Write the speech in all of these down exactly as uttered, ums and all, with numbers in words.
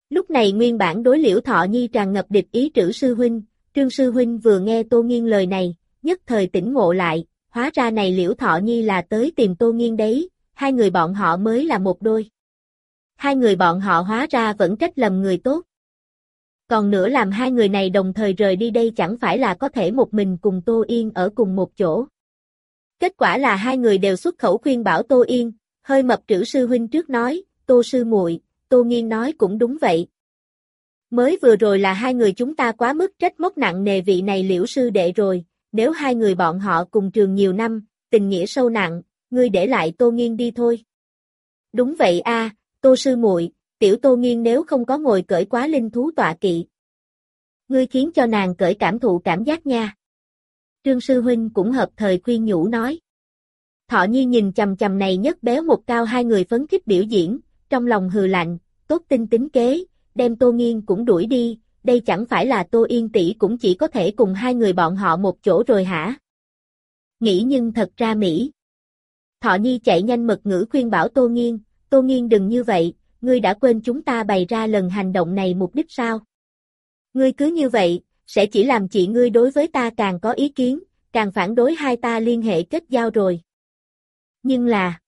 Lúc này nguyên bản đối Liễu Thọ Nhi tràn ngập địch ý Trử sư huynh, Trương sư huynh vừa nghe Tô Nghiên lời này, nhất thời tỉnh ngộ lại, hóa ra này Liễu Thọ Nhi là tới tìm Tô Nghiên đấy, hai người bọn họ mới là một đôi. Hai người bọn họ hóa ra vẫn trách lầm người tốt. Còn nữa làm hai người này đồng thời rời đi đây chẳng phải là có thể một mình cùng Tô Yên ở cùng một chỗ. Kết quả là hai người đều xuất khẩu khuyên bảo Tô Yên, hơi mập Trử sư huynh trước nói, Tô sư muội, Tô Nghiên nói cũng đúng vậy. Mới vừa rồi là hai người chúng ta quá mức trách móc nặng nề vị này Liễu sư đệ rồi, nếu hai người bọn họ cùng trường nhiều năm, tình nghĩa sâu nặng, ngươi để lại Tô Nghiên đi thôi. Đúng vậy a, Tô sư muội, tiểu Tô Nghiên nếu không có ngồi cởi quá linh thú tọa kỵ. Ngươi khiến cho nàng cởi cảm thụ cảm giác nha. Trương sư huynh cũng hợp thời khuyên nhủ nói. Thọ Nhi nhìn chằm chằm này nhất béo một cao hai người phấn khích biểu diễn, trong lòng hừ lạnh, tốt tinh tính kế, đem Tô Nghiên cũng đuổi đi, đây chẳng phải là Tô Yên tỷ cũng chỉ có thể cùng hai người bọn họ một chỗ rồi hả? Nghĩ nhưng thật ra Mỹ. Thọ Nhi chạy nhanh mật ngữ khuyên bảo Tô Nghiên, Tô Nghiên đừng như vậy, ngươi đã quên chúng ta bày ra lần hành động này mục đích sao? Ngươi cứ như vậy, sẽ chỉ làm chị ngươi đối với ta càng có ý kiến, càng phản đối hai ta liên hệ kết giao rồi. Nhưng là...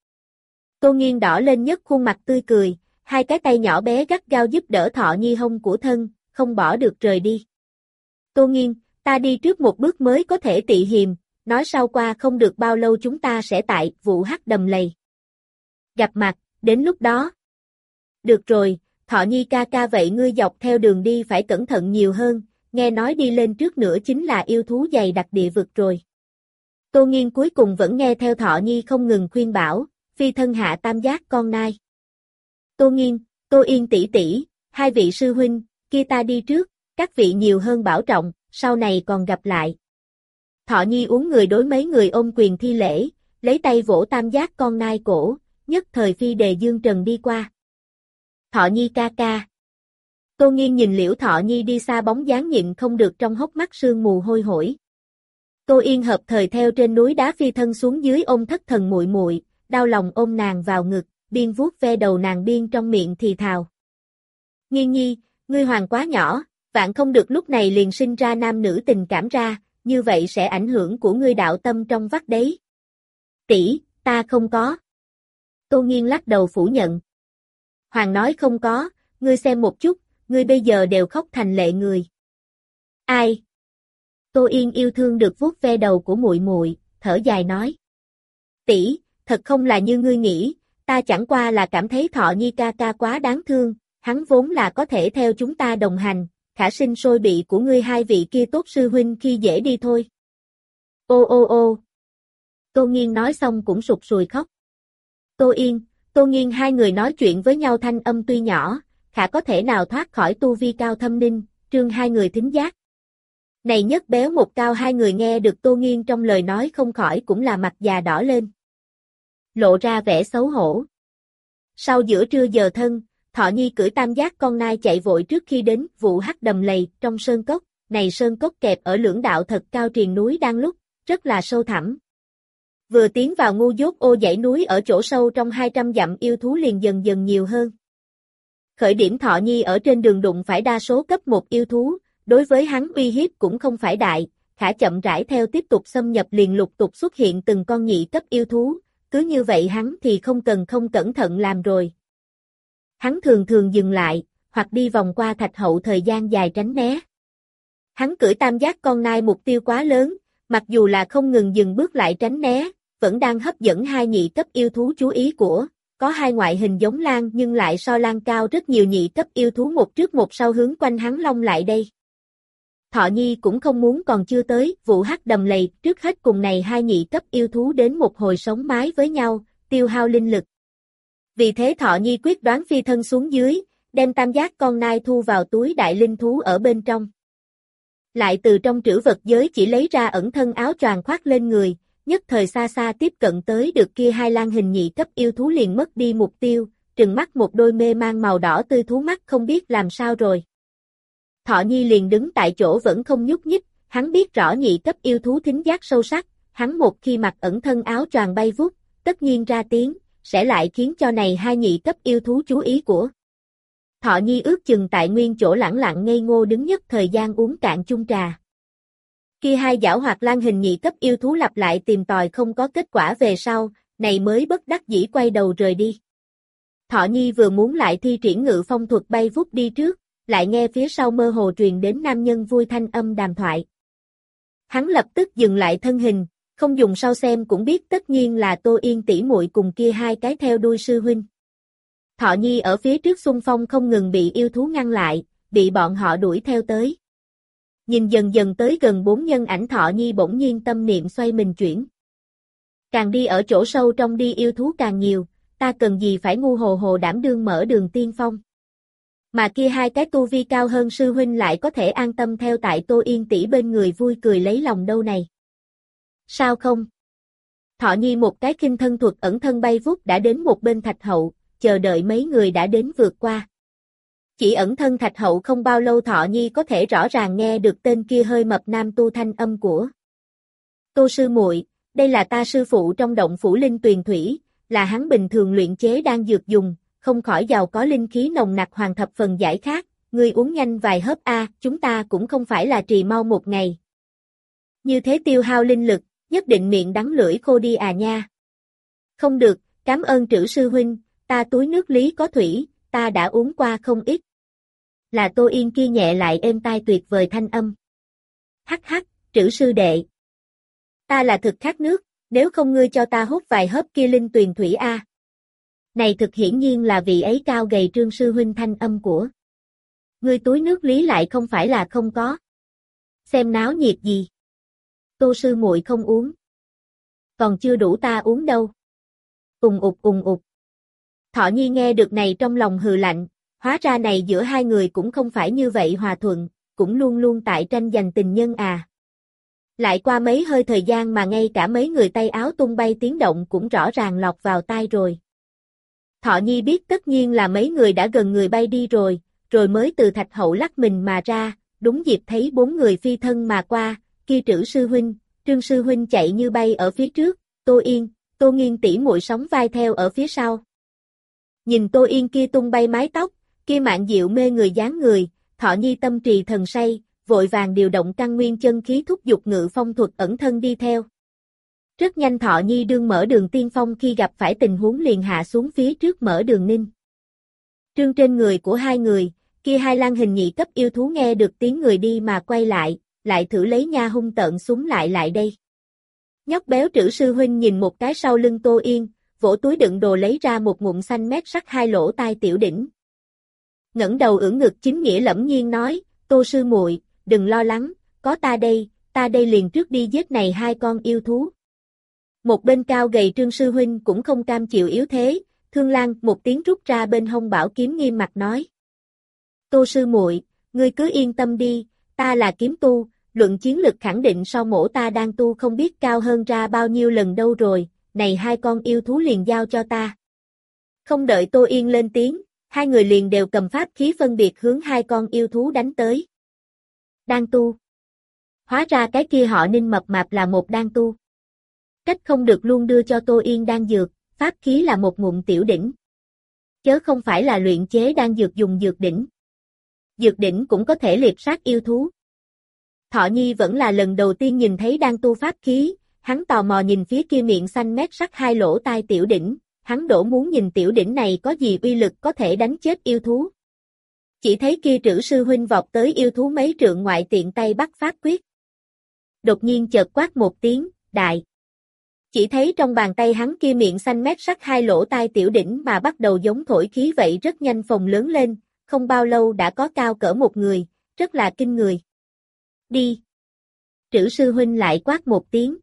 Tô Nghiên đỏ lên nhất khuôn mặt tươi cười, hai cái tay nhỏ bé gắt gao giúp đỡ Thọ Nhi hông của thân, không bỏ được rời đi. Tô Nghiên, ta đi trước một bước mới có thể tị hiềm, nói sau qua không được bao lâu chúng ta sẽ tại Vũ Hắc Đầm Lầy gặp mặt, đến lúc đó. Được rồi, Thọ Nhi ca ca vậy ngươi dọc theo đường đi phải cẩn thận nhiều hơn, nghe nói đi lên trước nữa chính là yêu thú dày đặc địa vực rồi. Tô Nghiên cuối cùng vẫn nghe theo Thọ Nhi không ngừng khuyên bảo, phi thân hạ tam giác con nai. Tô Nghiên, Tô Yên tỷ tỷ, hai vị sư huynh, kia ta đi trước, các vị nhiều hơn bảo trọng, sau này còn gặp lại. Thọ Nhi uống người đối mấy người ôm quyền thi lễ, lấy tay vỗ tam giác con nai cổ, nhất thời phi đề dương trần đi qua. Thọ Nhi ca ca. Tô Nghiên nhìn Liễu Thọ Nhi đi xa bóng dáng nhịn không được trong hốc mắt sương mù hôi hổi. Tô Yên hợp thời theo trên núi đá phi thân xuống dưới ôm thất thần muội muội, đau lòng ôm nàng vào ngực, biên vuốt ve đầu nàng biên trong miệng thì thào. Nghiên nhi, ngươi hoàng quá nhỏ, vạn không được lúc này liền sinh ra nam nữ tình cảm ra, như vậy sẽ ảnh hưởng của ngươi đạo tâm trong vắt đấy. Tỷ, ta không có. Tô Nghiên lắc đầu phủ nhận. Hoàng nói không có, ngươi xem một chút, ngươi bây giờ đều khóc thành lệ người. Ai? Tô Yên yêu thương được vuốt ve đầu của muội muội, thở dài nói. Tỷ, thật không là như ngươi nghĩ, ta chẳng qua là cảm thấy Thọ Nhi ca ca quá đáng thương, hắn vốn là có thể theo chúng ta đồng hành, khả sinh sôi bị của ngươi hai vị kia tốt sư huynh khi dễ đi thôi. Ô ô ô. Tô Nghiên nói xong cũng sụt sùi khóc. Tô Yên, Tô Nghiên hai người nói chuyện với nhau thanh âm tuy nhỏ, khả có thể nào thoát khỏi tu vi cao thâm ninh, trương hai người thính giác. Này nhất béo một cao hai người nghe được Tô Nghiên trong lời nói không khỏi cũng là mặt già đỏ lên. Lộ ra vẻ xấu hổ. Sau giữa trưa giờ thân, Thọ Nhi cưỡi tam giác con nai chạy vội trước khi đến Vũ Hắc Đầm Lầy trong sơn cốc, này sơn cốc kẹp ở lưỡng đạo thật cao triền núi đang lúc, rất là sâu thẳm. Vừa tiến vào ngu dốt ô dãy núi ở chỗ sâu trong hai trăm dặm yêu thú liền dần dần nhiều hơn. Khởi điểm Thọ Nhi ở trên đường đụng phải đa số cấp một yêu thú, đối với hắn uy hiếp cũng không phải đại, khả chậm rãi theo tiếp tục xâm nhập liền lục tục xuất hiện từng con nhị cấp yêu thú, cứ như vậy hắn thì không cần không cẩn thận làm rồi. Hắn thường thường dừng lại, hoặc đi vòng qua thạch hậu thời gian dài tránh né. Hắn cưỡi tam giác con nai mục tiêu quá lớn, mặc dù là không ngừng dừng bước lại tránh né, vẫn đang hấp dẫn hai nhị cấp yêu thú chú ý của, có hai ngoại hình giống lang nhưng lại so lang cao rất nhiều nhị cấp yêu thú một trước một sau hướng quanh hắn long lại đây. Thọ Nhi cũng không muốn còn chưa tới Vũ Hắc Đầm Lầy trước hết cùng này hai nhị cấp yêu thú đến một hồi sống mái với nhau, tiêu hao linh lực. Vì thế Thọ Nhi quyết đoán phi thân xuống dưới, đem tam giác con nai thu vào túi đại linh thú ở bên trong. Lại từ trong trữ vật giới chỉ lấy ra ẩn thân áo choàng khoác lên người, nhất thời xa xa tiếp cận tới được kia hai lang hình nhị cấp yêu thú liền mất đi mục tiêu, trừng mắt một đôi mê mang màu đỏ tươi thú mắt không biết làm sao rồi. Thọ Nhi liền đứng tại chỗ vẫn không nhúc nhích, hắn biết rõ nhị cấp yêu thú thính giác sâu sắc, hắn một khi mặc ẩn thân áo choàng bay vút, tất nhiên ra tiếng, sẽ lại khiến cho này hai nhị cấp yêu thú chú ý của. Thọ Nhi ước chừng tại nguyên chỗ lẳng lặng ngây ngô đứng nhất thời gian uống cạn chung trà. Kia hai giảo hoạt lang hình nhị cấp yêu thú lặp lại tìm tòi không có kết quả về sau, này mới bất đắc dĩ quay đầu rời đi. Thọ Nhi vừa muốn lại thi triển ngự phong thuật bay vút đi trước, lại nghe phía sau mơ hồ truyền đến nam nhân vui thanh âm đàm thoại. Hắn lập tức dừng lại thân hình, không dùng sau xem cũng biết tất nhiên là Tô Yên tỷ muội cùng kia hai cái theo đuôi sư huynh. Thọ Nhi ở phía trước xung phong không ngừng bị yêu thú ngăn lại, bị bọn họ đuổi theo tới. Nhìn dần dần tới gần bốn nhân ảnh Thọ Nhi bỗng nhiên tâm niệm xoay mình chuyển. Càng đi ở chỗ sâu trong đi yêu thú càng nhiều, ta cần gì phải ngu hồ hồ đảm đương mở đường tiên phong. Mà kia hai cái tu vi cao hơn sư huynh lại có thể an tâm theo tại Tô Yên tỷ bên người vui cười lấy lòng đâu này. Sao không? Thọ Nhi một cái khinh thân thuật ẩn thân bay vút đã đến một bên thạch hậu, chờ đợi mấy người đã đến vượt qua. Chỉ ẩn thân thạch hậu không bao lâu Thọ Nhi có thể rõ ràng nghe được tên kia hơi mập nam tu thanh âm của. Tô sư muội, đây là ta sư phụ trong động phủ linh tuyền thủy, là hắn bình thường luyện chế đang dược dùng, không khỏi giàu có linh khí nồng nặc hoàng thập phần giải khát, ngươi uống nhanh vài hớp a, chúng ta cũng không phải là trì mau một ngày. Như thế tiêu hao linh lực, nhất định miệng đắng lưỡi khô đi à nha. Không được, cảm ơn Trử sư huynh, ta túi nước lý có thủy, ta đã uống qua không ít. Là Tô Yên kia nhẹ lại êm tai tuyệt vời thanh âm. Hắc hắc, Trử sư đệ. Ta là thực khát nước, nếu không ngươi cho ta hút vài hớp kia linh tuyền thủy a. Này thực hiển nhiên là vị ấy cao gầy Trương sư huynh thanh âm của. Ngươi túi nước lý lại không phải là không có. Xem náo nhiệt gì. Tô sư muội không uống. Còn chưa đủ ta uống đâu. Ùng ụt ùng ụt. Thọ Nhi nghe được này trong lòng hừ lạnh, hóa ra này giữa hai người cũng không phải như vậy hòa thuận, cũng luôn luôn tại tranh giành tình nhân à. Lại qua mấy hơi thời gian mà ngay cả mấy người tay áo tung bay tiếng động cũng rõ ràng lọt vào tai rồi. Thọ Nhi biết tất nhiên là mấy người đã gần người bay đi rồi, rồi mới từ thạch hậu lắc mình mà ra, đúng dịp thấy bốn người phi thân mà qua, kia Trử sư huynh, Trương sư huynh chạy như bay ở phía trước, Tô Yên, Tô Nghiên tỷ muội sóng vai theo ở phía sau. Nhìn Tô Yên kia tung bay mái tóc, kia mạn diệu mê người dáng người, Thọ Nhi tâm trì thần say, vội vàng điều động căn nguyên chân khí thúc dục ngự phong thuật ẩn thân đi theo. Rất nhanh Thọ Nhi đương mở đường tiên phong khi gặp phải tình huống liền hạ xuống phía trước mở đường ninh. Trương trên người của hai người, kia hai lang hình nhị cấp yêu thú nghe được tiếng người đi mà quay lại, lại thử lấy nha hung tợn súng lại lại đây. Nhóc béo Trử sư huynh nhìn một cái sau lưng Tô Yên, vỗ túi đựng đồ lấy ra một ngụm xanh mét sắc hai lỗ tai tiểu đỉnh. Ngẩng đầu ưỡn ngực chính nghĩa lẫm nhiên nói, Tô sư muội, đừng lo lắng, có ta đây, ta đây liền trước đi giết này hai con yêu thú. Một bên cao gầy Trương sư huynh cũng không cam chịu yếu thế, Thương Lan một tiếng rút ra bên hông bảo kiếm nghiêm mặt nói. Tô sư muội, ngươi cứ yên tâm đi, ta là kiếm tu, luận chiến lực khẳng định so mổ ta đang tu không biết cao hơn ra bao nhiêu lần đâu rồi, này hai con yêu thú liền giao cho ta. Không đợi Tô Yên lên tiếng, hai người liền đều cầm pháp khí phân biệt hướng hai con yêu thú đánh tới. Đan tu. Hóa ra cái kia họ Ninh mập mạp là một đan tu. Cách không được luôn đưa cho Tô Yên đan dược, pháp khí là một ngụm tiểu đỉnh. Chớ không phải là luyện chế đan dược dùng dược đỉnh. Dược đỉnh cũng có thể liệp sát yêu thú. Thọ Nhi vẫn là lần đầu tiên nhìn thấy đan tu pháp khí, hắn tò mò nhìn phía kia miệng xanh mét sắc hai lỗ tai tiểu đỉnh, hắn đổ muốn nhìn tiểu đỉnh này có gì uy lực có thể đánh chết yêu thú. Chỉ thấy kia Trử sư huynh vọt tới yêu thú mấy trượng ngoại tiện tay bắt pháp quyết. Đột nhiên chợt quát một tiếng, đại. Chỉ thấy trong bàn tay hắn kia miệng xanh mét sắc hai lỗ tai tiểu đỉnh mà bắt đầu giống thổi khí vậy rất nhanh phồng lớn lên, không bao lâu đã có cao cỡ một người, rất là kinh người. Đi. Trử sư huynh lại quát một tiếng.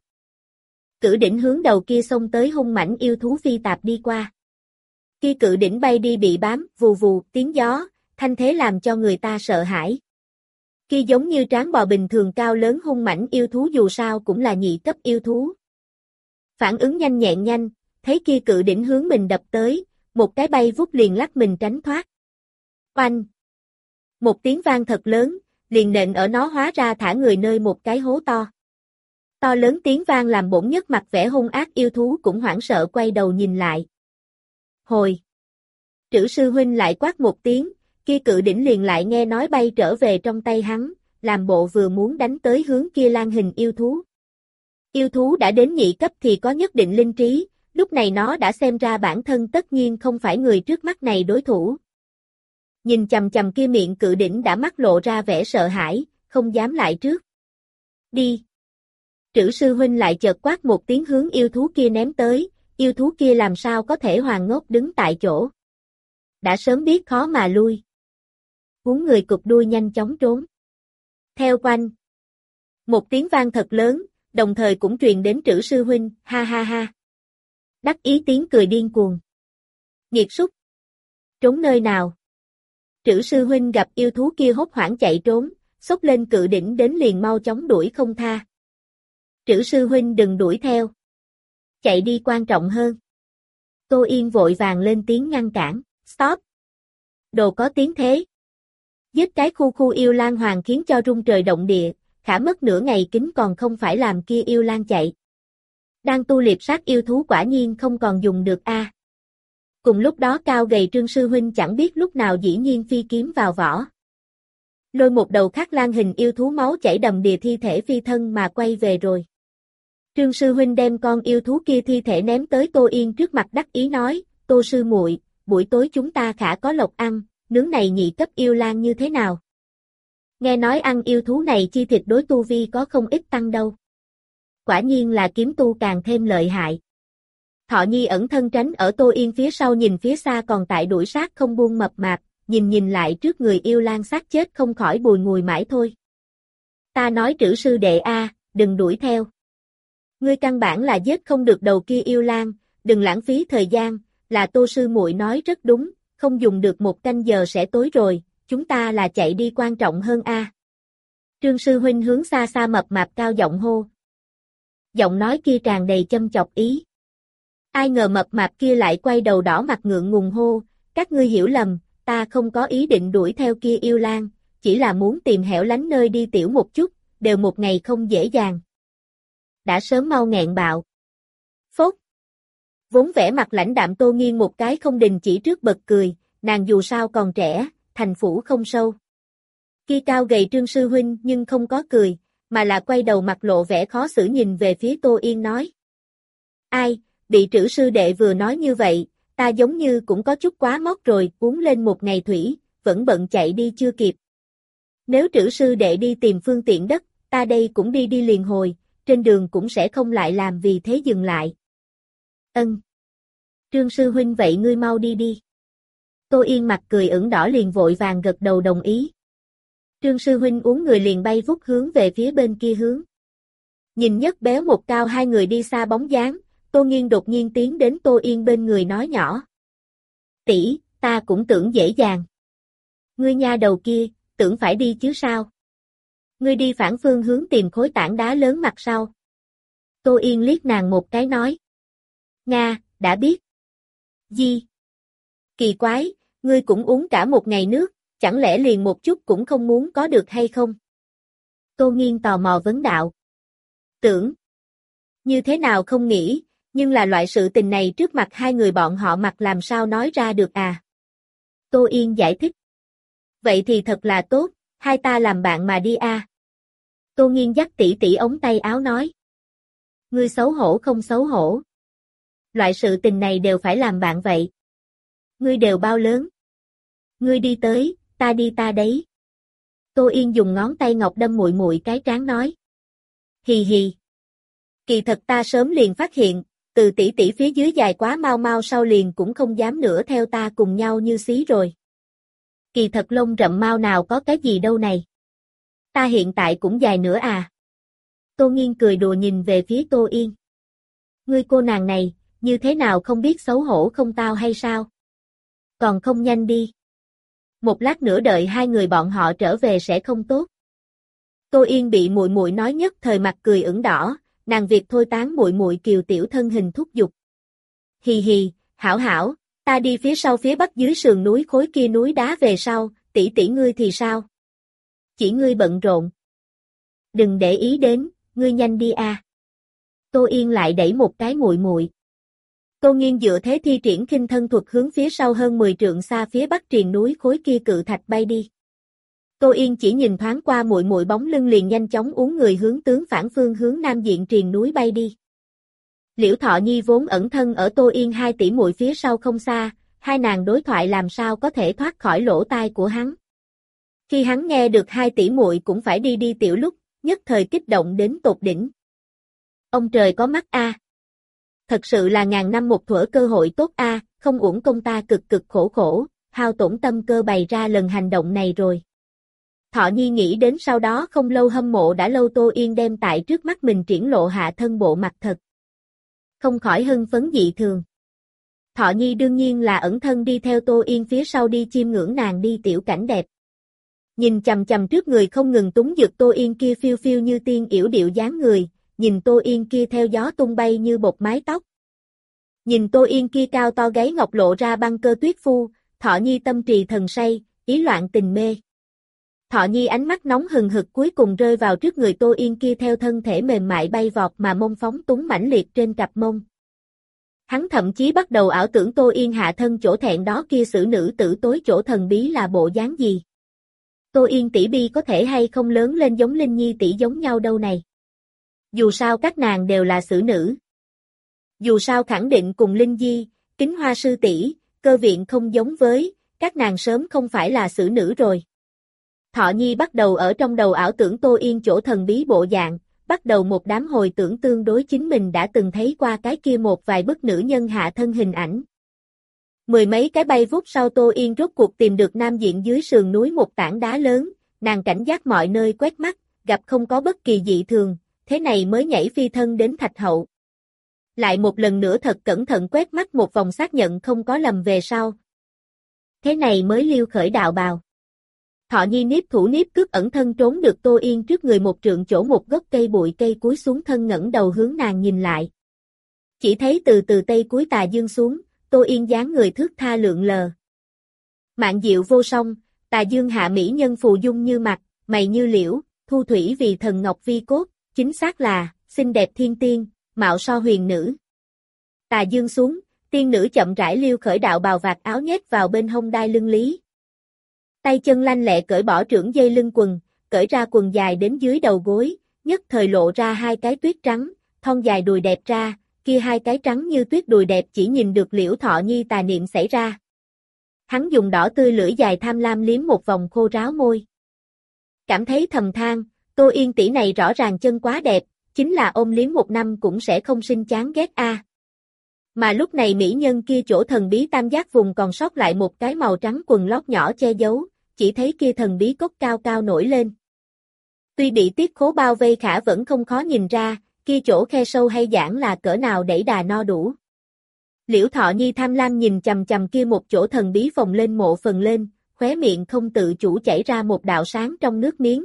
Cự đỉnh hướng đầu kia xông tới hung mãnh yêu thú phi tạp đi qua. Kia cự đỉnh bay đi bị bám, vù vù, tiếng gió, thanh thế làm cho người ta sợ hãi. Kia giống như tráng bò bình thường cao lớn hung mãnh yêu thú dù sao cũng là nhị cấp yêu thú. Phản ứng nhanh nhẹn nhanh, thấy kia cự đỉnh hướng mình đập tới, một cái bay vút liền lắc mình tránh thoát. Oanh! Một tiếng vang thật lớn, liền nện ở nó hóa ra thả người nơi một cái hố to. To lớn tiếng vang làm bổn nhất mặt vẻ hung ác yêu thú cũng hoảng sợ quay đầu nhìn lại. Hồi! Trử sư huynh lại quát một tiếng, kia cự đỉnh liền lại nghe nói bay trở về trong tay hắn, làm bộ vừa muốn đánh tới hướng kia lang hình yêu thú. Yêu thú đã đến nhị cấp thì có nhất định linh trí, lúc này nó đã xem ra bản thân tất nhiên không phải người trước mắt này đối thủ. Nhìn chầm chầm kia miệng cự đỉnh đã mắt lộ ra vẻ sợ hãi, không dám lại trước. Đi! Trữ sư huynh lại chợt quát một tiếng hướng yêu thú kia ném tới, yêu thú kia làm sao có thể hoàn ngốc đứng tại chỗ. Đã sớm biết khó mà lui. Huống người cụp đuôi nhanh chóng trốn. Theo quanh. Một tiếng vang thật lớn, đồng thời cũng truyền đến trữ sư huynh, ha ha ha. Đắc ý tiếng cười điên cuồng. Nghiệt súc. Trốn nơi nào? Trữ sư huynh gặp yêu thú kia hốt hoảng chạy trốn, xốc lên cự đỉnh đến liền mau chóng đuổi không tha. Trữ sư huynh đừng đuổi theo. Chạy đi quan trọng hơn. Tô Yên vội vàng lên tiếng ngăn cản, stop. Đồ có tiếng thế. Giết cái khu khu yêu lang hoàng khiến cho rung trời động địa, khả mất nửa ngày kính còn không phải làm kia yêu lang chạy. Đang tu liệp sát yêu thú quả nhiên không còn dùng được a. À. Cùng lúc đó cao gầy Trương sư huynh chẳng biết lúc nào dĩ nhiên phi kiếm vào vỏ. Lôi một đầu khắc lang hình yêu thú máu chảy đầm đìa thi thể phi thân mà quay về rồi. Trương sư huynh đem con yêu thú kia thi thể ném tới Tô Yên trước mặt đắc ý nói, Tô sư muội, buổi tối chúng ta khả có lộc ăn, nướng này nhị cấp yêu lang như thế nào? Nghe nói ăn yêu thú này chi thịt đối tu vi có không ít tăng đâu. Quả nhiên là kiếm tu càng thêm lợi hại. Thọ Nhi ẩn thân tránh ở Tô Yên phía sau nhìn phía xa còn tại đuổi sát không buông mập mạp, nhìn nhìn lại trước người yêu lang xác chết không khỏi bùi ngùi mãi thôi. Ta nói trữ sư đệ a, đừng đuổi theo. Ngươi căn bản là giết không được đầu kia yêu lang, đừng lãng phí thời gian, là Tô sư muội nói rất đúng, không dùng được một canh giờ sẽ tối rồi, chúng ta là chạy đi quan trọng hơn a. Trương sư huynh hướng xa xa mập mạp cao giọng hô. Giọng nói kia tràn đầy châm chọc ý. Ai ngờ mập mạp kia lại quay đầu đỏ mặt ngượng ngùng hô, các ngươi hiểu lầm, ta không có ý định đuổi theo kia yêu lang, chỉ là muốn tìm hẻo lánh nơi đi tiểu một chút, đều một ngày không dễ dàng. Đã sớm mau nghẹn bạo. Phốt. Vốn vẻ mặt lãnh đạm Tô Nghiên một cái không đình chỉ trước bật cười, nàng dù sao còn trẻ, thành phủ không sâu. Kia cao gầy Trương sư huynh nhưng không có cười, mà là quay đầu mặt lộ vẻ khó xử nhìn về phía Tô Yên nói. Ai, bị trữ sư đệ vừa nói như vậy, ta giống như cũng có chút quá móc rồi, uống lên một ngày thủy, vẫn bận chạy đi chưa kịp. Nếu trữ sư đệ đi tìm phương tiện đất, ta đây cũng đi đi liền hồi, trên đường cũng sẽ không lại làm vì thế dừng lại. Ân. Trương sư huynh vậy ngươi mau đi đi. Tô Yên mặt cười ửng đỏ liền vội vàng gật đầu đồng ý. Trương sư huynh uống người liền bay vút hướng về phía bên kia hướng. Nhìn nhất béo một cao hai người đi xa bóng dáng, Tô Nghiên đột nhiên tiến đến Tô Yên bên người nói nhỏ. Tỷ, ta cũng tưởng dễ dàng. Ngươi nha đầu kia, tưởng phải đi chứ sao? Ngươi đi phản phương hướng tìm khối tảng đá lớn mặt sau. Tô Yên liếc nàng một cái nói. Nga, đã biết. Di. Kỳ quái, ngươi cũng uống cả một ngày nước, chẳng lẽ liền một chút cũng không muốn có được hay không? Tô Nghiên tò mò vấn đạo. Tưởng. Như thế nào không nghĩ, nhưng là loại sự tình này trước mặt hai người bọn họ mặt làm sao nói ra được à? Tô Yên giải thích. Vậy thì thật là tốt, hai ta làm bạn mà đi a. À. Tô Nghiên dắt tỷ tỷ ống tay áo nói. Ngươi xấu hổ không xấu hổ. Loại sự tình này đều phải làm bạn vậy. Ngươi đều bao lớn. Ngươi đi tới, ta đi ta đấy. Tô Yên dùng ngón tay ngọc đâm muội muội cái trán nói. Hì hì. Kỳ thật ta sớm liền phát hiện, từ tỷ tỷ phía dưới dài quá mau mau sau liền cũng không dám nữa theo ta cùng nhau như xí rồi. Kỳ thật lông rậm mau nào có cái gì đâu này. Ta hiện tại cũng dài nữa à. Tô Nghiên cười đùa nhìn về phía Tô Yên. Ngươi cô nàng này, như thế nào không biết xấu hổ không tao hay sao? Còn không nhanh đi. Một lát nữa đợi hai người bọn họ trở về sẽ không tốt. Tô Yên bị muội muội nói nhất thời mặt cười ửng đỏ, nàng việc thôi tán muội muội kiều tiểu thân hình thúc giục. Hì hì, hảo hảo, ta đi phía sau phía bắc dưới sườn núi khối kia núi đá về sau, tỷ tỷ ngươi thì sao? Chỉ ngươi bận rộn. Đừng để ý đến, ngươi nhanh đi a. À. Tô Yên lại đẩy một cái muội muội. Tô Nghiên dựa thế thi triển khinh thân thuật hướng phía sau hơn mười trượng xa phía bắc triền núi khối kia cự thạch bay đi. Tô Yên chỉ nhìn thoáng qua muội muội bóng lưng liền nhanh chóng uốn người hướng tướng phản phương hướng nam diện triền núi bay đi. Liễu Thọ Nhi vốn ẩn thân ở Tô Yên hai tỷ muội phía sau không xa, hai nàng đối thoại làm sao có thể thoát khỏi lỗ tai của hắn. Khi hắn nghe được hai tỷ muội cũng phải đi đi tiểu lúc, nhất thời kích động đến tột đỉnh. Ông trời có mắt a. Thật sự là ngàn năm một thuở cơ hội tốt a, à, không uổng công ta cực cực khổ khổ, hao tổn tâm cơ bày ra lần hành động này rồi. Thọ Nhi nghĩ đến sau đó không lâu hâm mộ đã lâu Tô Yên đem tại trước mắt mình triển lộ hạ thân bộ mặt thật. Không khỏi hưng phấn dị thường. Thọ Nhi đương nhiên là ẩn thân đi theo Tô Yên phía sau đi chiêm ngưỡng nàng đi tiểu cảnh đẹp. Nhìn chằm chằm trước người không ngừng túng dược Tô Yên kia phiêu phiêu như tiên yểu điệu dáng người, nhìn Tô Yên kia theo gió tung bay như bột mái tóc. Nhìn Tô Yên kia cao to gáy ngọc lộ ra băng cơ tuyết phu, Thọ Nhi tâm trì thần say, ý loạn tình mê. Thọ Nhi ánh mắt nóng hừng hực cuối cùng rơi vào trước người Tô Yên kia theo thân thể mềm mại bay vọt mà mông phóng túng mãnh liệt trên cặp mông. Hắn thậm chí bắt đầu ảo tưởng Tô Yên hạ thân chỗ thẹn đó kia xử nữ tử tối chỗ thần bí là bộ dáng gì. Tô Yên tỷ bi có thể hay không lớn lên giống Linh Nhi tỷ giống nhau đâu này. Dù sao các nàng đều là xử nữ. Dù sao khẳng định cùng Linh Di, Kính Hoa sư tỷ, Cơ Viện không giống với, các nàng sớm không phải là xử nữ rồi. Thọ Nhi bắt đầu ở trong đầu ảo tưởng Tô Yên chỗ thần bí bộ dạng, bắt đầu một đám hồi tưởng tương đối chính mình đã từng thấy qua cái kia một vài bức nữ nhân hạ thân hình ảnh. Mười mấy cái bay vút sau Tô Yên rốt cuộc tìm được nam diện dưới sườn núi một tảng đá lớn, nàng cảnh giác mọi nơi quét mắt, gặp không có bất kỳ dị thường, thế này mới nhảy phi thân đến thạch hậu. Lại một lần nữa thật cẩn thận quét mắt một vòng xác nhận không có lầm về sau. Thế này mới liêu khởi đạo bào. Thọ Nhi niếp thủ niếp cước ẩn thân trốn được Tô Yên trước người một trượng chỗ một gốc cây bụi cây cúi xuống thân ngẩng đầu hướng nàng nhìn lại. Chỉ thấy từ từ tây cuối tà dương xuống, Tô Yên dáng người thước tha lượng lờ. Mạn diệu vô song, tà dương hạ mỹ nhân phù dung như mặt, mày như liễu, thu thủy vì thần ngọc vi cốt, chính xác là, xinh đẹp thiên tiên, mạo so huyền nữ. Tà dương xuống, tiên nữ chậm rãi liêu khởi đạo bào vạt áo nhét vào bên hông đai lưng lý. Tay chân lanh lẹ cởi bỏ trưởng dây lưng quần, cởi ra quần dài đến dưới đầu gối, nhất thời lộ ra hai cái tuyết trắng, thon dài đùi đẹp ra, kia hai cái trắng như tuyết đùi đẹp chỉ nhìn được Liễu Thọ Nhi tà niệm xảy ra. Hắn dùng đỏ tươi lưỡi dài tham lam liếm một vòng khô ráo môi. Cảm thấy thầm than, Tô Yên tỷ này rõ ràng chân quá đẹp, chính là ôm liếm một năm cũng sẽ không sinh chán ghét a. À. Mà lúc này mỹ nhân kia chỗ thần bí tam giác vùng còn sót lại một cái màu trắng quần lót nhỏ che giấu, chỉ thấy kia thần bí cốc cao cao nổi lên. Tuy bị tiết khố bao vây khả vẫn không khó nhìn ra, kia chỗ khe sâu hay giãn là cỡ nào đẩy đà no đủ. Liễu Thọ Nhi tham lam nhìn chầm chầm kia một chỗ thần bí phồng lên mộ phần lên, khóe miệng không tự chủ chảy ra một đạo sáng trong nước miếng.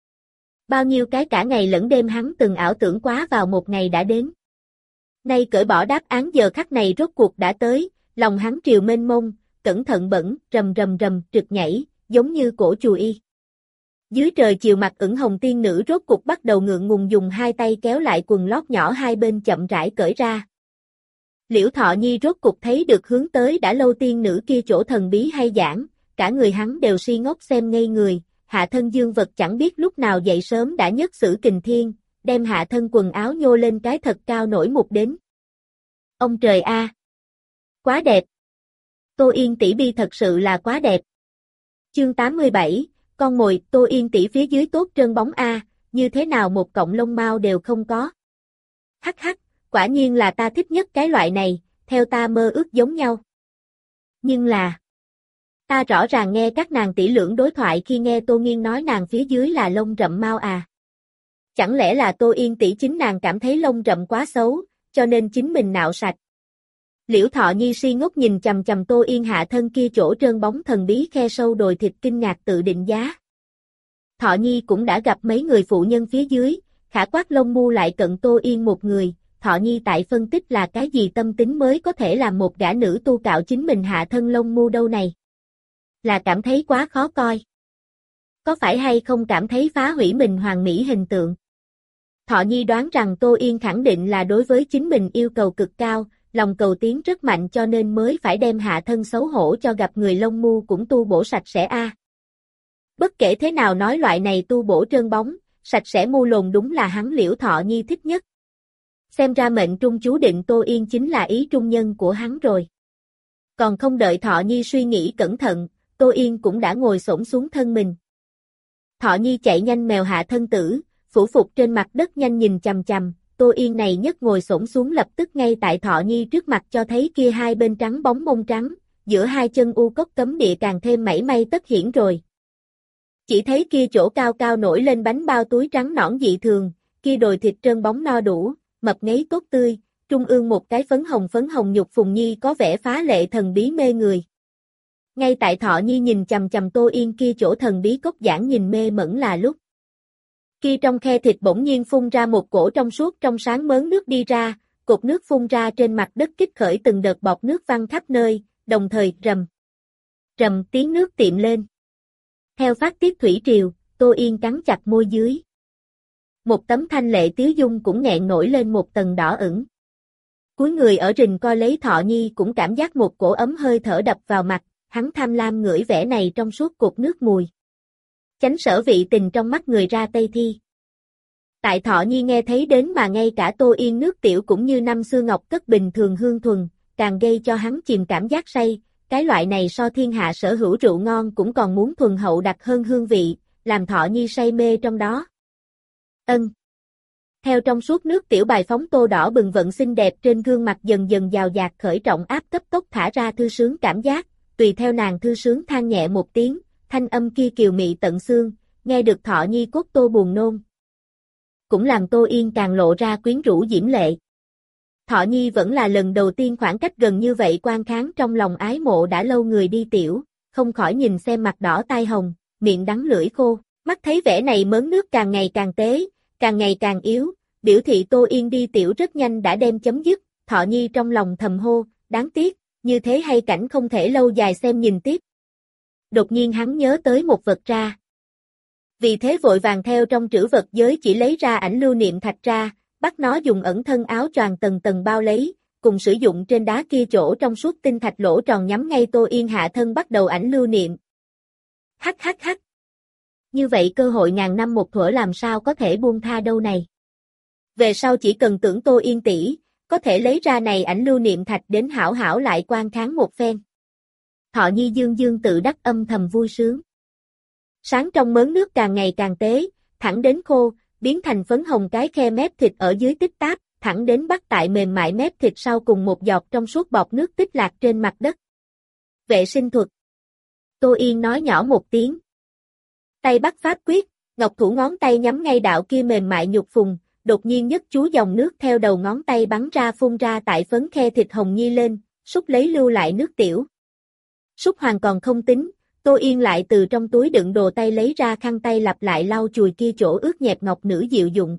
Bao nhiêu cái cả ngày lẫn đêm hắn từng ảo tưởng quá vào một ngày đã đến. Nay cởi bỏ đáp án giờ khắc này rốt cuộc đã tới, lòng hắn triều mênh mông, cẩn thận bẩn, rầm rầm rầm, trực nhảy, giống như cổ chùa y. Dưới trời chiều mặt ửng hồng tiên nữ rốt cuộc bắt đầu ngượng ngùng dùng hai tay kéo lại quần lót nhỏ hai bên chậm rãi cởi ra. Liễu Thọ Nhi rốt cuộc thấy được hướng tới đã lâu tiên nữ kia chỗ thần bí hay giãn, cả người hắn đều si ngốc xem ngây người, hạ thân dương vật chẳng biết lúc nào dậy sớm đã nhất sử kình thiên, đem hạ thân quần áo nhô lên cái thật cao nổi mục đến. Ông trời a, quá đẹp. Tô Yên tỷ bi thật sự là quá đẹp. Chương tám mươi bảy, con mồi, Tô Yên tỷ phía dưới tốt trơn bóng a, như thế nào một cọng lông mao đều không có. Hắc hắc, quả nhiên là ta thích nhất cái loại này, theo ta mơ ước giống nhau. Nhưng là, ta rõ ràng nghe các nàng tỷ lưỡng đối thoại khi nghe Tô Nghiên nói nàng phía dưới là lông rậm mao à. Chẳng lẽ là Tô Yên tỷ chính nàng cảm thấy lông rậm quá xấu, cho nên chính mình nạo sạch. Liễu Thọ Nhi si ngốc nhìn chầm chầm Tô Yên hạ thân kia chỗ trơn bóng thần bí khe sâu đồi thịt kinh ngạc tự định giá. Thọ Nhi cũng đã gặp mấy người phụ nhân phía dưới, khả quát lông mu lại cận Tô Yên một người, Thọ Nhi tại phân tích là cái gì tâm tính mới có thể làm một gã nữ tu cạo chính mình hạ thân lông mu đâu này. Là cảm thấy quá khó coi. Có phải hay không cảm thấy phá hủy mình hoàn mỹ hình tượng? Thọ Nhi đoán rằng Tô Yên khẳng định là đối với chính mình yêu cầu cực cao, lòng cầu tiến rất mạnh cho nên mới phải đem hạ thân xấu hổ cho gặp người lông mu cũng tu bổ sạch sẽ a. À. Bất kể thế nào nói loại này tu bổ trơn bóng, sạch sẽ mu lồn đúng là hắn Liễu Thọ Nhi thích nhất. Xem ra mệnh trung chú định Tô Yên chính là ý trung nhân của hắn rồi. Còn không đợi Thọ Nhi suy nghĩ cẩn thận, Tô Yên cũng đã ngồi xổm xuống thân mình. Thọ Nhi chạy nhanh mèo hạ thân tử, phủ phục trên mặt đất nhanh nhìn chằm chằm, Tô Yên này nhất ngồi xổm xuống lập tức ngay tại Thọ Nhi trước mặt cho thấy kia hai bên trắng bóng mông trắng, giữa hai chân u cốc cấm địa càng thêm mảy may tất hiển rồi. Chỉ thấy kia chỗ cao cao nổi lên bánh bao túi trắng nõn dị thường, kia đồi thịt trơn bóng no đủ, mập ngấy tốt tươi, trung ương một cái phấn hồng phấn hồng nhục phùng nhi có vẻ phá lệ thần bí mê người. Ngay tại Thọ Nhi nhìn chằm chằm Tô Yên kia chỗ thần bí cốc giãn nhìn mê mẩn là lúc. Kia trong khe thịt bỗng nhiên phun ra một cổ trong suốt trong sáng mớn nước đi ra, cột nước phun ra trên mặt đất kích khởi từng đợt bọt nước văng khắp nơi, đồng thời rầm. Rầm tiếng nước tiệm lên. Theo phát tiết thủy triều, Tô Yên cắn chặt môi dưới. Một tấm thanh lệ tiếu dung cũng nghẹn nổi lên một tầng đỏ ửng. Cúi người ở rình coi lấy Thọ Nhi cũng cảm giác một cổ ấm hơi thở đập vào mặt, hắn tham lam ngửi vẻ này trong suốt cột nước mùi. Chánh sở vị tình trong mắt người ra Tây Thi. Tại Thọ Nhi nghe thấy đến mà ngay cả Tô Yên nước tiểu cũng như năm xưa ngọc cất bình thường hương thuần, càng gây cho hắn chìm cảm giác say, cái loại này so thiên hạ sở hữu rượu ngon cũng còn muốn thuần hậu đặc hơn hương vị, làm Thọ Nhi say mê trong đó. Ân. Theo trong suốt nước tiểu bài phóng tô đỏ bừng vận xinh đẹp trên gương mặt dần dần dào dạt khởi trọng áp cấp tốc thả ra thư sướng cảm giác, tùy theo nàng thư sướng than nhẹ một tiếng, thanh âm kia kiều mị tận xương, nghe được Thọ Nhi cốt tô buồn nôn. Cũng làm Tô Yên càng lộ ra quyến rũ diễm lệ. Thọ Nhi vẫn là lần đầu tiên khoảng cách gần như vậy quan kháng trong lòng ái mộ đã lâu người đi tiểu, không khỏi nhìn xem mặt đỏ tai hồng, miệng đắng lưỡi khô, mắt thấy vẻ này mớn nước càng ngày càng tế, càng ngày càng yếu, biểu thị Tô Yên đi tiểu rất nhanh đã đem chấm dứt, Thọ Nhi trong lòng thầm hô, đáng tiếc, như thế hay cảnh không thể lâu dài xem nhìn tiếp. Đột nhiên hắn nhớ tới một vật ra. Vì thế vội vàng theo trong trữ vật giới chỉ lấy ra ảnh lưu niệm thạch ra, bắt nó dùng ẩn thân áo choàng tầng tầng bao lấy, cùng sử dụng trên đá kia chỗ trong suốt tinh thạch lỗ tròn nhắm ngay Tô Yên hạ thân bắt đầu ảnh lưu niệm. Hắc hắc hắc. Như vậy cơ hội ngàn năm một thuở làm sao có thể buông tha đâu này. Về sau chỉ cần tưởng Tô Yên tỷ, có thể lấy ra này ảnh lưu niệm thạch đến hảo hảo lại quan kháng một phen. Thọ Nhi dương dương tự đắc âm thầm vui sướng. Sáng trong mớn nước càng ngày càng tế, thẳng đến khô, biến thành phấn hồng cái khe mép thịt ở dưới tích táp, thẳng đến bắt tại mềm mại mép thịt sau cùng một giọt trong suốt bọt nước tích lạc trên mặt đất. Vệ sinh thuật. Tô Yên nói nhỏ một tiếng. Tay bắt pháp quyết, ngọc thủ ngón tay nhắm ngay đạo kia mềm mại nhục phùng, đột nhiên nhất chú dòng nước theo đầu ngón tay bắn ra phun ra tại phấn khe thịt hồng nhi lên, xúc lấy lưu lại nước tiểu. Xúc hoàn còn không tính, Tô Yên lại từ trong túi đựng đồ tay lấy ra khăn tay lặp lại lau chùi kia chỗ ướt nhẹp ngọc nữ dịu dụng.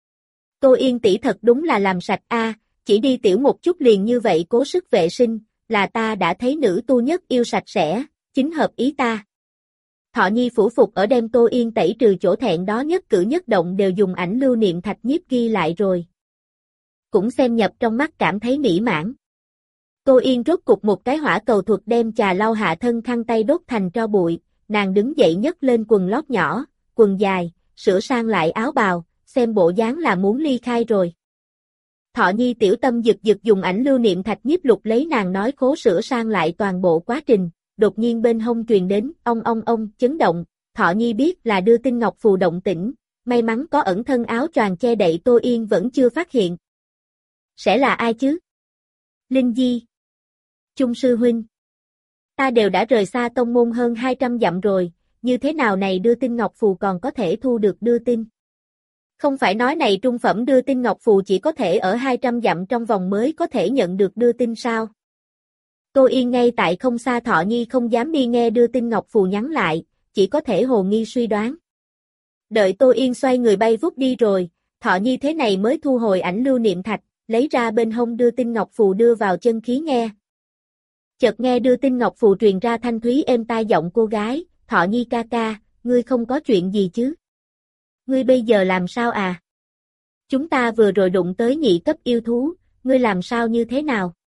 Tô Yên tỷ thật đúng là làm sạch a, chỉ đi tiểu một chút liền như vậy cố sức vệ sinh, là ta đã thấy nữ tu nhất yêu sạch sẽ, chính hợp ý ta. Thọ Nhi phủ phục ở đem Tô Yên tẩy trừ chỗ thẹn đó nhất cử nhất động đều dùng ảnh lưu niệm thạch nhiếp ghi lại rồi. Cũng xem nhập trong mắt cảm thấy mỹ mãn. Tô Yên rốt cục một cái hỏa cầu thuật đem trà lau hạ thân khăn tay đốt thành tro bụi, nàng đứng dậy nhấc lên quần lót nhỏ, quần dài, sửa sang lại áo bào, xem bộ dáng là muốn ly khai rồi. Thọ Nhi tiểu tâm giật giật dùng ảnh lưu niệm thạch nhiếp lục lấy nàng nói khố sửa sang lại toàn bộ quá trình, đột nhiên bên hông truyền đến, ong ong ong, chấn động, Thọ Nhi biết là đưa tinh ngọc phù động tĩnh, may mắn có ẩn thân áo choàng che đậy Tô Yên vẫn chưa phát hiện. Sẽ là ai chứ? Linh Di. Chung sư huynh. Ta đều đã rời xa tông môn hơn hai trăm dặm rồi, như thế nào này đưa tin ngọc phù còn có thể thu được đưa tin? Không phải nói này trung phẩm đưa tin ngọc phù chỉ có thể ở hai trăm dặm trong vòng mới có thể nhận được đưa tin sao? Tô Yên ngay tại không xa Thọ Nhi không dám đi nghe đưa tin ngọc phù nhắn lại, chỉ có thể hồ nghi suy đoán. Đợi Tô Yên xoay người bay vút đi rồi, Thọ Nhi thế này mới thu hồi ảnh lưu niệm thạch, lấy ra bên hông đưa tin ngọc phù đưa vào chân khí nghe. Chợt nghe đưa tin ngọc phù truyền ra thanh thúy êm tai giọng cô gái, Thọ Nhi ca ca, ngươi không có chuyện gì chứ? Ngươi bây giờ làm sao à? Chúng ta vừa rồi đụng tới nhị cấp yêu thú, ngươi làm sao như thế nào?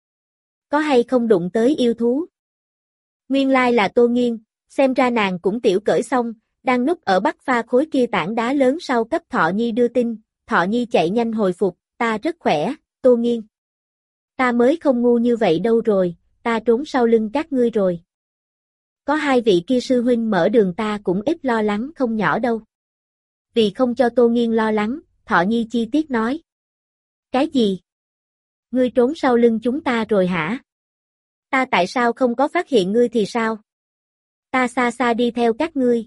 có hay không đụng tới yêu thú? Nguyên lai là Tô Nghiên, xem ra nàng cũng tiểu cởi xong, đang núp ở bắc pha khối kia tảng đá lớn sau cấp Thọ Nhi đưa tin, Thọ Nhi chạy nhanh hồi phục, ta rất khỏe, Tô Nghiên. Ta mới không ngu như vậy đâu rồi, ta trốn sau lưng các ngươi rồi. Có hai vị kia sư huynh mở đường ta cũng ít lo lắng không nhỏ đâu. Vì không cho Tô Nghiên lo lắng, Thọ Nhi chi tiết nói. Cái gì? Ngươi trốn sau lưng chúng ta rồi hả? Ta tại sao không có phát hiện ngươi thì sao? Ta xa xa đi theo các ngươi.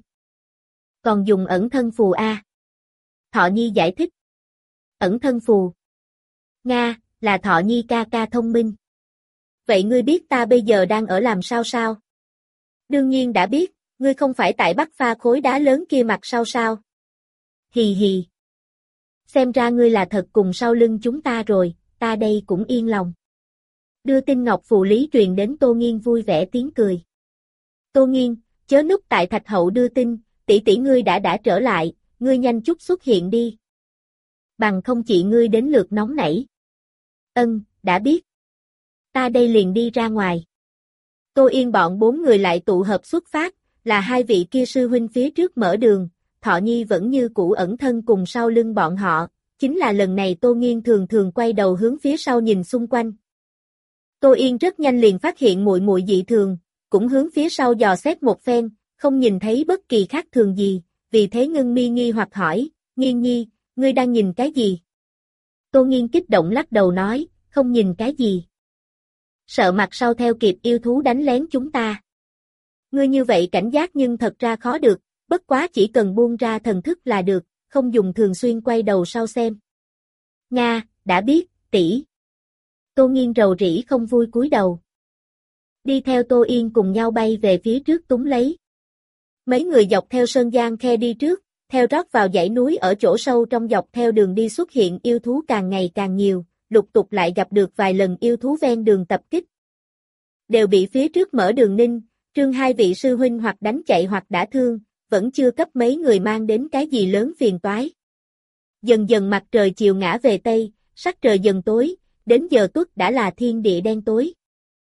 Còn dùng ẩn thân phù a? Thọ Nhi giải thích. Ẩn thân phù. Nga, là Thọ Nhi ca ca thông minh. Vậy ngươi biết ta bây giờ đang ở làm sao sao? Đương nhiên đã biết, ngươi không phải tại bắc pha khối đá lớn kia mặt sau sao? Hì hì. Xem ra ngươi là thật cùng sau lưng chúng ta rồi, ta đây cũng yên lòng. Đưa tin ngọc phù lý truyền đến Tô Nghiên vui vẻ tiếng cười. Tô Nghiên, chớ núp tại thạch hậu đưa tin, tỷ tỷ ngươi đã đã trở lại, ngươi nhanh chút xuất hiện đi. Bằng không chị ngươi đến lượt nóng nảy. Ân, đã biết. Ta đây liền đi ra ngoài. Tô Yên bọn bốn người lại tụ hợp xuất phát, là hai vị kia sư huynh phía trước mở đường, Thọ Nhi vẫn như cũ ẩn thân cùng sau lưng bọn họ, chính là lần này Tô Nghiên thường thường quay đầu hướng phía sau nhìn xung quanh. Tô Yên rất nhanh liền phát hiện muội muội dị thường, cũng hướng phía sau dò xét một phen, không nhìn thấy bất kỳ khác thường gì, vì thế ngưng mi nghi hoặc hỏi, Nghiên Nhi, ngươi đang nhìn cái gì? Tô Nghiên kích động lắc đầu nói, không nhìn cái gì. Sợ mặt sau theo kịp yêu thú đánh lén chúng ta. Ngươi như vậy cảnh giác nhưng thật ra khó được, bất quá chỉ cần buông ra thần thức là được, không dùng thường xuyên quay đầu sau xem. Nga, đã biết, tỷ. Tô Nghiên rầu rĩ không vui cúi đầu. Đi theo Tô Yên cùng nhau bay về phía trước túng lấy. Mấy người dọc theo sơn giang khe đi trước, theo rót vào dãy núi ở chỗ sâu trong dọc theo đường đi xuất hiện yêu thú càng ngày càng nhiều, lục tục lại gặp được vài lần yêu thú ven đường tập kích. Đều bị phía trước mở đường ninh, Trương hai vị sư huynh hoặc đánh chạy hoặc đã thương, vẫn chưa cấp mấy người mang đến cái gì lớn phiền toái. Dần dần mặt trời chiều ngã về Tây, sắc trời dần tối, đến giờ tuất đã là thiên địa đen tối.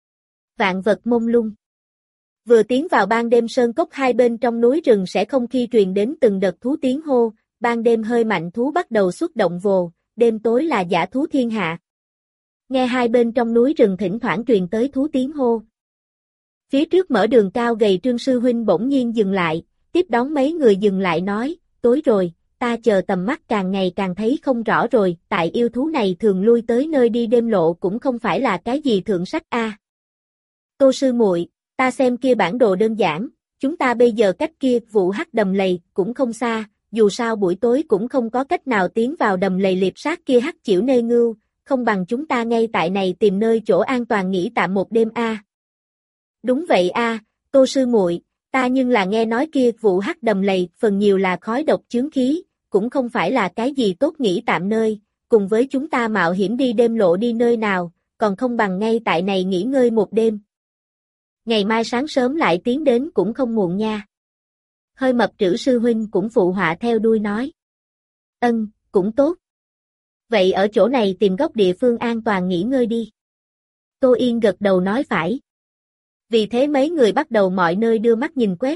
Vạn vật mông lung. Vừa tiến vào ban đêm sơn cốc hai bên trong núi rừng sẽ không khi truyền đến từng đợt thú tiếng hô, ban đêm hơi mạnh thú bắt đầu xuất động vồ, đêm tối là dã thú thiên hạ. Nghe hai bên trong núi rừng thỉnh thoảng truyền tới thú tiếng hô. Phía trước mở đường cao gầy Trương sư huynh bỗng nhiên dừng lại, tiếp đón mấy người dừng lại nói, tối rồi, ta chờ tầm mắt càng ngày càng thấy không rõ rồi, tại yêu thú này thường lui tới nơi đi đêm lộ cũng không phải là cái gì thượng sách a. À. Tô sư muội, ta xem kia bản đồ đơn giản, chúng ta bây giờ cách kia vụ hắc đầm lầy cũng không xa, dù sao buổi tối cũng không có cách nào tiến vào đầm lầy liệp sát kia hắc chịu nê ngưu, không bằng chúng ta ngay tại này tìm nơi chỗ an toàn nghỉ tạm một đêm a. À. Đúng vậy a, à, Tô sư muội, ta nhưng là nghe nói kia vụ hắc đầm lầy phần nhiều là khói độc chướng khí, cũng không phải là cái gì tốt nghỉ tạm nơi, cùng với chúng ta mạo hiểm đi đêm lộ đi nơi nào, còn không bằng ngay tại này nghỉ ngơi một đêm. Ngày mai sáng sớm lại tiến đến cũng không muộn nha. Hơi mập Trữ sư huynh cũng phụ họa theo đuôi nói. Ân, cũng tốt. Vậy ở chỗ này tìm góc địa phương an toàn nghỉ ngơi đi. Tô Yên gật đầu nói phải. Vì thế mấy người bắt đầu mọi nơi đưa mắt nhìn quét.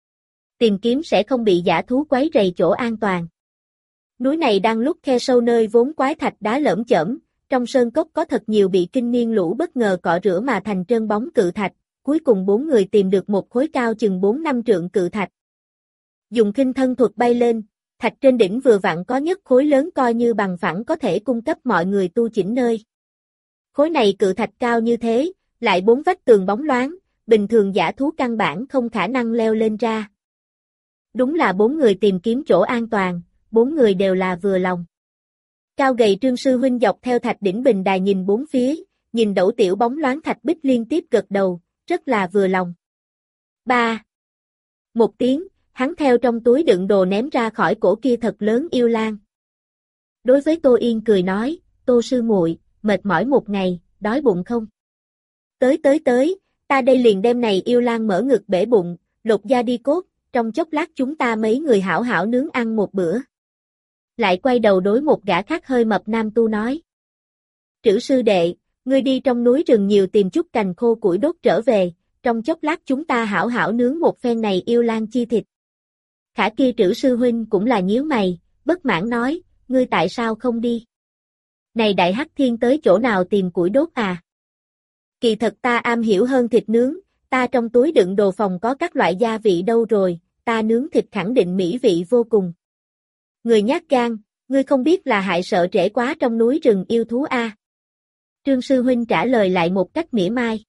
Tìm kiếm sẽ không bị dã thú quấy rầy chỗ an toàn. Núi này đang lúc khe sâu nơi vốn quái thạch đá lởm chởm, trong sơn cốc có thật nhiều bị kinh niên lũ bất ngờ cọ rửa mà thành trơn bóng cự thạch, cuối cùng bốn người tìm được một khối cao chừng bốn năm trượng cự thạch. Dùng khinh thân thuật bay lên, thạch trên đỉnh vừa vặn có nhất khối lớn coi như bằng phẳng có thể cung cấp mọi người tu chỉnh nơi. Khối này cự thạch cao như thế, lại bốn vách tường bóng loáng, bình thường dã thú căn bản không khả năng leo lên ra. Đúng là bốn người tìm kiếm chỗ an toàn, bốn người đều là vừa lòng. Cao gầy Trương sư huynh dọc theo thạch đỉnh bình đài nhìn bốn phía, nhìn đẩu tiểu bóng loáng thạch bích liên tiếp gật đầu, rất là vừa lòng. Ba. Một tiếng, hắn theo trong túi đựng đồ ném ra khỏi cổ kia thật lớn yêu lang. Đối với Tô Yên cười nói, Tô sư muội, mệt mỏi một ngày, đói bụng không? Tới tới tới, ta đây liền đem này yêu lang mở ngực bể bụng, lột da đi cốt, trong chốc lát chúng ta mấy người hảo hảo nướng ăn một bữa. Lại quay đầu đối một gã khác hơi mập nam tu nói. Trữ sư đệ, Ngươi đi trong núi rừng nhiều tìm chút cành khô củi đốt trở về, trong chốc lát chúng ta hảo hảo nướng một phen này yêu lang chi thịt. Khả kia Trữ sư huynh cũng là nhíu mày, bất mãn nói, ngươi tại sao không đi? Này đại hắc thiên tới chỗ nào tìm củi đốt à? Kỳ thật ta am hiểu hơn thịt nướng, ta trong túi đựng đồ phòng có các loại gia vị đâu rồi, ta nướng thịt khẳng định mỹ vị vô cùng. Người nhát gan, ngươi không biết là hại sợ trễ quá trong núi rừng yêu thú a. À? Trương sư huynh trả lời lại một cách mỉa mai.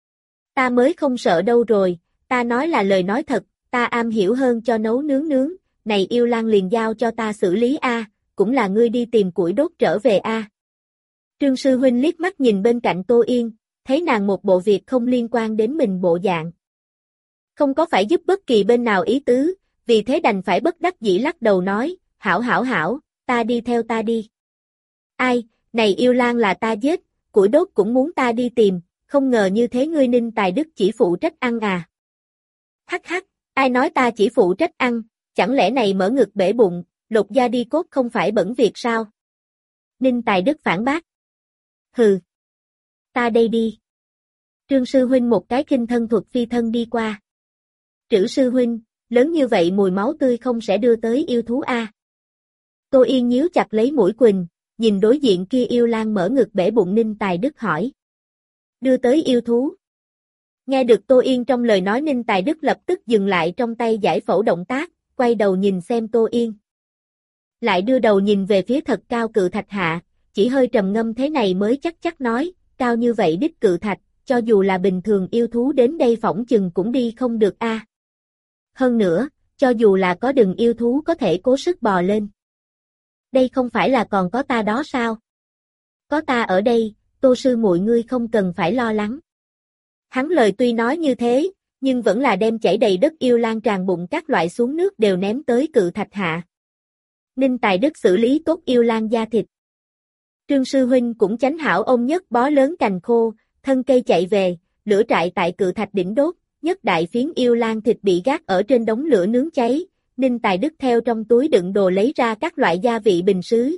Ta mới không sợ đâu rồi, ta nói là lời nói thật, ta am hiểu hơn cho nấu nướng nướng, này yêu lang liền giao cho ta xử lý a, à, cũng là ngươi đi tìm củi đốt trở về a. À. Trương sư huynh liếc mắt nhìn bên cạnh Tô Yên, thấy nàng một bộ việc không liên quan đến mình bộ dạng. Không có phải giúp bất kỳ bên nào ý tứ, vì thế đành phải bất đắc dĩ lắc đầu nói, hảo hảo hảo, ta đi theo ta đi. Ai, này yêu lang là ta giết, củi đốt cũng muốn ta đi tìm, không ngờ như thế ngươi Ninh Tài Đức chỉ phụ trách ăn à. Hắc hắc, ai nói ta chỉ phụ trách ăn, chẳng lẽ này mở ngực bể bụng, lột da đi cốt không phải bẩn việc sao? Ninh Tài Đức phản bác. Hừ. Ta đây đi. Trương sư huynh một cái khinh thân thuật phi thân đi qua. Trữ sư huynh, lớn như vậy mùi máu tươi không sẽ đưa tới yêu thú a? À? Tô Yên nhíu chặt lấy mũi quỳnh, nhìn đối diện kia yêu lang mở ngực bể bụng Ninh Tài Đức hỏi. Đưa tới yêu thú. Nghe được Tô Yên trong lời nói Ninh Tài Đức lập tức dừng lại trong tay giải phẫu động tác, quay đầu nhìn xem Tô Yên. Lại đưa đầu nhìn về phía thật cao cự thạch hạ, chỉ hơi trầm ngâm thế này mới chắc chắc nói, cao như vậy đích cự thạch, cho dù là bình thường yêu thú đến đây phỏng chừng cũng đi không được a. À. Hơn nữa, cho dù là có đừng yêu thú có thể cố sức bò lên. Đây không phải là còn có ta đó sao? Có ta ở đây, Tô sư muội ngươi không cần phải lo lắng. Hắn lời tuy nói như thế, nhưng vẫn là đem chảy đầy đất yêu lang tràn bụng các loại xuống nước đều ném tới cự thạch hạ. Ninh Tài Đức xử lý tốt yêu lang da thịt. Trương sư huynh cũng chánh hảo ôm nhất bó lớn cành khô, thân cây chạy về, lửa trại tại cự thạch đỉnh đốt, nhất đại phiến yêu lang thịt bị gác ở trên đống lửa nướng cháy, Ninh Tài Đức theo trong túi đựng đồ lấy ra các loại gia vị bình sứ.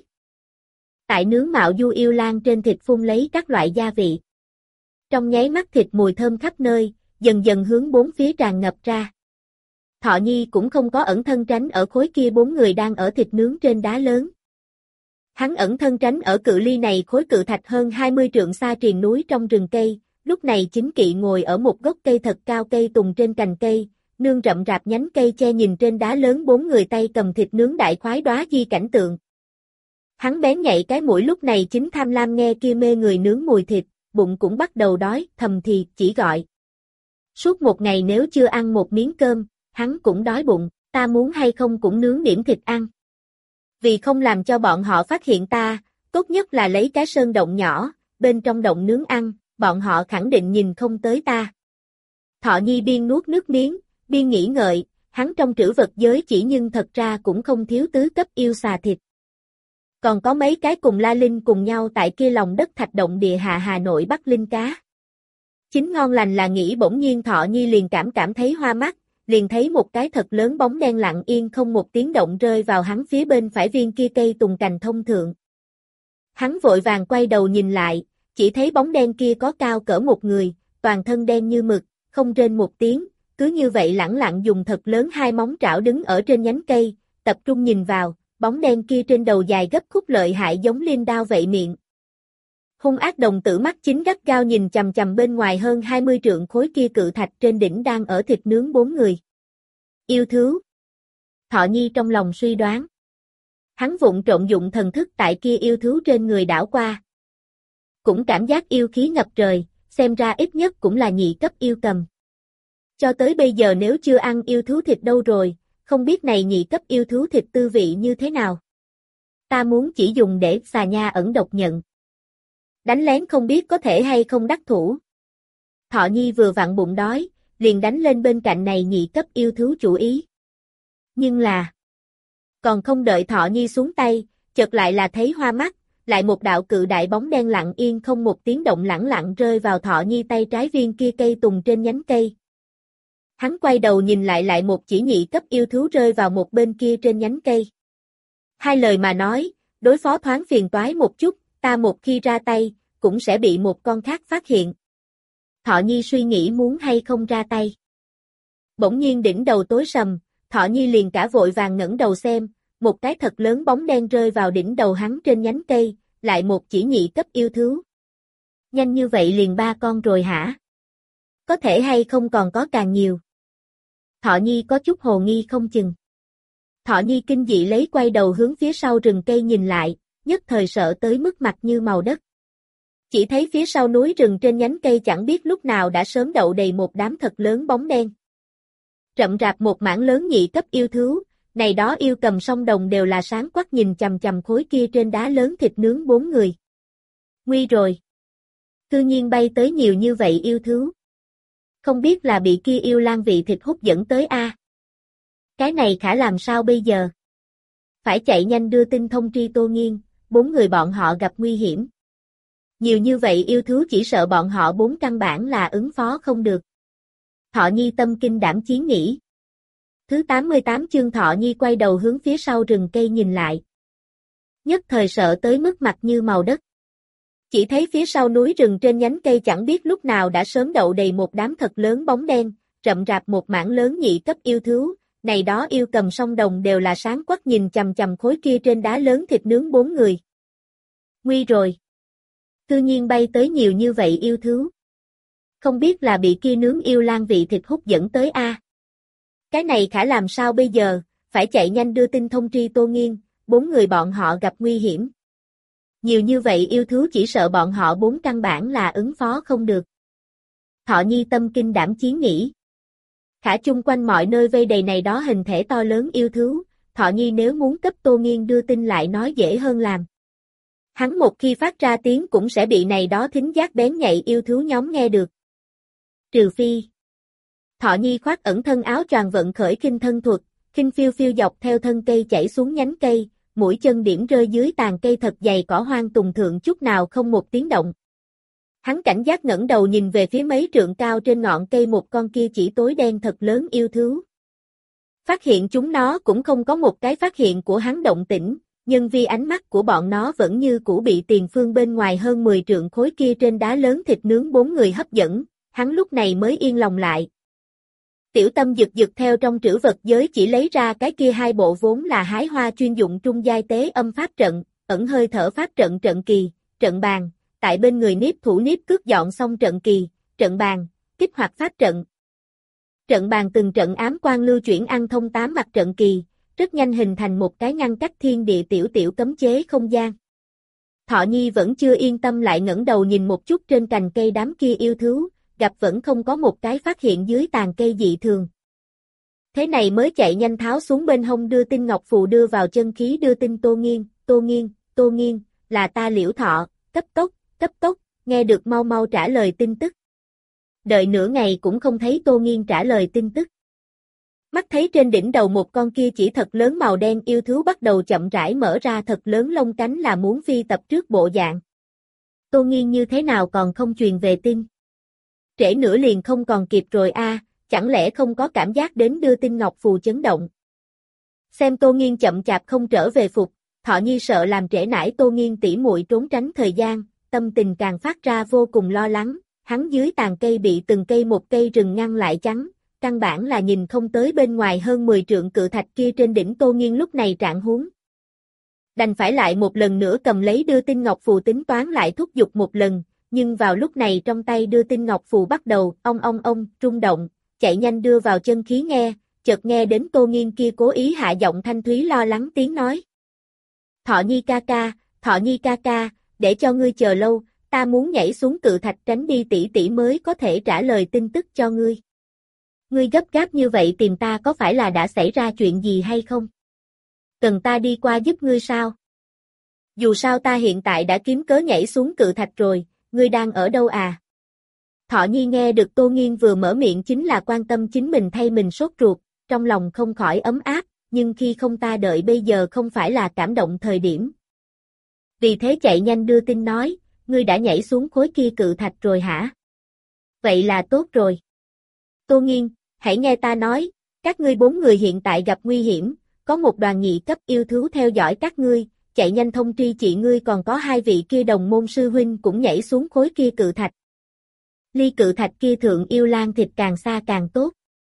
Tại nướng mạo du yêu lang trên thịt phun lấy các loại gia vị. Trong nháy mắt thịt mùi thơm khắp nơi, dần dần hướng bốn phía tràn ngập ra. Thọ Nhi cũng không có ẩn thân tránh ở khối kia bốn người đang ở thịt nướng trên đá lớn. Hắn ẩn thân tránh ở cự ly này khối cự thạch hơn hai mươi trượng xa triền núi trong rừng cây, lúc này chính kỵ ngồi ở một gốc cây thật cao cây tùng trên cành cây, nương rậm rạp nhánh cây che nhìn trên đá lớn bốn người tay cầm thịt nướng đại khoái đóa di cảnh tượng. Hắn bén nhạy cái mũi lúc này chính tham lam nghe kia mê người nướng mùi thịt, bụng cũng bắt đầu đói, thầm thì chỉ gọi. Suốt một ngày nếu chưa ăn một miếng cơm, hắn cũng đói bụng, ta muốn hay không cũng nướng điểm thịt ăn. Vì không làm cho bọn họ phát hiện ta, tốt nhất là lấy cái sơn động nhỏ, bên trong động nướng ăn, bọn họ khẳng định nhìn không tới ta. Thọ Nhi biên nuốt nước miếng, biên nghĩ ngợi, hắn trong trữ vật giới chỉ nhưng thật ra cũng không thiếu tứ cấp yêu xà thịt. Còn có mấy cái cùng La Linh cùng nhau tại kia lòng đất thạch động địa hạ Hà Nội bắt linh cá. Chính ngon lành là nghĩ bỗng nhiên Thọ Nhi liền cảm cảm thấy hoa mắt, liền thấy một cái thật lớn bóng đen lặng yên không một tiếng động rơi vào hắn phía bên phải viên kia cây tùng cành thông thượng. Hắn vội vàng quay đầu nhìn lại, chỉ thấy bóng đen kia có cao cỡ một người, toàn thân đen như mực, không rên một tiếng, cứ như vậy lẳng lặng dùng thật lớn hai móng trảo đứng ở trên nhánh cây, tập trung nhìn vào, bóng đen kia trên đầu dài gấp khúc lợi hại giống liêm đao vậy miệng. Hung ác đồng tử mắt chính gắt gao nhìn chằm chằm bên ngoài hơn hai mươi trượng khối kia cự thạch trên đỉnh đang ở thịt nướng bốn người. Yêu thú. Thọ Nhi trong lòng suy đoán. Hắn vụng trộn dụng thần thức tại kia yêu thú trên người đảo qua. Cũng cảm giác yêu khí ngập trời, xem ra ít nhất cũng là nhị cấp yêu cầm. Cho tới bây giờ nếu chưa ăn yêu thú thịt đâu rồi, không biết này nhị cấp yêu thú thịt tư vị như thế nào. Ta muốn chỉ dùng để xà nha ẩn độc nhận. Đánh lén không biết có thể hay không đắc thủ. Thọ Nhi vừa vặn bụng đói, liền đánh lên bên cạnh này nhị cấp yêu thú chủ ý. Nhưng là, còn không đợi Thọ Nhi xuống tay, chợt lại là thấy hoa mắt, lại một đạo cự đại bóng đen lặng yên không một tiếng động lẳng lặng rơi vào Thọ Nhi tay trái viên kia cây tùng trên nhánh cây. Hắn quay đầu nhìn lại lại một chỉ nhị cấp yêu thú rơi vào một bên kia trên nhánh cây. Hai lời mà nói, đối phó thoáng phiền toái một chút, ta một khi ra tay, cũng sẽ bị một con khác phát hiện. Thọ Nhi suy nghĩ muốn hay không ra tay. Bỗng nhiên đỉnh đầu tối sầm, Thọ Nhi liền cả vội vàng ngẩng đầu xem, một cái thật lớn bóng đen rơi vào đỉnh đầu hắn trên nhánh cây, lại một chỉ nhị cấp yêu thú. Nhanh như vậy liền ba con rồi hả? Có thể hay không còn có càng nhiều? Thọ Nhi có chút hồ nghi không chừng. Thọ Nhi kinh dị lấy quay đầu hướng phía sau rừng cây nhìn lại, nhất thời sợ tới mức mặt như màu đất. Chỉ thấy phía sau núi rừng trên nhánh cây chẳng biết lúc nào đã sớm đậu đầy một đám thật lớn bóng đen. Rậm rạp một mảng lớn nhị cấp yêu thú, này đó yêu cầm song đồng đều là sáng quắc nhìn chằm chằm khối kia trên đá lớn thịt nướng bốn người. Nguy rồi. Cư nhiên bay tới nhiều như vậy yêu thú. Không biết là bị kia yêu lang vị thịt hút dẫn tới a. À? Cái này khả làm sao bây giờ? Phải chạy nhanh đưa tin thông tri Tô Nghiên, bốn người bọn họ gặp nguy hiểm. Nhiều như vậy yêu thú chỉ sợ bọn họ bốn căn bản là ứng phó không được. Thọ Nhi tâm kinh đảm chiến nghĩ. Thứ tám mươi tám chương Thọ Nhi quay đầu hướng phía sau rừng cây nhìn lại. Nhất thời sợ tới mức mặt như màu đất. Chỉ thấy phía sau núi rừng trên nhánh cây chẳng biết lúc nào đã sớm đậu đầy một đám thật lớn bóng đen, rậm rạp một mảng lớn nhị cấp yêu thú, này đó yêu cầm song đồng đều là sáng quắc nhìn chằm chằm khối kia trên đá lớn thịt nướng bốn người. Nguy rồi. Cư nhiên bay tới nhiều như vậy yêu thú. Không biết là bị kia nướng yêu lang vị thịt hút dẫn tới a. À? Cái này khả làm sao bây giờ, phải chạy nhanh đưa tin thông tri Tô Nghiên, bốn người bọn họ gặp nguy hiểm. Nhiều như vậy yêu thú chỉ sợ bọn họ bốn căn bản là ứng phó không được. Thọ Nhi tâm kinh đảm chiến nghĩ. Khả chung quanh mọi nơi vây đầy này đó hình thể to lớn yêu thú, Thọ Nhi nếu muốn cấp Tô Nghiên đưa tin lại nói dễ hơn làm. Hắn một khi phát ra tiếng cũng sẽ bị này đó thính giác bén nhạy yêu thú nhóm nghe được. Trừ phi. Thọ Nhi khoác ẩn thân áo choàng vận khởi kinh thân thuật, kinh phiêu phiêu dọc theo thân cây chảy xuống nhánh cây, mũi chân điểm rơi dưới tàn cây thật dày cỏ hoang tùng thượng chút nào không một tiếng động. Hắn cảnh giác ngẩng đầu nhìn về phía mấy trượng cao trên ngọn cây một con kia chỉ tối đen thật lớn yêu thú. Phát hiện chúng nó cũng không có một cái phát hiện của hắn động tĩnh, nhưng vì ánh mắt của bọn nó vẫn như cũ bị tiền phương bên ngoài hơn mười trượng khối kia trên đá lớn thịt nướng bốn người hấp dẫn, hắn lúc này mới yên lòng lại. Tiểu Tâm giật giật theo trong trữ vật giới chỉ lấy ra cái kia hai bộ vốn là hái hoa chuyên dụng trung giai tế âm pháp trận, ẩn hơi thở pháp trận trận kỳ, trận bàn, tại bên người Niếp Thủ Niếp cước dọn xong trận kỳ, trận bàn, kích hoạt pháp trận. Trận bàn từng trận ám quang lưu chuyển ăn thông tám mặt trận kỳ, rất nhanh hình thành một cái ngăn cách thiên địa tiểu tiểu cấm chế không gian. Thọ Nhi vẫn chưa yên tâm lại ngẩng đầu nhìn một chút trên cành cây đám kia yêu thú, gặp vẫn không có một cái phát hiện dưới tàn cây dị thường. Thế này mới chạy nhanh tháo xuống bên hông đưa tin ngọc phù đưa vào chân khí đưa tin Tô Nghiên, Tô Nghiên, Tô Nghiên, là ta Liễu Thọ, cấp tốc, cấp tốc, nghe được mau mau trả lời tin tức. Đợi nửa ngày cũng không thấy Tô Nghiên trả lời tin tức. Mắt thấy trên đỉnh đầu một con kia chỉ thật lớn màu đen yêu thú bắt đầu chậm rãi mở ra thật lớn lông cánh là muốn phi tập trước bộ dạng. Tô Nghiên như thế nào còn không truyền về tin? Trễ nữa liền không còn kịp rồi a, à, chẳng lẽ không có cảm giác đến đưa tin ngọc phù chấn động. Xem Tô Nghiên chậm chạp không trở về phục, Thọ Nhi sợ làm trễ nải Tô Nghiên tỉ muội trốn tránh thời gian, tâm tình càng phát ra vô cùng lo lắng, hắn dưới tàn cây bị từng cây một cây rừng ngăn lại chắn, căn bản là nhìn không tới bên ngoài hơn mười trượng cự thạch kia trên đỉnh Tô Nghiên lúc này trạng huống. Đành phải lại một lần nữa cầm lấy đưa tin ngọc phù tính toán lại thúc giục một lần, nhưng vào lúc này trong tay đưa tin ngọc phù bắt đầu ong ong ong rung động, chạy nhanh đưa vào chân khí nghe, chợt nghe đến Tô Nghiên kia cố ý hạ giọng thanh thúy lo lắng tiếng nói. Thọ Nhi ca ca, Thọ Nhi ca ca, để cho ngươi chờ lâu, ta muốn nhảy xuống cự thạch tránh đi tỷ tỷ mới có thể trả lời tin tức cho ngươi. Ngươi gấp gáp như vậy tìm ta có phải là đã xảy ra chuyện gì hay không? Cần ta đi qua giúp ngươi sao? Dù sao ta hiện tại đã kiếm cớ nhảy xuống cự thạch rồi, ngươi đang ở đâu à? Thọ Nhi nghe được Tô Nghiên vừa mở miệng chính là quan tâm chính mình thay mình sốt ruột, trong lòng không khỏi ấm áp, nhưng khi không ta đợi bây giờ không phải là cảm động thời điểm. Vì thế chạy nhanh đưa tin nói, ngươi đã nhảy xuống khối kia cự thạch rồi hả? Vậy là tốt rồi. Tô Nghiên, hãy nghe ta nói, các ngươi bốn người hiện tại gặp nguy hiểm, có một đoàn nhị cấp yêu thú theo dõi các ngươi, chạy nhanh thông tri chị ngươi còn có hai vị kia đồng môn sư huynh cũng nhảy xuống khối kia cự thạch. Ly cự thạch kia thượng yêu lang thịt càng xa càng tốt.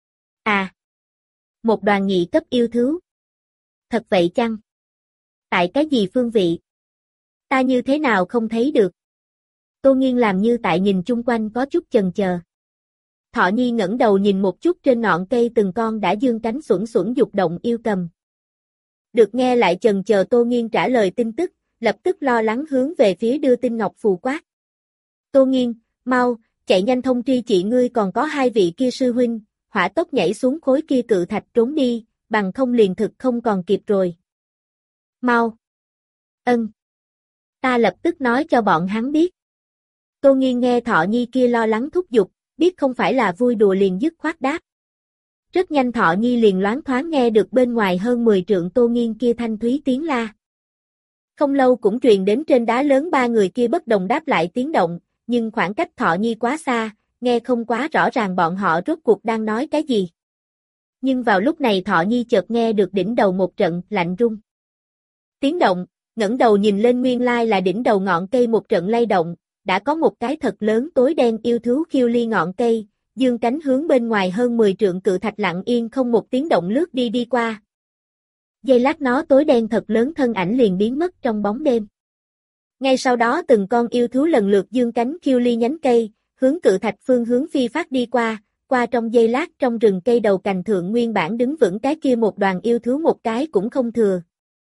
À! Một đoàn nhị cấp yêu thú. Thật vậy chăng? Tại cái gì phương vị? Ta như thế nào không thấy được? Tô Nghiên làm như tại nhìn chung quanh có chút chần chờ. Thọ Nhi ngẩng đầu nhìn một chút trên ngọn cây từng con đã dương cánh xuẩn xuẩn dục động yêu cầm. Được nghe lại chần chờ Tô Nghiên trả lời tin tức, lập tức lo lắng hướng về phía đưa tin ngọc phù quát. Tô Nghiên, mau, chạy nhanh thông tri chị ngươi còn có hai vị kia sư huynh, hỏa tốc nhảy xuống khối kia cự thạch trốn đi, bằng không liền thực không còn kịp rồi. Mau. Ân. Ta lập tức nói cho bọn hắn biết. Tô Nghiên nghe Thọ Nhi kia lo lắng thúc giục, biết không phải là vui đùa liền dứt khoát đáp. Rất nhanh Thọ Nhi liền loáng thoáng nghe được bên ngoài hơn mười trượng Tô Nghiên kia thanh thúy tiếng la. Không lâu cũng truyền đến trên đá lớn ba người kia bất đồng đáp lại tiếng động, nhưng khoảng cách Thọ Nhi quá xa, nghe không quá rõ ràng bọn họ rốt cuộc đang nói cái gì. Nhưng vào lúc này Thọ Nhi chợt nghe được đỉnh đầu một trận lạnh rung. Tiếng động, ngẩng đầu nhìn lên nguyên lai là đỉnh đầu ngọn cây một trận lay động, đã có một cái thật lớn tối đen yêu thú khiêu ly ngọn cây, dương cánh hướng bên ngoài hơn mười trượng cự thạch lặng yên không một tiếng động lướt đi đi qua. Giây lát nó tối đen thật lớn thân ảnh liền biến mất trong bóng đêm. Ngay sau đó từng con yêu thú lần lượt dương cánh khiêu ly nhánh cây, hướng cự thạch phương hướng phi phát đi qua, qua trong giây lát trong rừng cây đầu cành thượng nguyên bản đứng vững cái kia một đoàn yêu thú một cái cũng không thừa.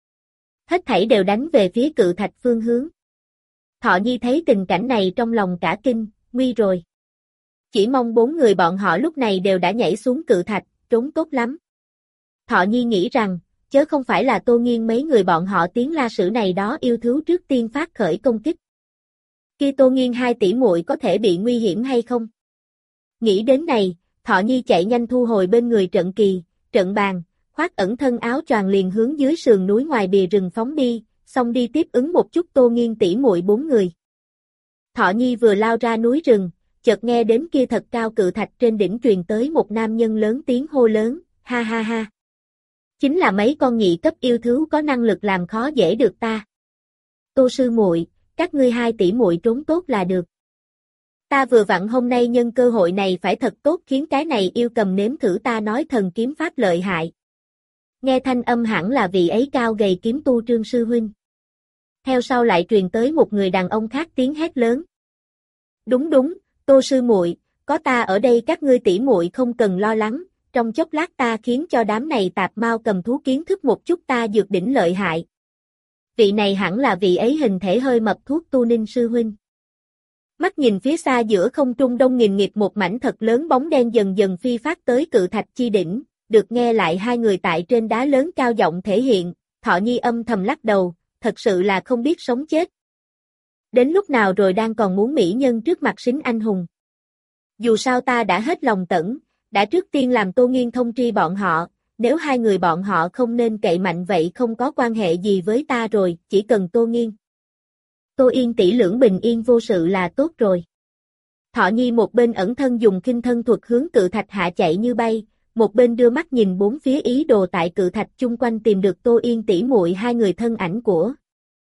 Hết thảy đều đánh về phía cự thạch phương hướng. Thọ Nhi thấy tình cảnh này trong lòng cả kinh, nguy rồi. Chỉ mong bốn người bọn họ lúc này đều đã nhảy xuống cự thạch, trốn tốt lắm. Thọ Nhi nghĩ rằng, chớ không phải là Tô Nghiên mấy người bọn họ tiếng la sử này đó yêu thú trước tiên phát khởi công kích. Kia Tô Nghiên hai tỷ muội có thể bị nguy hiểm hay không? Nghĩ đến này, Thọ Nhi chạy nhanh thu hồi bên người trận kỳ, trận bàn, khoác ẩn thân áo choàng liền hướng dưới sườn núi ngoài bìa rừng phóng đi, xong đi tiếp ứng một chút Tô Nghiên tỷ muội bốn người. Thọ Nhi vừa lao ra núi rừng, chợt nghe đến kia thật cao cự thạch trên đỉnh truyền tới một nam nhân lớn tiếng hô lớn, ha ha ha. Chính là mấy con nhị cấp yêu thú có năng lực làm khó dễ được ta. Tô sư muội, các ngươi hai tỷ muội trốn tốt là được. Ta vừa vặn hôm nay nhân cơ hội này phải thật tốt khiến cái này yêu cầm nếm thử ta nói thần kiếm pháp lợi hại. Nghe thanh âm hẳn là vị ấy cao gầy kiếm tu Trương sư huynh. Theo sau lại truyền tới một người đàn ông khác tiếng hét lớn. Đúng đúng, Tô sư muội, có ta ở đây các ngươi tỷ muội không cần lo lắng, trong chốc lát ta khiến cho đám này tạp mao cầm thú kiến thức một chút ta dược đỉnh lợi hại. Vị này hẳn là vị ấy hình thể hơi mập thuốc tu Ninh sư huynh. Mắt nhìn phía xa giữa không trung đông nghìn nghịt một mảnh thật lớn bóng đen dần dần phi phát tới cự thạch chi đỉnh, được nghe lại hai người tại trên đá lớn cao giọng thể hiện, Thọ Nhi âm thầm lắc đầu, thật sự là không biết sống chết. Đến lúc nào rồi đang còn muốn mỹ nhân trước mặt xính anh hùng. Dù sao ta đã hết lòng tẩn, đã trước tiên làm Tô Nghiên thông tri bọn họ, nếu hai người bọn họ không nên cậy mạnh vậy không có quan hệ gì với ta rồi, chỉ cần Tô Nghiên. Tô Yên tỷ lưỡng bình yên vô sự là tốt rồi. Thọ Nhi một bên ẩn thân dùng kinh thân thuật hướng cự thạch hạ chạy như bay, một bên đưa mắt nhìn bốn phía ý đồ tại cự thạch chung quanh tìm được Tô Yên tỷ muội hai người thân ảnh của.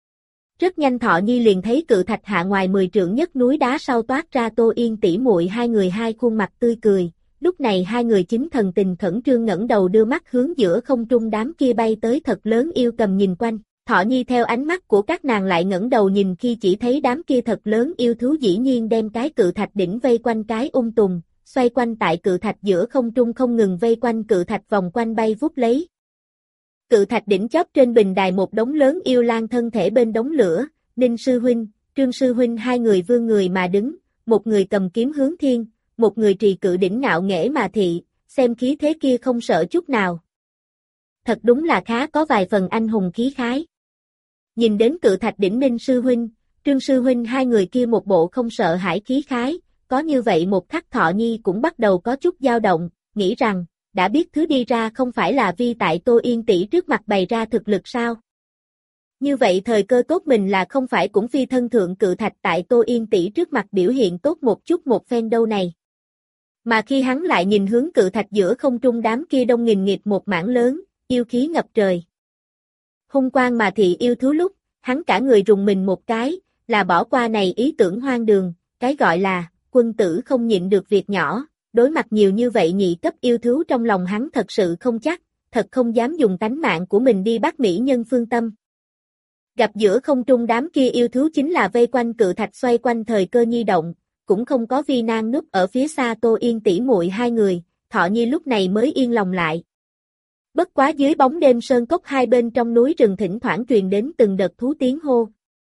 Rất nhanh Thọ Nhi liền thấy cự thạch hạ ngoài mười trượng nhất núi đá sau toát ra Tô Yên tỷ muội hai người hai khuôn mặt tươi cười, lúc này hai người chính thần tình khẩn trương ngẩng đầu đưa mắt hướng giữa không trung đám kia bay tới thật lớn yêu cầm nhìn quanh. Thọ Nhi theo ánh mắt của các nàng lại ngẩng đầu nhìn khi chỉ thấy đám kia thật lớn yêu thú dĩ nhiên đem cái cự thạch đỉnh vây quanh cái ung tùng, xoay quanh tại cự thạch giữa không trung không ngừng vây quanh cự thạch vòng quanh bay vút lấy. Cự thạch đỉnh chóp trên bình đài một đống lớn yêu lang thân thể bên đống lửa, Ninh sư huynh, Trương sư huynh hai người vươn người mà đứng, một người cầm kiếm hướng thiên, một người trì cự đỉnh ngạo nghễ mà thị, xem khí thế kia không sợ chút nào. Thật đúng là khá có vài phần anh hùng khí khái. Nhìn đến cự thạch đỉnh Ninh sư huynh, Trương sư huynh hai người kia một bộ không sợ hãi khí khái, có như vậy một khắc Thọ Nhi cũng bắt đầu có chút dao động, nghĩ rằng, đã biết thứ đi ra không phải là vi tại Tô Yên tỷ trước mặt bày ra thực lực sao? Như vậy thời cơ tốt mình là không phải cũng phi thân thượng cự thạch tại Tô Yên tỷ trước mặt biểu hiện tốt một chút một phen đâu này. Mà khi hắn lại nhìn hướng cự thạch giữa không trung đám kia đông nghìn nghịt một mảng lớn, yêu khí ngập trời. Hung quang mà thị yêu thú lúc, hắn cả người rùng mình một cái, là bỏ qua này ý tưởng hoang đường, cái gọi là, quân tử không nhịn được việc nhỏ, đối mặt nhiều như vậy nhị cấp yêu thú trong lòng hắn thật sự không chắc, thật không dám dùng tánh mạng của mình đi bắt mỹ nhân phương tâm. Gặp giữa không trung đám kia yêu thú chính là vây quanh cự thạch xoay quanh thời cơ nhi động, cũng không có Vi Nan núp ở phía xa Tô Yên tỷ muội hai người, Thọ Nhi lúc này mới yên lòng lại. Bất quá dưới bóng đêm sơn cốc hai bên trong núi rừng thỉnh thoảng truyền đến từng đợt thú tiếng hô.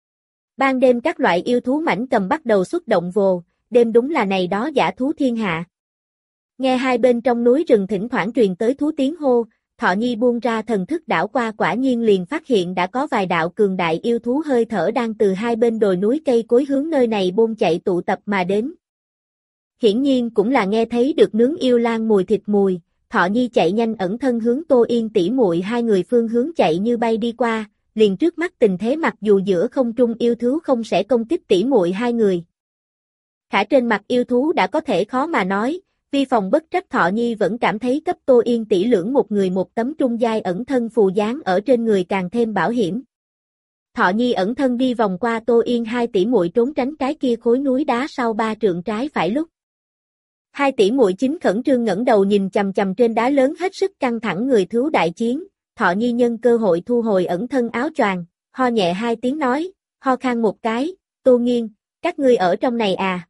Ban đêm các loại yêu thú mãnh cầm bắt đầu xuất động vồ, đêm đúng là này đó dã thú thiên hạ. Nghe hai bên trong núi rừng thỉnh thoảng truyền tới thú tiếng hô, Thọ Nhi buông ra thần thức đảo qua quả nhiên liền phát hiện đã có vài đạo cường đại yêu thú hơi thở đang từ hai bên đồi núi cây cối hướng nơi này bôn chạy tụ tập mà đến. Hiển nhiên cũng là nghe thấy được nướng yêu lang mùi thịt mùi, Thọ Nhi chạy nhanh ẩn thân hướng Tô Yên tỷ muội hai người phương hướng chạy như bay đi qua, liền trước mắt tình thế mặc dù giữa không trung yêu thú không sẽ công kích tỷ muội hai người. Khả trên mặt yêu thú đã có thể khó mà nói, vi phòng bất trách Thọ Nhi vẫn cảm thấy cấp Tô Yên tỷ lưỡng một người một tấm trung giai ẩn thân phù dáng ở trên người càng thêm bảo hiểm. Thọ Nhi ẩn thân đi vòng qua Tô Yên hai tỷ muội trốn tránh cái kia khối núi đá sau ba trượng trái phải lúc. Hai tỷ muội chính khẩn trương ngẩng đầu nhìn chằm chằm trên đá lớn hết sức căng thẳng người thú đại chiến, Thọ Nhi nhân cơ hội thu hồi ẩn thân áo choàng, ho nhẹ hai tiếng nói, ho khan một cái, Tô Nghiên, các ngươi ở trong này à?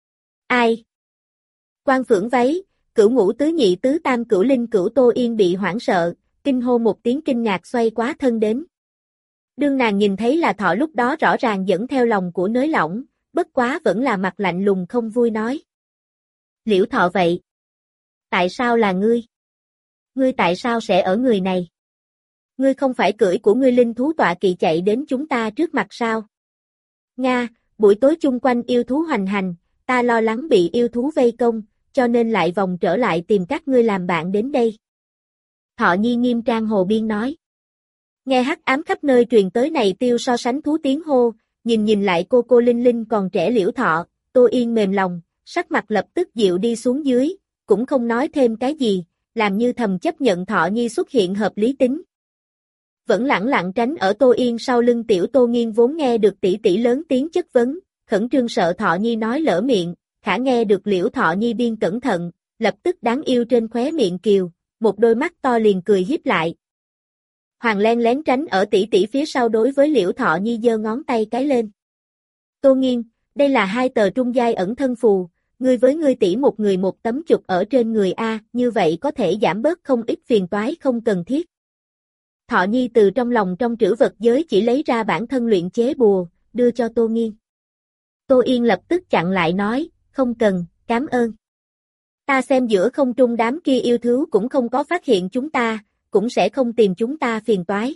Ai? Quan Phượng váy, cửu ngũ tứ nhị tứ tam cửu linh cửu Tô Yên bị hoảng sợ, kinh hô một tiếng kinh ngạc xoay quá thân đến. Đương nàng nhìn thấy là Thọ lúc đó rõ ràng dẫn theo lòng của nới lỏng, bất quá vẫn là mặt lạnh lùng không vui nói. Liễu Thọ vậy? Tại sao là ngươi? Ngươi tại sao sẽ ở người này? Ngươi không phải cưỡi của ngươi linh thú tọa kỵ chạy đến chúng ta trước mặt sao? Nga, buổi tối chung quanh yêu thú hoành hành, ta lo lắng bị yêu thú vây công, cho nên lại vòng trở lại tìm các ngươi làm bạn đến đây. Thọ Nhi nghiêm trang hồ biên nói. Nghe hắc ám khắp nơi truyền tới này tiêu so sánh thú tiếng hô, nhìn nhìn lại cô cô Linh Linh còn trẻ Liễu Thọ, Tô Yên mềm lòng, sắc mặt lập tức dịu đi xuống dưới, cũng không nói thêm cái gì, làm như thầm chấp nhận Thọ Nhi xuất hiện hợp lý tính. Vẫn lẳng lặng tránh ở Tô Yên sau lưng tiểu Tô Nghiên vốn nghe được tỷ tỷ lớn tiếng chất vấn, khẩn trương sợ Thọ Nhi nói lỡ miệng, khả nghe được Liễu Thọ Nhi biên cẩn thận, lập tức đáng yêu trên khóe miệng kiều, một đôi mắt to liền cười hiếp lại. Hoàng len lén tránh ở tỷ tỷ phía sau đối với Liễu Thọ Nhi giơ ngón tay cái lên. Tô Nghiên, đây là hai tờ trung giai ẩn thân phù, ngươi với ngươi tỷ một người một tấm chụp ở trên người A, như vậy có thể giảm bớt không ít phiền toái không cần thiết. Thọ Nhi từ trong lòng trong trữ vật giới chỉ lấy ra bản thân luyện chế bùa, đưa cho Tô Nghiên. Tô Yên lập tức chặn lại nói, không cần, cảm ơn. Ta xem giữa không trung đám kia yêu thú cũng không có phát hiện chúng ta, cũng sẽ không tìm chúng ta phiền toái.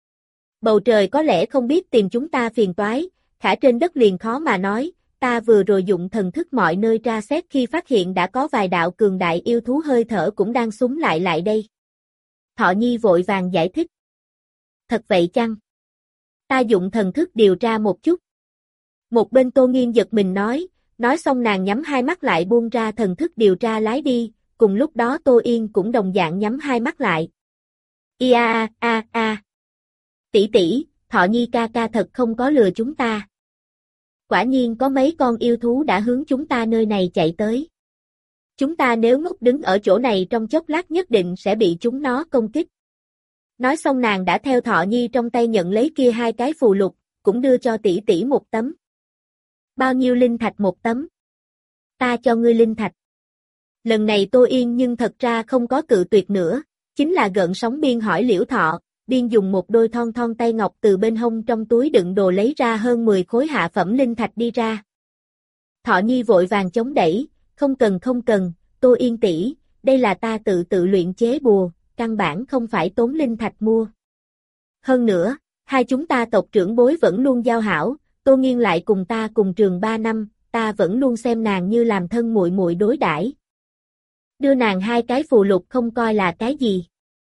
Bầu trời có lẽ không biết tìm chúng ta phiền toái, khả trên đất liền khó mà nói, ta vừa rồi dụng thần thức mọi nơi tra xét khi phát hiện đã có vài đạo cường đại yêu thú hơi thở cũng đang súng lại lại đây. Thọ Nhi vội vàng giải thích. Thật vậy chăng? Ta dụng thần thức điều tra một chút. Một bên Tô Nghiên giật mình nói, nói xong nàng nhắm hai mắt lại buông ra thần thức điều tra lái đi, cùng lúc đó Tô Yên cũng đồng dạng nhắm hai mắt lại. Ia a a a. Tỷ tỷ, Thọ Nhi ca ca thật không có lừa chúng ta. Quả nhiên có mấy con yêu thú đã hướng chúng ta nơi này chạy tới. Chúng ta nếu ngốc đứng ở chỗ này trong chốc lát nhất định sẽ bị chúng nó công kích. Nói xong nàng đã theo Thọ Nhi trong tay nhận lấy kia hai cái phù lục, cũng đưa cho tỷ tỷ một tấm. Bao nhiêu linh thạch một tấm? Ta cho ngươi linh thạch. Lần này Tô Yên nhưng thật ra không có cự tuyệt nữa, chính là gợn sóng biên hỏi Liễu Thọ, biên dùng một đôi thon thon tay ngọc từ bên hông trong túi đựng đồ lấy ra hơn mười khối hạ phẩm linh thạch đi ra. Thọ Nhi vội vàng chống đẩy, không cần không cần, Tô Yên tỷ, đây là ta tự tự luyện chế bùa, căn bản không phải tốn linh thạch mua. Hơn nữa, hai chúng ta tộc trưởng bối vẫn luôn giao hảo, Tô Nghiên lại cùng ta cùng trường ba năm, ta vẫn luôn xem nàng như làm thân muội muội đối đãi. Đưa nàng hai cái phù lục không coi là cái gì.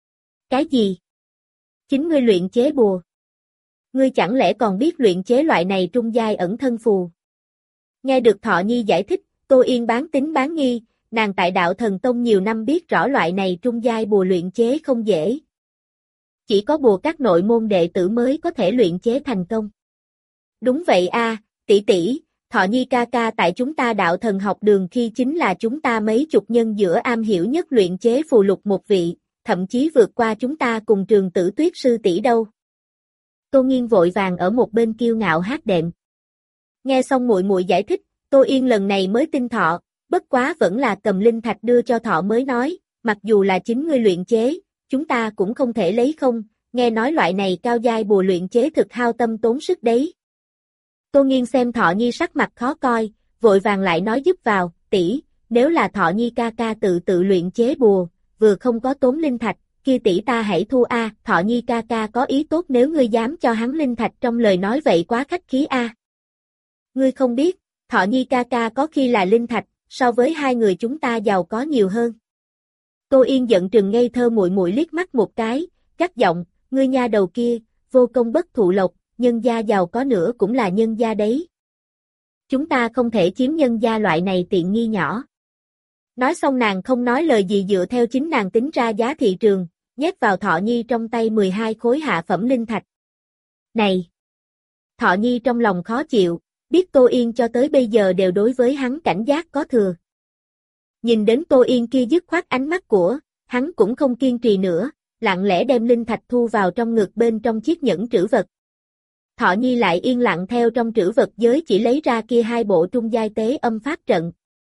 Cái gì? Chính ngươi luyện chế bùa. Ngươi chẳng lẽ còn biết luyện chế loại này trung giai ẩn thân phù? Nghe được Thọ Nhi giải thích, Tô Yên bán tín bán nghi, nàng tại đạo thần tông nhiều năm biết rõ loại này trung giai bùa luyện chế không dễ. Chỉ có bùa các nội môn đệ tử mới có thể luyện chế thành công. Đúng vậy a, tỷ tỷ, Thọ Nhi ca ca tại chúng ta đạo thần học đường khi chính là chúng ta mấy chục nhân giữa am hiểu nhất luyện chế phù lục một vị, thậm chí vượt qua chúng ta cùng Trường Tử Tuyết sư tỷ đâu. Tô Nghiên vội vàng ở một bên kiêu ngạo hát đệm. Nghe xong muội muội giải thích, Tô Yên lần này mới tin Thọ, bất quá vẫn là cầm linh thạch đưa cho Thọ mới nói, mặc dù là chính ngươi luyện chế, chúng ta cũng không thể lấy không, nghe nói loại này cao giai bùa luyện chế thực hao tâm tốn sức đấy. Tô Nghiên xem Thọ Nhi sắc mặt khó coi, vội vàng lại nói giúp vào, tỷ, nếu là Thọ Nhi ca ca tự tự luyện chế bùa, vừa không có tốn linh thạch, kia tỷ ta hãy thu a, Thọ Nhi ca ca có ý tốt nếu ngươi dám cho hắn linh thạch trong lời nói vậy quá khách khí a. Ngươi không biết, Thọ Nhi ca ca có khi là linh thạch, so với hai người chúng ta giàu có nhiều hơn. Tô Yên giận trừng ngây thơ muội muội liếc mắt một cái, gắt giọng, ngươi nha đầu kia, vô công bất thụ lộc, nhân gia giàu có nữa cũng là nhân gia đấy. Chúng ta không thể chiếm nhân gia loại này tiện nghi nhỏ. Nói xong nàng không nói lời gì dựa theo chính nàng tính ra giá thị trường, nhét vào Thọ Nhi trong tay mười hai khối hạ phẩm linh thạch. Này! Thọ Nhi trong lòng khó chịu, biết Tô Yên cho tới bây giờ đều đối với hắn cảnh giác có thừa. Nhìn đến Tô Yên kia dứt khoát ánh mắt của, hắn cũng không kiên trì nữa, lặng lẽ đem linh thạch thu vào trong ngực bên trong chiếc nhẫn trữ vật. Thọ Nhi lại yên lặng theo trong trữ vật giới chỉ lấy ra kia hai bộ trung giai tế âm pháp trận.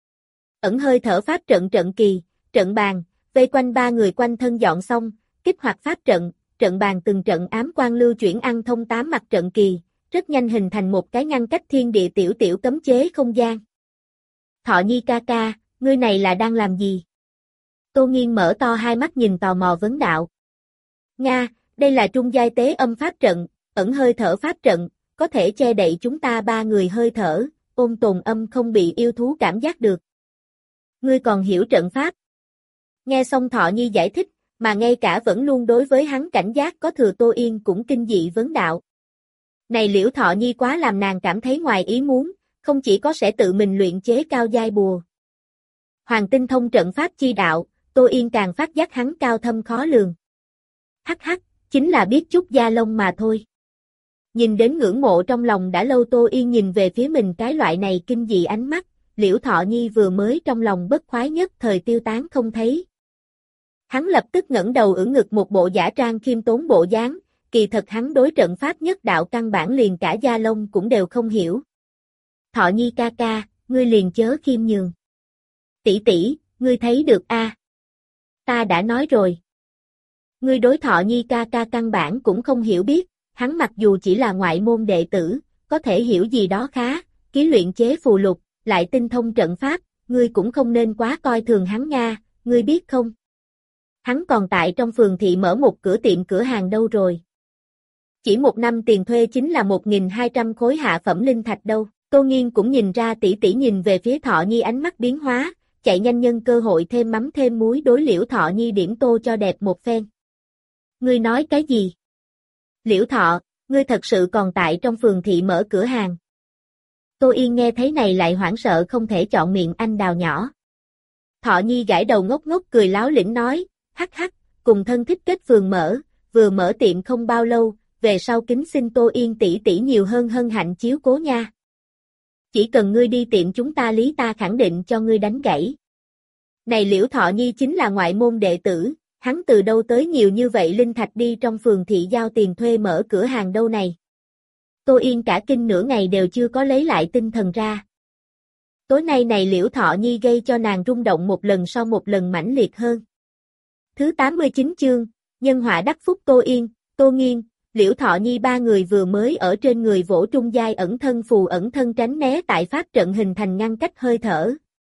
Ẩn hơi thở pháp trận trận kỳ, trận bàn, vây quanh ba người quanh thân dọn xong, kích hoạt pháp trận, trận bàn từng trận ám quang lưu chuyển ăn thông tám mặt trận kỳ, rất nhanh hình thành một cái ngăn cách thiên địa tiểu tiểu cấm chế không gian. Thọ Nhi ca ca, ngươi này là đang làm gì? Tô Nghiên mở to hai mắt nhìn tò mò vấn đạo. Nga, đây là trung giai tế âm pháp trận, ẩn hơi thở pháp trận, có thể che đậy chúng ta ba người hơi thở, ôn tồn âm không bị yêu thú cảm giác được. Ngươi còn hiểu trận pháp? Nghe xong Thọ Nhi giải thích, mà ngay cả vẫn luôn đối với hắn cảnh giác có thừa Tô Yên cũng kinh dị vấn đạo. Này Liễu Thọ Nhi quá làm nàng cảm thấy ngoài ý muốn, không chỉ có sẽ tự mình luyện chế cao giai bùa. Hoàng tinh thông trận pháp chi đạo, Tô Yên càng phát giác hắn cao thâm khó lường. Hắc hắc, chính là biết chút da lông mà thôi. Nhìn đến ngưỡng mộ trong lòng đã lâu Tô Yên nhìn về phía mình cái loại này kinh dị ánh mắt, Liễu Thọ Nhi vừa mới trong lòng bất khoái nhất thời tiêu tán không thấy. Hắn lập tức ngẩng đầu ưỡn ngực một bộ giả trang khiêm tốn bộ dáng, kỳ thật hắn đối trận pháp nhất đạo căn bản liền cả da lông cũng đều không hiểu. Thọ Nhi ca ca, ngươi liền chớ khiêm nhường. Tỷ tỷ, ngươi thấy được a? À? Ta đã nói rồi. Ngươi đối Thọ Nhi ca ca căn bản cũng không hiểu biết, hắn mặc dù chỉ là ngoại môn đệ tử, có thể hiểu gì đó khá, ký luyện chế phù lục, lại tinh thông trận pháp, ngươi cũng không nên quá coi thường hắn nga, ngươi biết không? Hắn còn tại trong phường thị mở một cửa tiệm cửa hàng đâu rồi. Chỉ một năm tiền thuê chính là một nghìn hai trăm khối hạ phẩm linh thạch đâu. Tô Nghiên cũng nhìn ra tỷ tỷ nhìn về phía Thọ Nhi ánh mắt biến hóa, chạy nhanh nhân cơ hội thêm mắm thêm muối đối Liễu Thọ Nhi điểm tô cho đẹp một phen. Ngươi nói cái gì? Liễu Thọ, ngươi thật sự còn tại trong phường thị mở cửa hàng. Tô Yên nghe thấy này lại hoảng sợ không thể chọn miệng anh đào nhỏ. Thọ Nhi gãi đầu ngốc ngốc cười láo lĩnh nói, hắc hắc, cùng thân thích kết phường mở, vừa mở tiệm không bao lâu, về sau kính xin Tô Yên tỷ tỷ nhiều hơn hân hạnh chiếu cố nha. Chỉ cần ngươi đi tiệm chúng ta lý ta khẳng định cho ngươi đánh gãy. Này Liễu Thọ Nhi chính là ngoại môn đệ tử, hắn từ đâu tới nhiều như vậy linh thạch đi trong phường thị giao tiền thuê mở cửa hàng đâu này. Tô Yên cả kinh nửa ngày đều chưa có lấy lại tinh thần ra. Tối nay này Liễu Thọ Nhi gây cho nàng rung động một lần sau một lần mãnh liệt hơn. Thứ tám mươi chín chương, nhân họa đắc phúc Tô Yên, Tô Nghiên, Liễu Thọ Nhi ba người vừa mới ở trên người vỗ trung giai ẩn thân phù ẩn thân tránh né tại pháp trận hình thành ngăn cách hơi thở.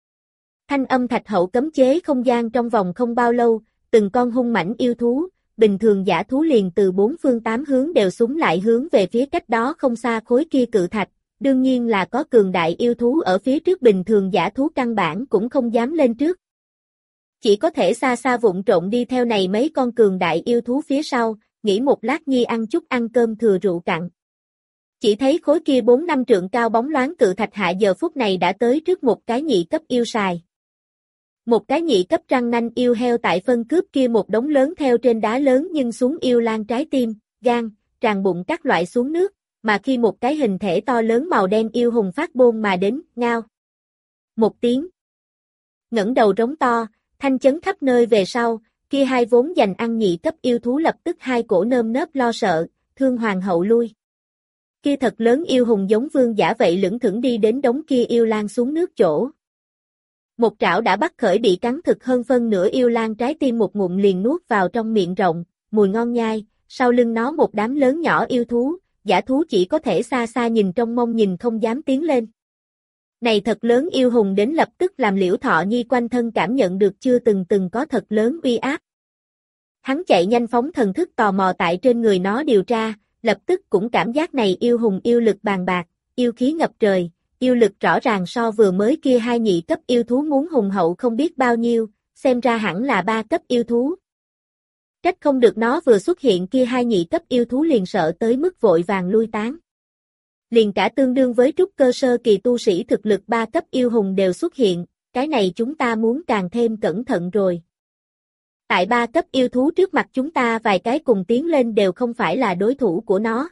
Thanh âm thạch hậu cấm chế không gian trong vòng không bao lâu, từng con hung mãnh yêu thú, bình thường giả thú liền từ bốn phương tám hướng đều súng lại hướng về phía cách đó không xa khối kia cự thạch, đương nhiên là có cường đại yêu thú ở phía trước bình thường giả thú căn bản cũng không dám lên trước. Chỉ có thể xa xa vụng trộn đi theo này mấy con cường đại yêu thú phía sau, nghĩ một lát nhi ăn chút ăn cơm thừa rượu cạn. Chỉ thấy khối kia bốn năm trượng cao bóng loáng cự thạch hạ giờ phút này đã tới trước một cái nhị cấp yêu sài. Một cái nhị cấp răng nanh yêu heo tại phân cướp kia một đống lớn theo trên đá lớn nhưng xuống yêu lang trái tim, gan, tràn bụng các loại xuống nước, mà khi một cái hình thể to lớn màu đen yêu hùng phát bôn mà đến, ngao. Một tiếng. Ngẩng đầu rống to, thanh chấn khắp nơi về sau, kia hai vốn dành ăn nhị cấp yêu thú lập tức hai cổ nơm nớp lo sợ, thương hoàng hậu lui. Kia thật lớn yêu hùng giống vương giả vậy lững thững đi đến đống kia yêu lang xuống nước chỗ. Một trảo đã bắt khởi bị cắn thực hơn phân nửa yêu lang trái tim một ngụm liền nuốt vào trong miệng rộng, mùi ngon nhai, sau lưng nó một đám lớn nhỏ yêu thú, giả thú chỉ có thể xa xa nhìn trong mông nhìn không dám tiến lên. Này thật lớn yêu hùng đến lập tức làm Liễu Thọ Nhi quanh thân cảm nhận được chưa từng từng có thật lớn uy áp. Hắn chạy nhanh phóng thần thức tò mò tại trên người nó điều tra, lập tức cũng cảm giác này yêu hùng yêu lực bàn bạc, yêu khí ngập trời, yêu lực rõ ràng so vừa mới kia hai nhị cấp yêu thú muốn hùng hậu không biết bao nhiêu, xem ra hẳn là ba cấp yêu thú. Trách không được nó vừa xuất hiện kia hai nhị cấp yêu thú liền sợ tới mức vội vàng lui tán. Liền cả tương đương với trúc cơ sơ kỳ tu sĩ thực lực ba cấp yêu hùng đều xuất hiện, cái này chúng ta muốn càng thêm cẩn thận rồi. Tại ba cấp yêu thú trước mặt chúng ta vài cái cùng tiến lên đều không phải là đối thủ của nó.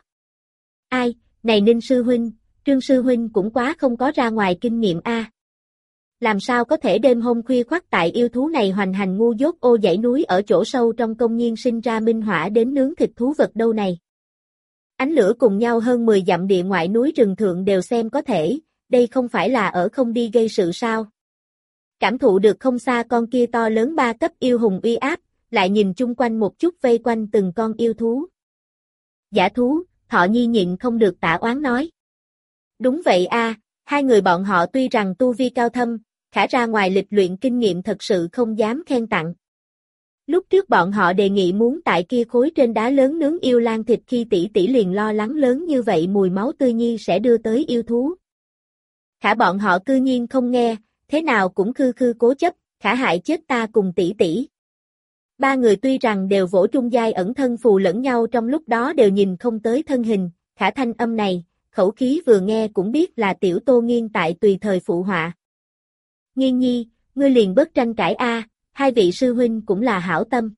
Ai, này Ninh sư huynh, Trương sư huynh cũng quá không có ra ngoài kinh nghiệm a. Làm sao có thể đêm hôm khuya khoắt tại yêu thú này hoành hành ngu dốt ô dãy núi ở chỗ sâu trong công nhiên sinh ra minh hỏa đến nướng thịt thú vật đâu này. Ánh lửa cùng nhau hơn mười dặm địa ngoại núi rừng thượng đều xem có thể, đây không phải là ở không đi gây sự sao. Cảm thụ được không xa con kia to lớn ba cấp yêu hùng uy áp, lại nhìn chung quanh một chút vây quanh từng con yêu thú. Giả thú, Thọ Nhi nhịn không được tả oán nói. Đúng vậy a, hai người bọn họ tuy rằng tu vi cao thâm, khả ra ngoài lịch luyện kinh nghiệm thật sự không dám khen tặng. Lúc trước bọn họ đề nghị muốn tại kia khối trên đá lớn nướng yêu lang thịt khi tỷ tỷ liền lo lắng lớn như vậy mùi máu tươi nhi sẽ đưa tới yêu thú. Khả bọn họ cư nhiên không nghe, thế nào cũng khư khư cố chấp, khả hại chết ta cùng tỷ tỷ. Ba người tuy rằng đều vỗ trung giai ẩn thân phù lẫn nhau trong lúc đó đều nhìn không tới thân hình, khả thanh âm này, khẩu khí vừa nghe cũng biết là tiểu Tô Nghiên tại tùy thời phụ họa. Nghiên nhi, ngươi liền bớt tranh cãi a, hai vị sư huynh cũng là hảo tâm.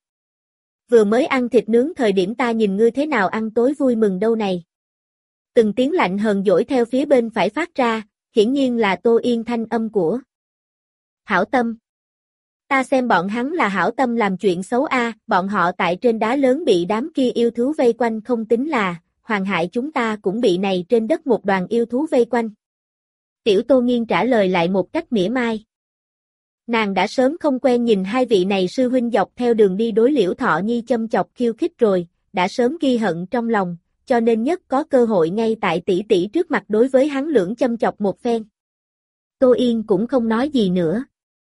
Vừa mới ăn thịt nướng thời điểm ta nhìn ngươi thế nào ăn tối vui mừng đâu này. Từng tiếng lạnh hờn dỗi theo phía bên phải phát ra, hiển nhiên là Tô Yên thanh âm của. Hảo tâm. Ta xem bọn hắn là hảo tâm làm chuyện xấu a, bọn họ tại trên đá lớn bị đám kia yêu thú vây quanh không tính là, hoàng hại chúng ta cũng bị này trên đất một đoàn yêu thú vây quanh. Tiểu Tô Nghiên trả lời lại một cách mỉa mai. Nàng đã sớm không quen nhìn hai vị này sư huynh dọc theo đường đi đối Liễu Thọ Nhi châm chọc khiêu khích rồi, đã sớm ghi hận trong lòng, cho nên nhất có cơ hội ngay tại tỷ tỷ trước mặt đối với hắn lưỡng châm chọc một phen. Tô Yên cũng không nói gì nữa.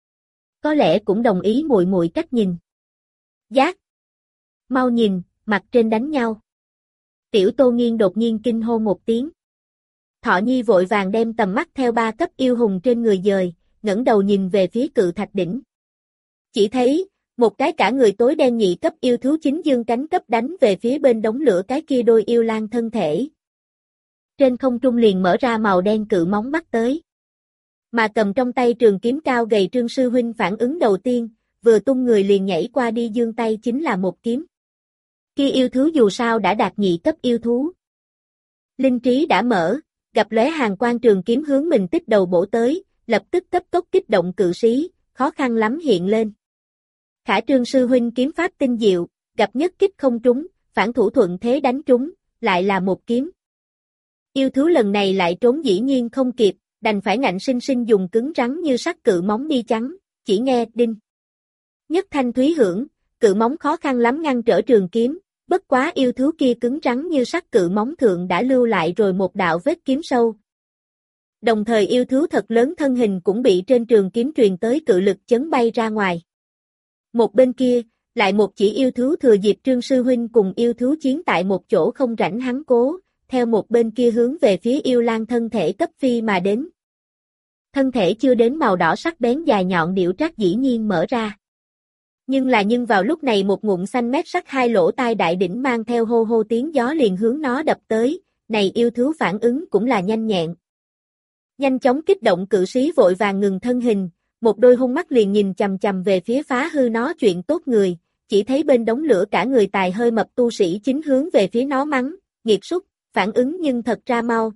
Có lẽ cũng đồng ý muội muội cách nhìn. Giác! Mau nhìn, mặt trên đánh nhau. Tiểu Tô Nghiên đột nhiên kinh hô một tiếng. Thọ Nhi vội vàng đem tầm mắt theo ba cấp yêu hùng trên người dời, ngẩng đầu nhìn về phía cự thạch đỉnh. Chỉ thấy, một cái cả người tối đen nhị cấp yêu thú chính dương cánh cấp đánh về phía bên đống lửa cái kia đôi yêu lang thân thể. Trên không trung liền mở ra màu đen cự móng bắt tới. Mà cầm trong tay trường kiếm cao gầy Trương sư huynh phản ứng đầu tiên, vừa tung người liền nhảy qua đi dương tay chính là một kiếm. Kia yêu thú dù sao đã đạt nhị cấp yêu thú. Linh trí đã mở, gặp lóe hàng quang trường kiếm hướng mình tích đầu bổ tới, lập tức cấp tốc kích động cự sĩ, khó khăn lắm hiện lên. Khả Trương sư huynh kiếm pháp tinh diệu, gặp nhất kích không trúng, phản thủ thuận thế đánh trúng, lại là một kiếm. Yêu thú lần này lại trốn dĩ nhiên không kịp, đành phải ngạnh sinh sinh dùng cứng rắn như sắt cự móng đi chắn, chỉ nghe đinh. Nhất thanh thúy hưởng, cự móng khó khăn lắm ngăn trở trường kiếm, bất quá yêu thú kia cứng rắn như sắt cự móng thượng đã lưu lại rồi một đạo vết kiếm sâu. Đồng thời yêu thú thật lớn thân hình cũng bị trên trường kiếm truyền tới cự lực chấn bay ra ngoài. Một bên kia, lại một chỉ yêu thú thừa dịp Trương sư huynh cùng yêu thú chiến tại một chỗ không rảnh hắn cố, theo một bên kia hướng về phía yêu lang thân thể cấp phi mà đến. Thân thể chưa đến màu đỏ sắc bén dài nhọn điểu trác dĩ nhiên mở ra. Nhưng là nhưng vào lúc này một ngụm xanh mét sắc hai lỗ tai đại đỉnh mang theo hô hô tiếng gió liền hướng nó đập tới, này yêu thú phản ứng cũng là nhanh nhẹn. Nhanh chóng kích động cự sĩ vội vàng ngừng thân hình, một đôi hung mắt liền nhìn chằm chằm về phía phá hư nó chuyện tốt người, chỉ thấy bên đống lửa cả người tài hơi mập tu sĩ chính hướng về phía nó mắng, nghiệt súc, phản ứng nhưng thật ra mau.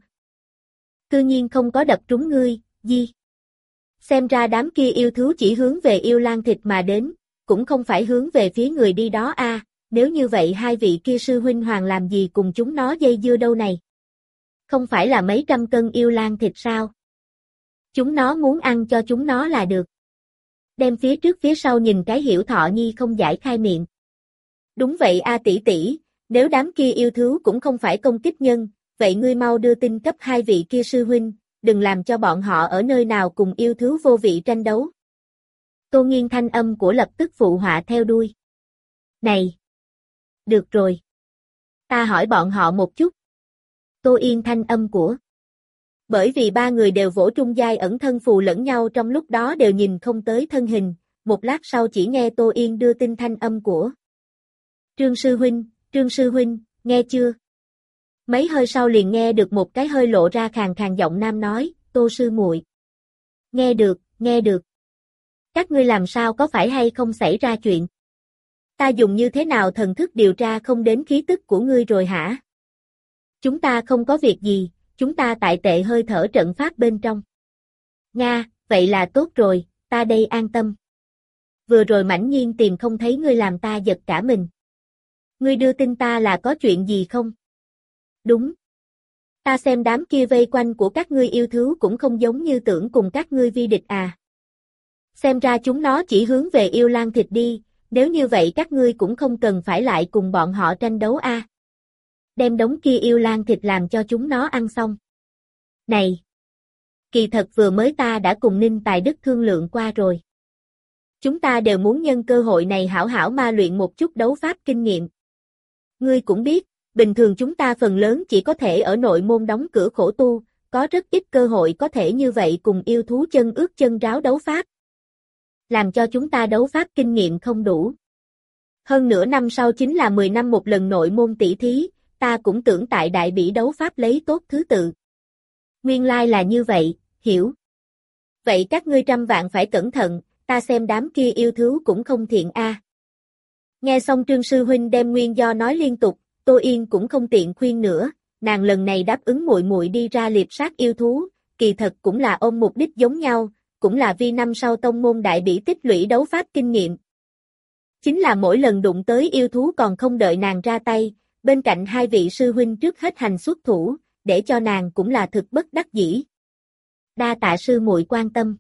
Cư nhiên không có đập trúng ngươi, di. Xem ra đám kia yêu thú chỉ hướng về yêu lang thịt mà đến, cũng không phải hướng về phía người đi đó a. À, nếu như vậy hai vị kia sư huynh hoàng làm gì cùng chúng nó dây dưa đâu này? Không phải là mấy trăm cân yêu lang thịt sao? Chúng nó muốn ăn cho chúng nó là được. Đem phía trước phía sau nhìn cái Hiểu Thọ Nhi không giải khai miệng. Đúng vậy a tỷ tỷ, nếu đám kia yêu thú cũng không phải công kích nhân, vậy ngươi mau đưa tin cấp hai vị kia sư huynh, đừng làm cho bọn họ ở nơi nào cùng yêu thú vô vị tranh đấu. Tô Nghiên thanh âm của lập tức phụ họa theo đuôi. Này! Được rồi. Ta hỏi bọn họ một chút. Tô Yên thanh âm của. Bởi vì ba người đều vỗ trung giai ẩn thân phù lẫn nhau trong lúc đó đều nhìn không tới thân hình, một lát sau chỉ nghe Tô Yên đưa tin thanh âm của. Trương sư huynh, Trương sư huynh, nghe chưa? Mấy hơi sau liền nghe được một cái hơi lộ ra khàn khàn giọng nam nói, Tô sư muội. Nghe được, nghe được. Các ngươi làm sao có phải hay không xảy ra chuyện? Ta dùng như thế nào thần thức điều tra không đến khí tức của ngươi rồi hả? Chúng ta không có việc gì, chúng ta tại tệ hơi thở trận pháp bên trong. Nga, vậy là tốt rồi, ta đây an tâm. Vừa rồi mãnh nhiên tìm không thấy ngươi làm ta giật cả mình. Ngươi đưa tin ta là có chuyện gì không? Đúng. Ta xem đám kia vây quanh của các ngươi yêu thú cũng không giống như tưởng cùng các ngươi vi địch à. Xem ra chúng nó chỉ hướng về yêu lang thịt đi, nếu như vậy các ngươi cũng không cần phải lại cùng bọn họ tranh đấu a. À. Đem đống kia yêu lang thịt làm cho chúng nó ăn xong. Này! Kỳ thật vừa mới ta đã cùng Ninh Tài Đức thương lượng qua rồi. Chúng ta đều muốn nhân cơ hội này hảo hảo ma luyện một chút đấu pháp kinh nghiệm. Ngươi cũng biết, bình thường chúng ta phần lớn chỉ có thể ở nội môn đóng cửa khổ tu, có rất ít cơ hội có thể như vậy cùng yêu thú chân ướt chân ráo đấu pháp. Làm cho chúng ta đấu pháp kinh nghiệm không đủ. Hơn nửa năm sau chính là mười năm một lần nội môn tỷ thí, ta cũng tưởng tại đại bỉ đấu pháp lấy tốt thứ tự. Nguyên lai là như vậy, hiểu. Vậy các ngươi trăm vạn phải cẩn thận, ta xem đám kia yêu thú cũng không thiện a. À. Nghe xong Trương sư huynh đem nguyên do nói liên tục, Tô Yên cũng không tiện khuyên nữa, nàng lần này đáp ứng muội muội đi ra liệp sát yêu thú, kỳ thật cũng là ôm mục đích giống nhau, cũng là vì năm sau tông môn đại bỉ tích lũy đấu pháp kinh nghiệm. Chính là mỗi lần đụng tới yêu thú còn không đợi nàng ra tay, bên cạnh hai vị sư huynh trước hết hành xuất thủ, để cho nàng cũng là thực bất đắc dĩ. Đa tạ sư muội quan tâm.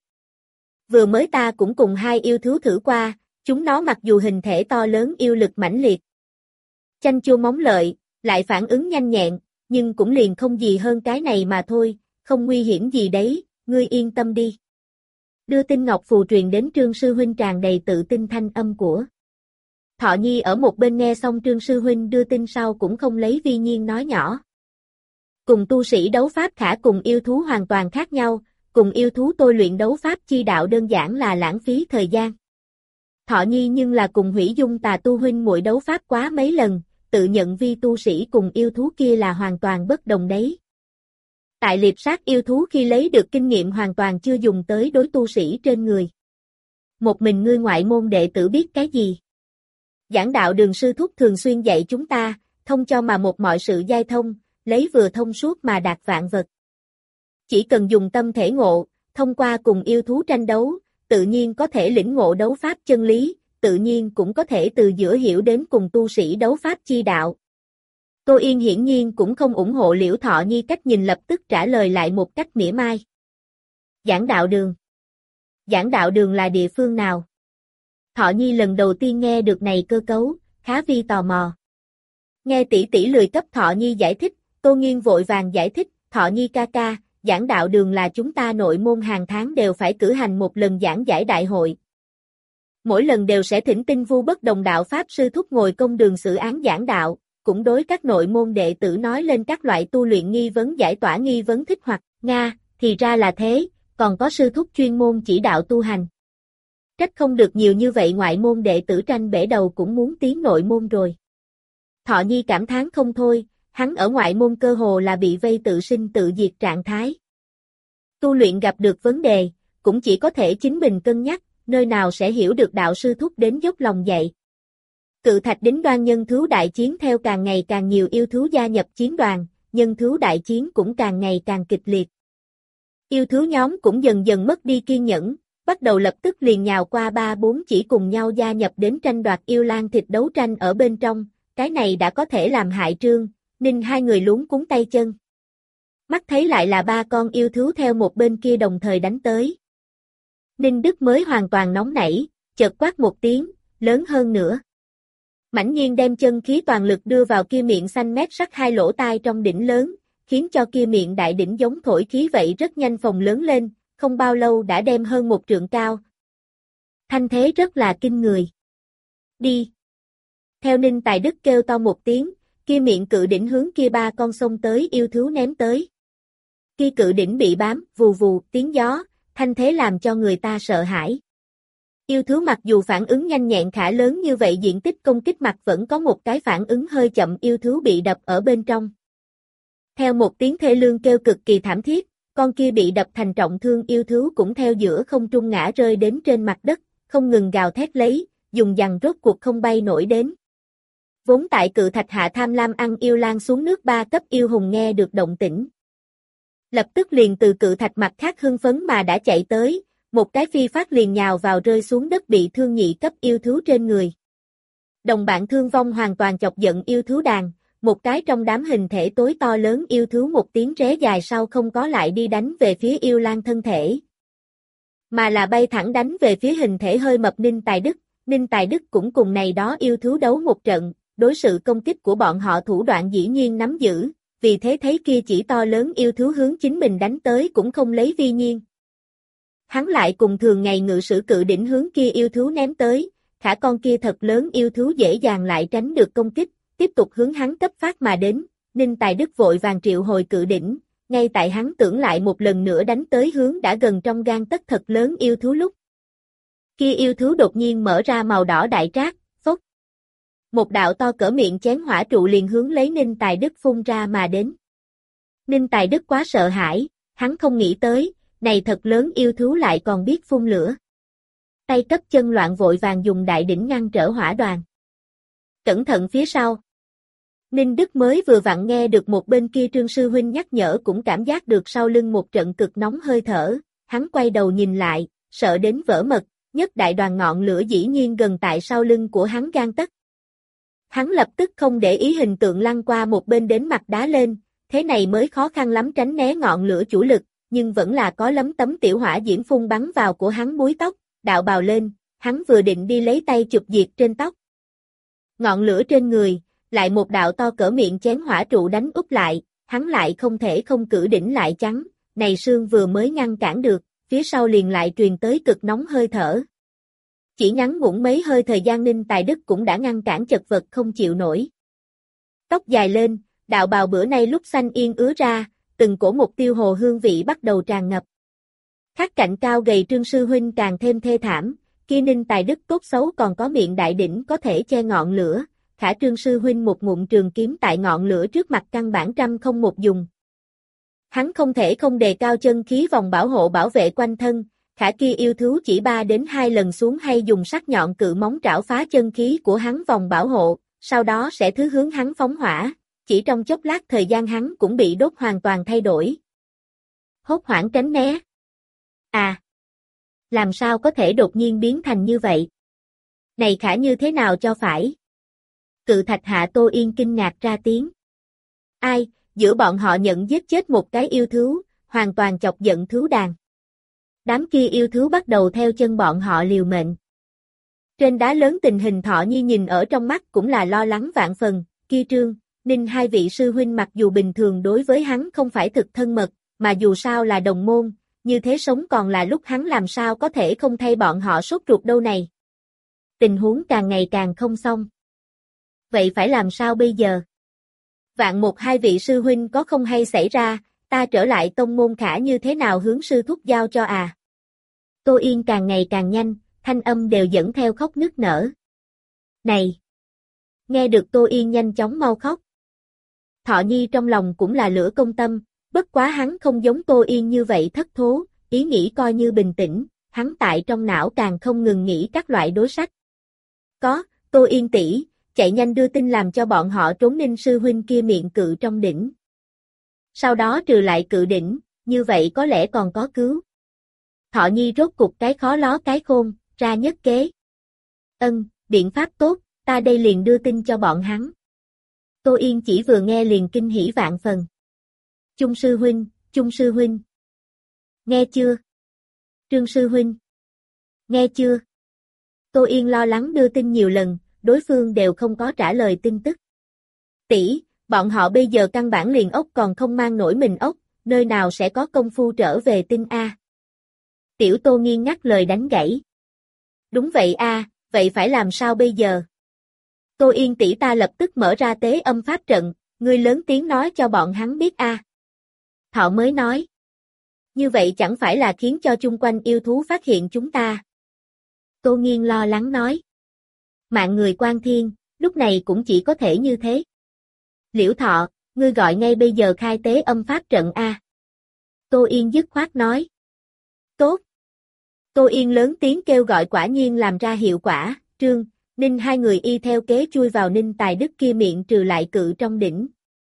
Vừa mới ta cũng cùng hai yêu thú thử qua, chúng nó mặc dù hình thể to lớn yêu lực mãnh liệt, chanh chua móng lợi, lại phản ứng nhanh nhẹn, nhưng cũng liền không gì hơn cái này mà thôi, không nguy hiểm gì đấy, ngươi yên tâm đi. Đưa tin ngọc phù truyền đến Trương sư huynh tràn đầy tự tin thanh âm của. Thọ Nhi ở một bên nghe xong Trương sư huynh đưa tin sau cũng không lấy vi nhiên nói nhỏ. Cùng tu sĩ đấu pháp khả cùng yêu thú hoàn toàn khác nhau, cùng yêu thú tôi luyện đấu pháp chi đạo đơn giản là lãng phí thời gian. Thọ Nhi nhưng là cùng Hủy Dung Tà tu huynh muội đấu pháp quá mấy lần, tự nhận vi tu sĩ cùng yêu thú kia là hoàn toàn bất đồng đấy. Tại liệp sát yêu thú khi lấy được kinh nghiệm hoàn toàn chưa dùng tới đối tu sĩ trên người. Một mình ngươi ngoại môn đệ tử biết cái gì? Giảng đạo đường sư thúc thường xuyên dạy chúng ta, thông cho mà một mọi sự giai thông, lấy vừa thông suốt mà đạt vạn vật. Chỉ cần dùng tâm thể ngộ, thông qua cùng yêu thú tranh đấu, tự nhiên có thể lĩnh ngộ đấu pháp chân lý, tự nhiên cũng có thể từ giữa hiểu đến cùng tu sĩ đấu pháp chi đạo. Tô Yên hiển nhiên cũng không ủng hộ Liễu Thọ Nhi cách nhìn, lập tức trả lời lại một cách mỉa mai. Giảng đạo đường. Giảng đạo đường là địa phương nào? Thọ Nhi lần đầu tiên nghe được này cơ cấu, khá vi tò mò. Nghe tỷ tỷ lười cấp Thọ Nhi giải thích, Tô Nghiên vội vàng giải thích, Thọ Nhi ca ca, giảng đạo đường là chúng ta nội môn hàng tháng đều phải cử hành một lần giảng giải đại hội. Mỗi lần đều sẽ thỉnh tinh vu bất đồng đạo pháp sư thúc ngồi công đường xử án giảng đạo, cũng đối các nội môn đệ tử nói lên các loại tu luyện nghi vấn, giải tỏa nghi vấn thích hoặc, Nga, thì ra là thế, còn có sư thúc chuyên môn chỉ đạo tu hành. Trách không được nhiều như vậy ngoại môn đệ tử tranh bể đầu cũng muốn tiến nội môn rồi. Thọ Nhi cảm thán không thôi, hắn ở ngoại môn cơ hồ là bị vây tự sinh tự diệt trạng thái. Tu luyện gặp được vấn đề, cũng chỉ có thể chính mình cân nhắc, nơi nào sẽ hiểu được đạo sư thúc đến dốc lòng dạy. Cự thạch đính đoan nhân thú đại chiến theo càng ngày càng nhiều yêu thú gia nhập chiến đoàn, nhân thú đại chiến cũng càng ngày càng kịch liệt. Yêu thú nhóm cũng dần dần mất đi kiên nhẫn, bắt đầu lập tức liền nhào qua ba bốn chỉ cùng nhau gia nhập đến tranh đoạt yêu lang thịt đấu tranh ở bên trong, cái này đã có thể làm hại Trương, Ninh hai người luống cuống tay chân. Mắt thấy lại là ba con yêu thú theo một bên kia đồng thời đánh tới. Ninh Đức mới hoàn toàn nóng nảy, chợt quát một tiếng, lớn hơn nữa. Mãnh nhiên đem chân khí toàn lực đưa vào kia miệng xanh mét sắc hai lỗ tai trong đỉnh lớn, khiến cho kia miệng đại đỉnh giống thổi khí vậy rất nhanh phồng lớn lên, không bao lâu đã đem hơn một trượng cao. Thanh thế rất là kinh người. Đi! Theo Ninh Tài Đức kêu to một tiếng, kia miệng cự đỉnh hướng kia ba con sông tới yêu thú ném tới. Kia cự đỉnh bị bám, vù vù, tiếng gió, thanh thế làm cho người ta sợ hãi. Yêu thú mặc dù phản ứng nhanh nhẹn khả lớn như vậy diện tích công kích mặt vẫn có một cái phản ứng hơi chậm yêu thú bị đập ở bên trong. Theo một tiếng thê lương kêu cực kỳ thảm thiết, con kia bị đập thành trọng thương yêu thú cũng theo giữa không trung ngã rơi đến trên mặt đất, không ngừng gào thét lấy, dùng dằng rốt cuộc không bay nổi đến. Vốn tại cự thạch hạ tham lam ăn yêu lang xuống nước ba cấp yêu hùng nghe được động tĩnh. Lập tức liền từ cự thạch mặt khác hưng phấn mà đã chạy tới, một cái phi phát liền nhào vào rơi xuống đất bị thương nhị cấp yêu thú trên người. Đồng bạn thương vong hoàn toàn chọc giận yêu thú đàn, một cái trong đám hình thể tối to lớn yêu thú một tiếng ré dài sau không có lại đi đánh về phía yêu lang thân thể. Mà là bay thẳng đánh về phía hình thể hơi mập Ninh Tài Đức, Ninh Tài Đức cũng cùng này đó yêu thú đấu một trận, đối sự công kích của bọn họ thủ đoạn dĩ nhiên nắm giữ, vì thế thấy kia chỉ to lớn yêu thú hướng chính mình đánh tới cũng không lấy vi nhiên. Hắn lại cùng thường ngày ngự sử cự đỉnh hướng kia yêu thú ném tới, khả con kia thật lớn yêu thú dễ dàng lại tránh được công kích, tiếp tục hướng hắn cấp phát mà đến, Ninh Tài Đức vội vàng triệu hồi cự đỉnh, ngay tại hắn tưởng lại một lần nữa đánh tới hướng đã gần trong gang tấc thật lớn yêu thú lúc. Kia yêu thú đột nhiên mở ra màu đỏ đại trác, phốc. Một đạo to cỡ miệng chén hỏa trụ liền hướng lấy Ninh Tài Đức phun ra mà đến. Ninh Tài Đức quá sợ hãi, hắn không nghĩ tới, này thật lớn yêu thú lại còn biết phun lửa. Tay cấp chân loạn vội vàng dùng đại đỉnh ngăn trở hỏa đoàn. Cẩn thận phía sau. Ninh Đức mới vừa vặn nghe được một bên kia Trương Sư Huynh nhắc nhở cũng cảm giác được sau lưng một trận cực nóng hơi thở, hắn quay đầu nhìn lại, sợ đến vỡ mật, nhất đại đoàn ngọn lửa dĩ nhiên gần tại sau lưng của hắn gang tấc. Hắn lập tức không để ý hình tượng lăn qua một bên đến mặt đá lên, thế này mới khó khăn lắm tránh né ngọn lửa chủ lực, nhưng vẫn là có lấm tấm tiểu hỏa diễm phun bắn vào của hắn búi tóc, đạo bào lên, hắn vừa định đi lấy tay chụp diệt trên tóc. Ngọn lửa trên người, lại một đạo to cỡ miệng chén hỏa trụ đánh úp lại, hắn lại không thể không cử đỉnh lại chắn, này sương vừa mới ngăn cản được, phía sau liền lại truyền tới cực nóng hơi thở. Chỉ ngắn ngủn mấy hơi thời gian Ninh Tài Đức cũng đã ngăn cản chật vật không chịu nổi. Tóc dài lên, đạo bào bữa nay lúc xanh yên ứa ra, từng cổ mục tiêu hồ hương vị bắt đầu tràn ngập. Khác cạnh cao gầy Trương Sư Huynh càng thêm thê thảm, kia Ninh Tài Đức tốt xấu còn có miệng đại đỉnh có thể che ngọn lửa, khả Trương Sư Huynh một ngụm trường kiếm tại ngọn lửa trước mặt căn bản trăm không một dùng. Hắn không thể không đề cao chân khí vòng bảo hộ bảo vệ quanh thân, khả kia yêu thú chỉ ba đến hai lần xuống hay dùng sắc nhọn cự móng trảo phá chân khí của hắn vòng bảo hộ, sau đó sẽ thứ hướng hắn phóng hỏa, chỉ trong chốc lát thời gian hắn cũng bị đốt hoàn toàn thay đổi. Hốt hoảng tránh né. À! Làm sao có thể đột nhiên biến thành như vậy? Này khả như thế nào cho phải? Cự thạch hạ Tô Yên kinh ngạc ra tiếng. Ai, giữa bọn họ nhận giết chết một cái yêu thú, hoàn toàn chọc giận thú đàn. Đám kia yêu thú bắt đầu theo chân bọn họ liều mệnh. Trên đá lớn tình hình Thọ Nhi nhìn ở trong mắt cũng là lo lắng vạn phần, kia Trương, Ninh hai vị sư huynh mặc dù bình thường đối với hắn không phải thực thân mật, mà dù sao là đồng môn, như thế sống còn là lúc hắn làm sao có thể không thay bọn họ sốt ruột đâu này. Tình huống càng ngày càng không xong. Vậy phải làm sao bây giờ? Vạn một hai vị sư huynh có không hay xảy ra, ta trở lại tông môn khả như thế nào hướng sư thúc giao cho à? Tô Yên càng ngày càng nhanh, thanh âm đều dẫn theo khóc nức nở. Này! Nghe được Tô Yên nhanh chóng mau khóc. Thọ Nhi trong lòng cũng là lửa công tâm, bất quá hắn không giống Tô Yên như vậy thất thố, ý nghĩ coi như bình tĩnh, hắn tại trong não càng không ngừng nghĩ các loại đối sách. Có, Tô Yên tỷ, chạy nhanh đưa tin làm cho bọn họ trốn Ninh sư huynh kia miệng cự trong đỉnh. Sau đó trừ lại cự đỉnh, như vậy có lẽ còn có cứu. Thọ Nhi rốt cục cái khó ló cái khôn, ra nhất kế. Ân, biện pháp tốt, ta đây liền đưa tin cho bọn hắn. Tô Yên chỉ vừa nghe liền kinh hỉ vạn phần. Chung sư huynh, Chung sư huynh. Nghe chưa? Trương sư huynh. Nghe chưa? Tô Yên lo lắng đưa tin nhiều lần, đối phương đều không có trả lời tin tức. Tỷ, bọn họ bây giờ căn bản liền ốc còn không mang nổi mình ốc, nơi nào sẽ có công phu trở về tin A. Tiểu Tô Nghiên ngắt lời đánh gãy. Đúng vậy A, vậy phải làm sao bây giờ? Tô Yên tỷ ta lập tức mở ra tế âm pháp trận, ngươi lớn tiếng nói cho bọn hắn biết A. Thọ mới nói. Như vậy chẳng phải là khiến cho chung quanh yêu thú phát hiện chúng ta. Tô Nghiên lo lắng nói. Mạng người quan thiên, lúc này cũng chỉ có thể như thế. Liễu Thọ, ngươi gọi ngay bây giờ khai tế âm pháp trận A. Tô Yên dứt khoát nói. Tốt. Tô Yên lớn tiếng kêu gọi quả nhiên làm ra hiệu quả, Trương, Ninh hai người y theo kế chui vào Ninh Tài Đức kia miệng trừ lại cự trong đỉnh.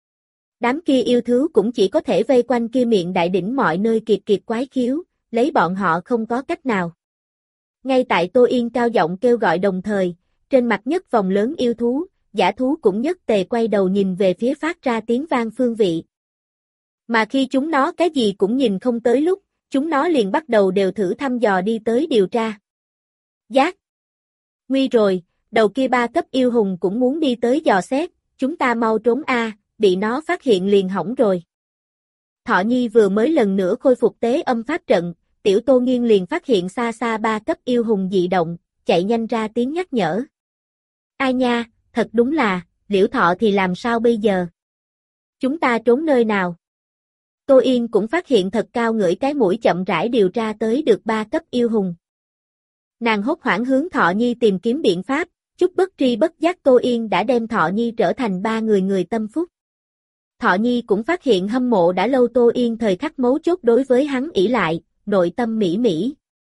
Đám kia yêu thú cũng chỉ có thể vây quanh kia miệng đại đỉnh mọi nơi kiệt kiệt quái khiếu, lấy bọn họ không có cách nào. Ngay tại Tô Yên cao giọng kêu gọi đồng thời, trên mặt nhất vòng lớn yêu thú, dã thú cũng nhất tề quay đầu nhìn về phía phát ra tiếng vang phương vị. Mà khi chúng nó cái gì cũng nhìn không tới lúc, chúng nó liền bắt đầu đều thử thăm dò đi tới điều tra. Giác! Nguy rồi, đầu kia ba cấp yêu hùng cũng muốn đi tới dò xét, chúng ta mau trốn A, bị nó phát hiện liền hỏng rồi. Thọ Nhi vừa mới lần nữa khôi phục tế âm pháp trận, Tiểu Tô Nghiên liền phát hiện xa xa ba cấp yêu hùng dị động, chạy nhanh ra tiếng nhắc nhở. Ai nha, thật đúng là, Liễu Thọ thì làm sao bây giờ? Chúng ta trốn nơi nào? Tô Yên cũng phát hiện thật cao ngửi cái mũi chậm rãi điều tra tới được ba cấp yêu hùng. Nàng hốt hoảng hướng Thọ Nhi tìm kiếm biện pháp, chút bất tri bất giác Tô Yên đã đem Thọ Nhi trở thành ba người người tâm phúc. Thọ Nhi cũng phát hiện hâm mộ đã lâu Tô Yên thời khắc mấu chốt đối với hắn ỷ lại, nội tâm mỹ mỹ.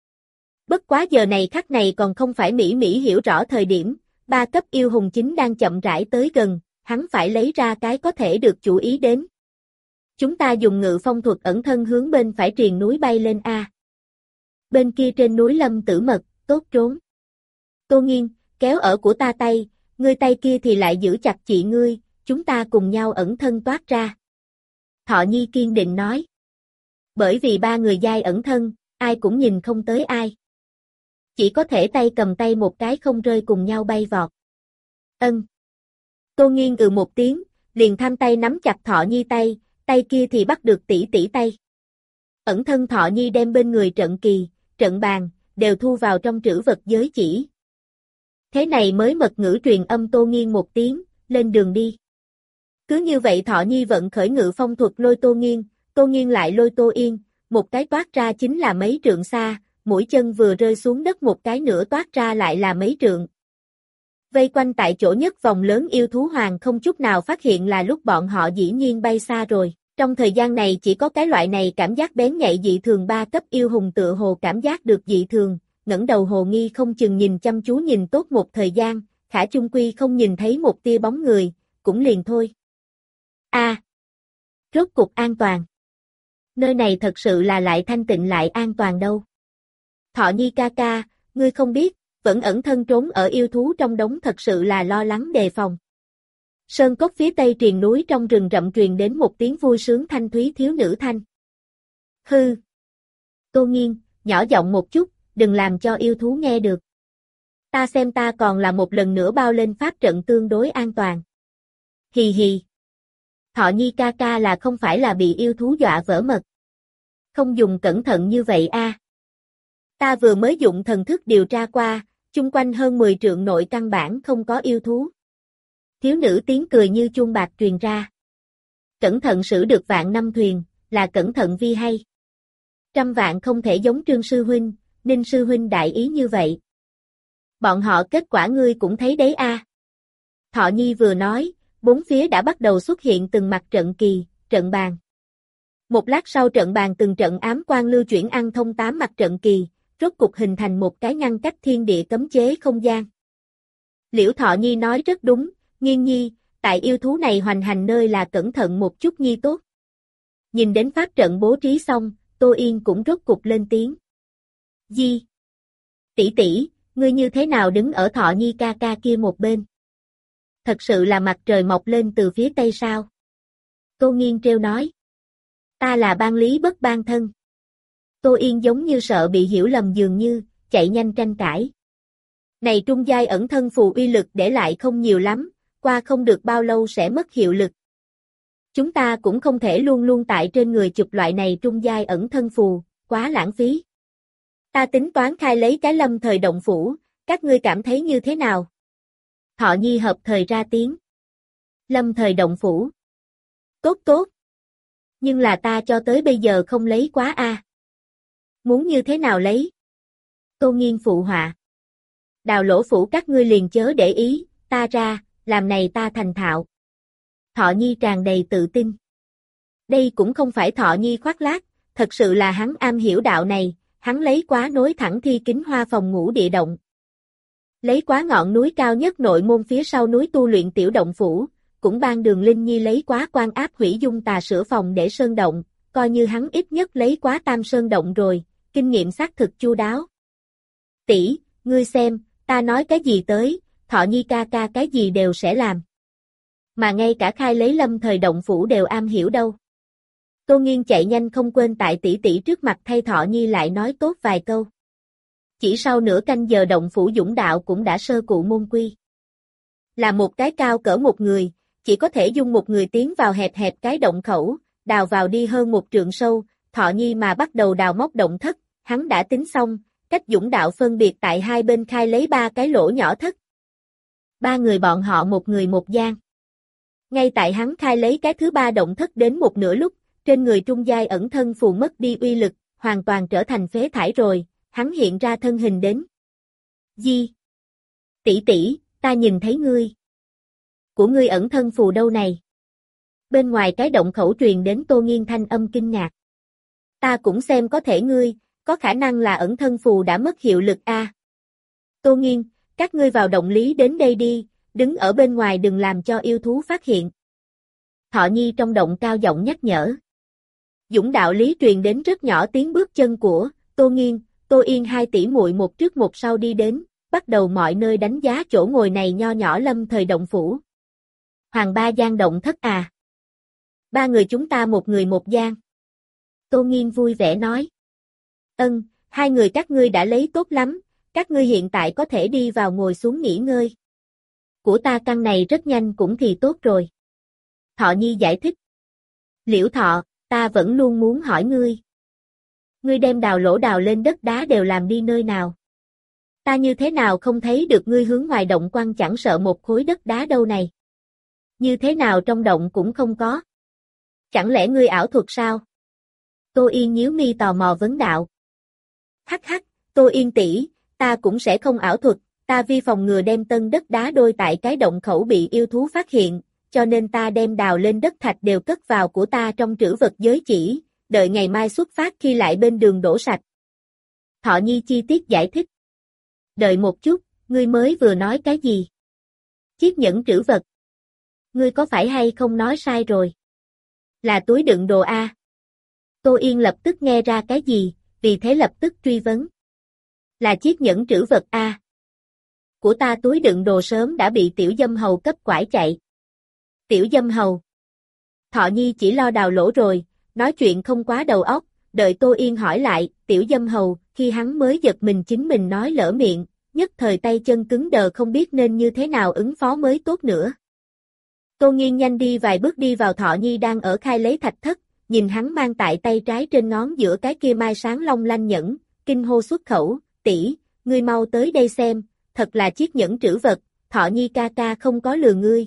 Bất quá giờ này khắc này còn không phải mỹ mỹ hiểu rõ thời điểm, ba cấp yêu hùng chính đang chậm rãi tới gần, hắn phải lấy ra cái có thể được chú ý đến. Chúng ta dùng ngự phong thuật ẩn thân hướng bên phải triền núi bay lên A. Bên kia trên núi lâm tử mật, tốt trốn. Tô Nghiên, kéo ở của ta tay, ngươi tay kia thì lại giữ chặt chị ngươi, chúng ta cùng nhau ẩn thân toát ra. Thọ Nhi kiên định nói. Bởi vì ba người giai ẩn thân, ai cũng nhìn không tới ai. Chỉ có thể tay cầm tay một cái không rơi cùng nhau bay vọt. Ân. Tô Nghiên ừ một tiếng, liền tham tay nắm chặt Thọ Nhi tay, tay kia thì bắt được tỷ tỷ tay. Ẩn thân Thọ Nhi đem bên người trận kỳ, trận bàn, đều thu vào trong trữ vật giới chỉ. Thế này mới mật ngữ truyền âm Tô Nghiên một tiếng, lên đường đi. Cứ như vậy Thọ Nhi vận khởi ngự phong thuật lôi Tô Nghiên, Tô Nghiên lại lôi Tô Yên, một cái toát ra chính là mấy trượng xa, mũi chân vừa rơi xuống đất một cái nữa toát ra lại là mấy trượng. Vây quanh tại chỗ nhất vòng lớn yêu thú hoàng không chút nào phát hiện là lúc bọn họ dĩ nhiên bay xa rồi. Trong thời gian này chỉ có cái loại này cảm giác bén nhạy dị thường ba cấp yêu hùng tựa hồ cảm giác được dị thường, ngẩng đầu hồ nghi không chừng nhìn chăm chú nhìn tốt một thời gian, khả chung quy không nhìn thấy một tia bóng người, cũng liền thôi. A, à, rốt cục an toàn. Nơi này thật sự là lại thanh tịnh lại an toàn đâu. Thọ Nhi ca ca, ngươi không biết, vẫn ẩn thân trốn ở yêu thú trong đống thật sự là lo lắng đề phòng. Sơn cốc phía tây triền núi trong rừng rậm truyền đến một tiếng vui sướng thanh thúy thiếu nữ thanh. Hư. Tô Nghiên, nhỏ giọng một chút, đừng làm cho yêu thú nghe được. Ta xem ta còn là một lần nữa bao lên pháp trận tương đối an toàn. Hì hì. Thọ Nhi ca ca là không phải là bị yêu thú dọa vỡ mật. Không dùng cẩn thận như vậy a. À. Ta vừa mới dụng thần thức điều tra qua, chung quanh hơn mười trượng nội căn bản không có yêu thú. Thiếu nữ tiếng cười như chuông bạc truyền ra. Cẩn thận xử được vạn năm thuyền, là cẩn thận vi hay. Trăm vạn không thể giống Trương sư huynh, Ninh sư huynh đại ý như vậy. Bọn họ kết quả ngươi cũng thấy đấy a. À. Thọ Nhi vừa nói, bốn phía đã bắt đầu xuất hiện từng mặt trận kỳ, trận bàn. Một lát sau trận bàn từng trận ám quang lưu chuyển ăn thông tám mặt trận kỳ, rốt cục hình thành một cái ngăn cách thiên địa cấm chế không gian. Liễu Thọ Nhi nói rất đúng, Nghiên Nhi, tại yêu thú này hoành hành nơi là cẩn thận một chút nhi tốt. Nhìn đến pháp trận bố trí xong, Tô Yên cũng rốt cục lên tiếng. Di. Tỷ tỷ, ngươi như thế nào đứng ở Thọ Nhi ca ca kia một bên? Thật sự là mặt trời mọc lên từ phía tây sao? Tô Nghiên trêu nói. Ta là ban lý bất ban thân. Tô Yên giống như sợ bị hiểu lầm dường như, chạy nhanh tranh cãi. Này trung giai ẩn thân phù uy lực để lại không nhiều lắm, qua không được bao lâu sẽ mất hiệu lực. Chúng ta cũng không thể luôn luôn tại trên người chụp loại này trung giai ẩn thân phù, quá lãng phí. Ta tính toán khai lấy cái lâm thời động phủ, các ngươi cảm thấy như thế nào? Thọ Nhi hợp thời ra tiếng. Lâm thời động phủ. Tốt tốt. Nhưng là ta cho tới bây giờ không lấy quá a. À. Muốn như thế nào lấy? Tô Nghiên phụ họa. Đào lỗ phủ các ngươi liền chớ để ý, ta ra, làm này ta thành thạo. Thọ Nhi tràn đầy tự tin. Đây cũng không phải Thọ Nhi khoác lác, thật sự là hắn am hiểu đạo này, hắn lấy quá nối thẳng thi kính hoa phòng ngủ địa động. Lấy quá ngọn núi cao nhất nội môn phía sau núi tu luyện tiểu động phủ, cũng ban Đường Linh Nhi lấy quá quan áp hủy dung tà sửa phòng để sơn động, coi như hắn ít nhất lấy quá tam sơn động rồi, kinh nghiệm xác thực chu đáo. Tỷ, ngươi xem, ta nói cái gì tới, Thọ Nhi ca ca cái gì đều sẽ làm. Mà ngay cả khai lấy lâm thời động phủ đều am hiểu đâu. Tô Nghiên chạy nhanh không quên tại tỷ tỷ trước mặt thay Thọ Nhi lại nói tốt vài câu. Chỉ sau nửa canh giờ động phủ dũng đạo cũng đã sơ cụ môn quy. Là một cái cao cỡ một người, chỉ có thể dung một người tiến vào hẹp hẹp cái động khẩu, đào vào đi hơn một trượng sâu, Thọ Nhi mà bắt đầu đào móc động thất, hắn đã tính xong, cách dũng đạo phân biệt tại hai bên khai lấy ba cái lỗ nhỏ thất. Ba người bọn họ một người một gian. Ngay tại hắn khai lấy cái thứ ba động thất đến một nửa lúc, trên người trung giai ẩn thân phù mất đi uy lực, hoàn toàn trở thành phế thải rồi, hắn hiện ra thân hình đến. Di. Tỷ tỷ, ta nhìn thấy ngươi. Của ngươi ẩn thân phù đâu này? Bên ngoài cái động khẩu truyền đến Tô Nghiên thanh âm kinh ngạc. Ta cũng xem có thể ngươi, có khả năng là ẩn thân phù đã mất hiệu lực a. À. Tô Nghiên, các ngươi vào động lý đến đây đi, đứng ở bên ngoài đừng làm cho yêu thú phát hiện. Thọ Nhi trong động cao giọng nhắc nhở. Dũng đạo lý truyền đến rất nhỏ tiếng bước chân của Tô Nghiên, Tô Yên hai tỷ muội một trước một sau đi đến, bắt đầu mọi nơi đánh giá chỗ ngồi này nho nhỏ lâm thời động phủ. Hoàng ba gian động thất à? Ba người chúng ta một người một gian. Tô Nghiên vui vẻ nói. Ân, hai người các ngươi đã lấy tốt lắm, các ngươi hiện tại có thể đi vào ngồi xuống nghỉ ngơi. Của ta căn này rất nhanh cũng thì tốt rồi. Thọ Nhi giải thích. Liễu Thọ, ta vẫn luôn muốn hỏi ngươi. Ngươi đem đào lỗ đào lên đất đá đều làm đi nơi nào? Ta như thế nào không thấy được ngươi hướng ngoài động quăng chẳng sợ một khối đất đá đâu này? Như thế nào trong động cũng không có? Chẳng lẽ ngươi ảo thuật sao? Tô Yên nhíu mi tò mò vấn đạo. Hắc hắc, Tô Yên tỷ, ta cũng sẽ không ảo thuật, ta vi phòng ngừa đem tân đất đá đôi tại cái động khẩu bị yêu thú phát hiện, cho nên ta đem đào lên đất thạch đều cất vào của ta trong trữ vật giới chỉ, đợi ngày mai xuất phát khi lại bên đường đổ sạch. Thọ Nhi chi tiết giải thích. Đợi một chút, ngươi mới vừa nói cái gì? Chiếc nhẫn trữ vật. Ngươi có phải hay không nói sai rồi? Là túi đựng đồ A. Tô Yên lập tức nghe ra cái gì, vì thế lập tức truy vấn. Là chiếc nhẫn trữ vật A. Của ta túi đựng đồ sớm đã bị tiểu dâm hầu cấp quải chạy. Tiểu dâm hầu. Thọ Nhi chỉ lo đào lỗ rồi, nói chuyện không quá đầu óc, đợi Tô Yên hỏi lại, tiểu dâm hầu, khi hắn mới giật mình chính mình nói lỡ miệng, nhất thời tay chân cứng đờ không biết nên như thế nào ứng phó mới tốt nữa. Tô Nghiên nhanh đi vài bước đi vào Thọ Nhi đang ở khai lấy thạch thất, nhìn hắn mang tại tay trái trên ngón giữa cái kia mai sáng long lanh nhẫn, kinh hô xuất khẩu, tỷ, ngươi mau tới đây xem, thật là chiếc nhẫn trữ vật, Thọ Nhi ca ca không có lừa ngươi.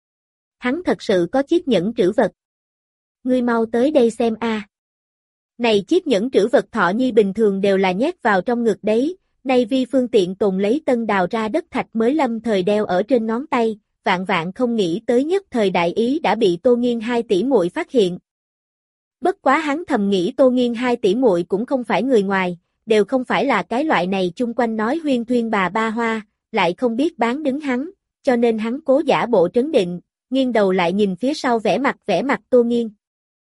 Hắn thật sự có chiếc nhẫn trữ vật. Ngươi mau tới đây xem a. À. Này chiếc nhẫn trữ vật Thọ Nhi bình thường đều là nhét vào trong ngực đấy, nay vi phương tiện tồn lấy tân đào ra đất thạch mới lâm thời đeo ở trên ngón tay, vạn vạn không nghĩ tới nhất thời đại ý đã bị Tô Nghiên hai tỷ muội phát hiện. Bất quá hắn thầm nghĩ Tô Nghiên hai tỷ muội cũng không phải người ngoài, đều không phải là cái loại này chung quanh nói huyên thuyên bà ba hoa, lại không biết bán đứng hắn, cho nên hắn cố giả bộ trấn định, nghiêng đầu lại nhìn phía sau vẻ mặt vẻ mặt Tô Nghiên.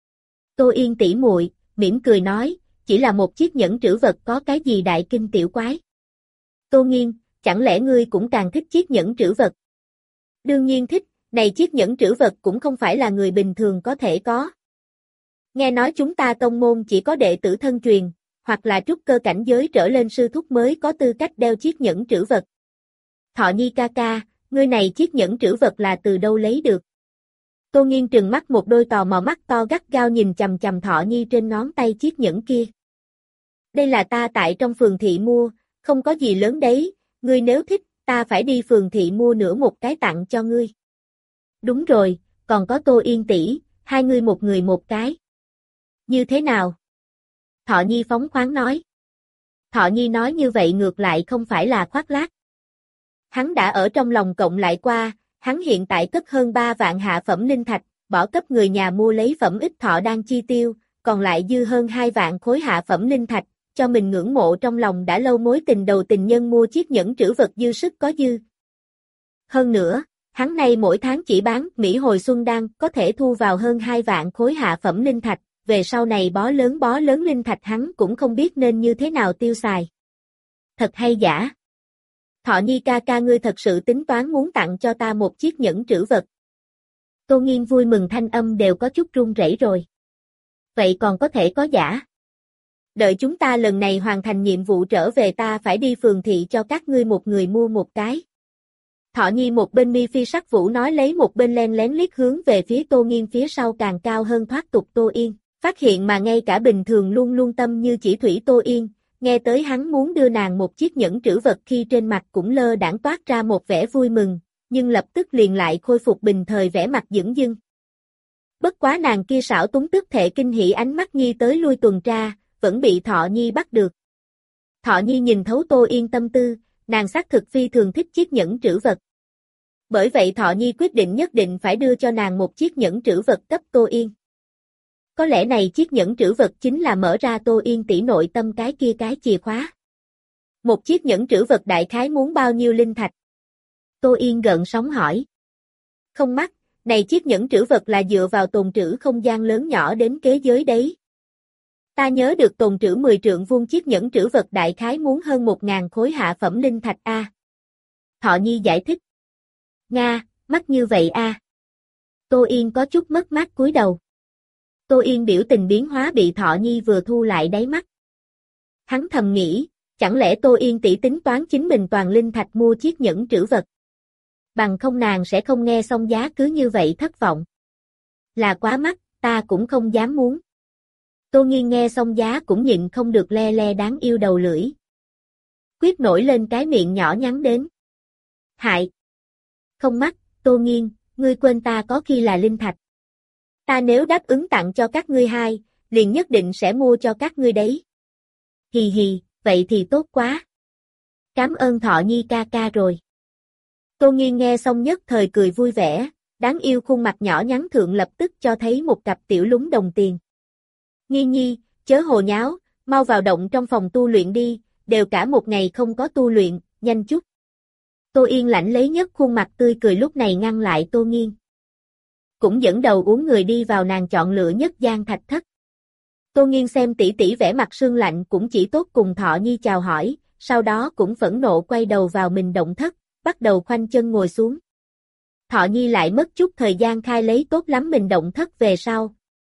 Tô Yên tỷ muội, mỉm cười nói, chỉ là một chiếc nhẫn trữ vật có cái gì đại kinh tiểu quái. Tô Nghiên, chẳng lẽ ngươi cũng càng thích chiếc nhẫn trữ vật? Đương nhiên thích, này chiếc nhẫn trữ vật cũng không phải là người bình thường có thể có. Nghe nói chúng ta tông môn chỉ có đệ tử thân truyền, hoặc là trúc cơ cảnh giới trở lên sư thúc mới có tư cách đeo chiếc nhẫn trữ vật. Thọ Nhi ca ca, ngươi này chiếc nhẫn trữ vật là từ đâu lấy được? Tô Nghiên trừng mắt một đôi tò mò mắt to gắt gao nhìn chằm chằm Thọ Nhi trên ngón tay chiếc nhẫn kia. Đây là ta tại trong phường thị mua, không có gì lớn đấy, ngươi nếu thích, ta phải đi phường thị mua nữa một cái tặng cho ngươi. Đúng rồi, còn có Tô Yên tỷ, hai ngươi một người một cái. Như thế nào? Thọ Nhi phóng khoáng nói. Thọ Nhi nói như vậy ngược lại không phải là khoác lác. Hắn đã ở trong lòng cộng lại qua, hắn hiện tại cất hơn ba vạn hạ phẩm linh thạch, bỏ cấp người nhà mua lấy phẩm ít thọ đang chi tiêu, còn lại dư hơn hai vạn khối hạ phẩm linh thạch, cho mình ngưỡng mộ trong lòng đã lâu mối tình đầu tình nhân mua chiếc nhẫn trữ vật dư sức có dư. Hơn nữa, hắn nay mỗi tháng chỉ bán Mỹ hồi xuân đan có thể thu vào hơn hai vạn khối hạ phẩm linh thạch, về sau này bó lớn bó lớn linh thạch hắn cũng không biết nên như thế nào tiêu xài. Thật hay giả? Thọ Nhi ca ca ngươi thật sự tính toán muốn tặng cho ta một chiếc nhẫn trữ vật. Tô Nghiên vui mừng thanh âm đều có chút run rẩy rồi. Vậy còn có thể có giả? Đợi chúng ta lần này hoàn thành nhiệm vụ trở về ta phải đi phường thị cho các ngươi một người mua một cái. Thọ Nhi một bên mi phi sắc vũ nói lấy một bên len lén liếc hướng về phía Tô Nghiên phía sau càng cao hơn thoát tục Tô Yên, phát hiện mà ngay cả bình thường luôn luôn tâm như chỉ thủy Tô Yên, nghe tới hắn muốn đưa nàng một chiếc nhẫn trữ vật khi trên mặt cũng lơ đãng toát ra một vẻ vui mừng, nhưng lập tức liền lại khôi phục bình thời vẻ mặt dửng dưng. Bất quá nàng kia xảo túng tức thể kinh hỉ ánh mắt Nhi tới lui tuần tra, vẫn bị Thọ Nhi bắt được. Thọ Nhi nhìn thấu Tô Yên tâm tư, nàng xác thực phi thường thích chiếc nhẫn trữ vật. Bởi vậy Thọ Nhi quyết định nhất định phải đưa cho nàng một chiếc nhẫn trữ vật cấp Tô Yên. Có lẽ này chiếc nhẫn trữ vật chính là mở ra Tô Yên tỷ nội tâm cái kia cái chìa khóa. Một chiếc nhẫn trữ vật đại khái muốn bao nhiêu linh thạch? Tô Yên gợn sóng hỏi. Không mắc, này chiếc nhẫn trữ vật là dựa vào tồn trữ không gian lớn nhỏ đến kế giới đấy. Ta nhớ được tồn trữ mười trượng vuông chiếc nhẫn trữ vật đại khái muốn hơn một ngàn khối hạ phẩm linh thạch a. Thọ Nhi giải thích. Nga, mắc như vậy a. Tô Yên có chút mất mát cúi đầu. Tô Yên biểu tình biến hóa bị Thọ Nhi vừa thu lại đáy mắt. Hắn thầm nghĩ, chẳng lẽ Tô Yên tỷ tính toán chính mình toàn linh thạch mua chiếc nhẫn trữ vật. Bằng không nàng sẽ không nghe xong giá cứ như vậy thất vọng. Là quá mắc, ta cũng không dám muốn. Tô Nghiên nghe xong giá cũng nhịn không được le le đáng yêu đầu lưỡi. Quyết nổi lên cái miệng nhỏ nhắn đến. Hại! Không mắc, Tô Nghiên, ngươi quên ta có khi là linh thạch. Ta nếu đáp ứng tặng cho các ngươi hai, liền nhất định sẽ mua cho các ngươi đấy. Hì hì, vậy thì tốt quá. Cảm ơn Thọ Nhi ca ca rồi. Tô Nghiên nghe xong nhất thời cười vui vẻ, đáng yêu khuôn mặt nhỏ nhắn thượng lập tức cho thấy một cặp tiểu lúng đồng tiền. Nghiên Nhi, chớ hồ nháo, mau vào động trong phòng tu luyện đi, đều cả một ngày không có tu luyện, nhanh chút. Tô Yên lãnh lấy nhất khuôn mặt tươi cười lúc này ngăn lại Tô Nghiên. Cũng dẫn đầu uống người đi vào nàng chọn lựa nhất gian thạch thất. Tô Nghiên xem tỷ tỷ vẻ mặt sương lạnh cũng chỉ tốt cùng Thọ Nhi chào hỏi, sau đó cũng phẫn nộ quay đầu vào mình động thất, bắt đầu khoanh chân ngồi xuống. Thọ Nhi lại mất chút thời gian khai lấy tốt lắm mình động thất về sau.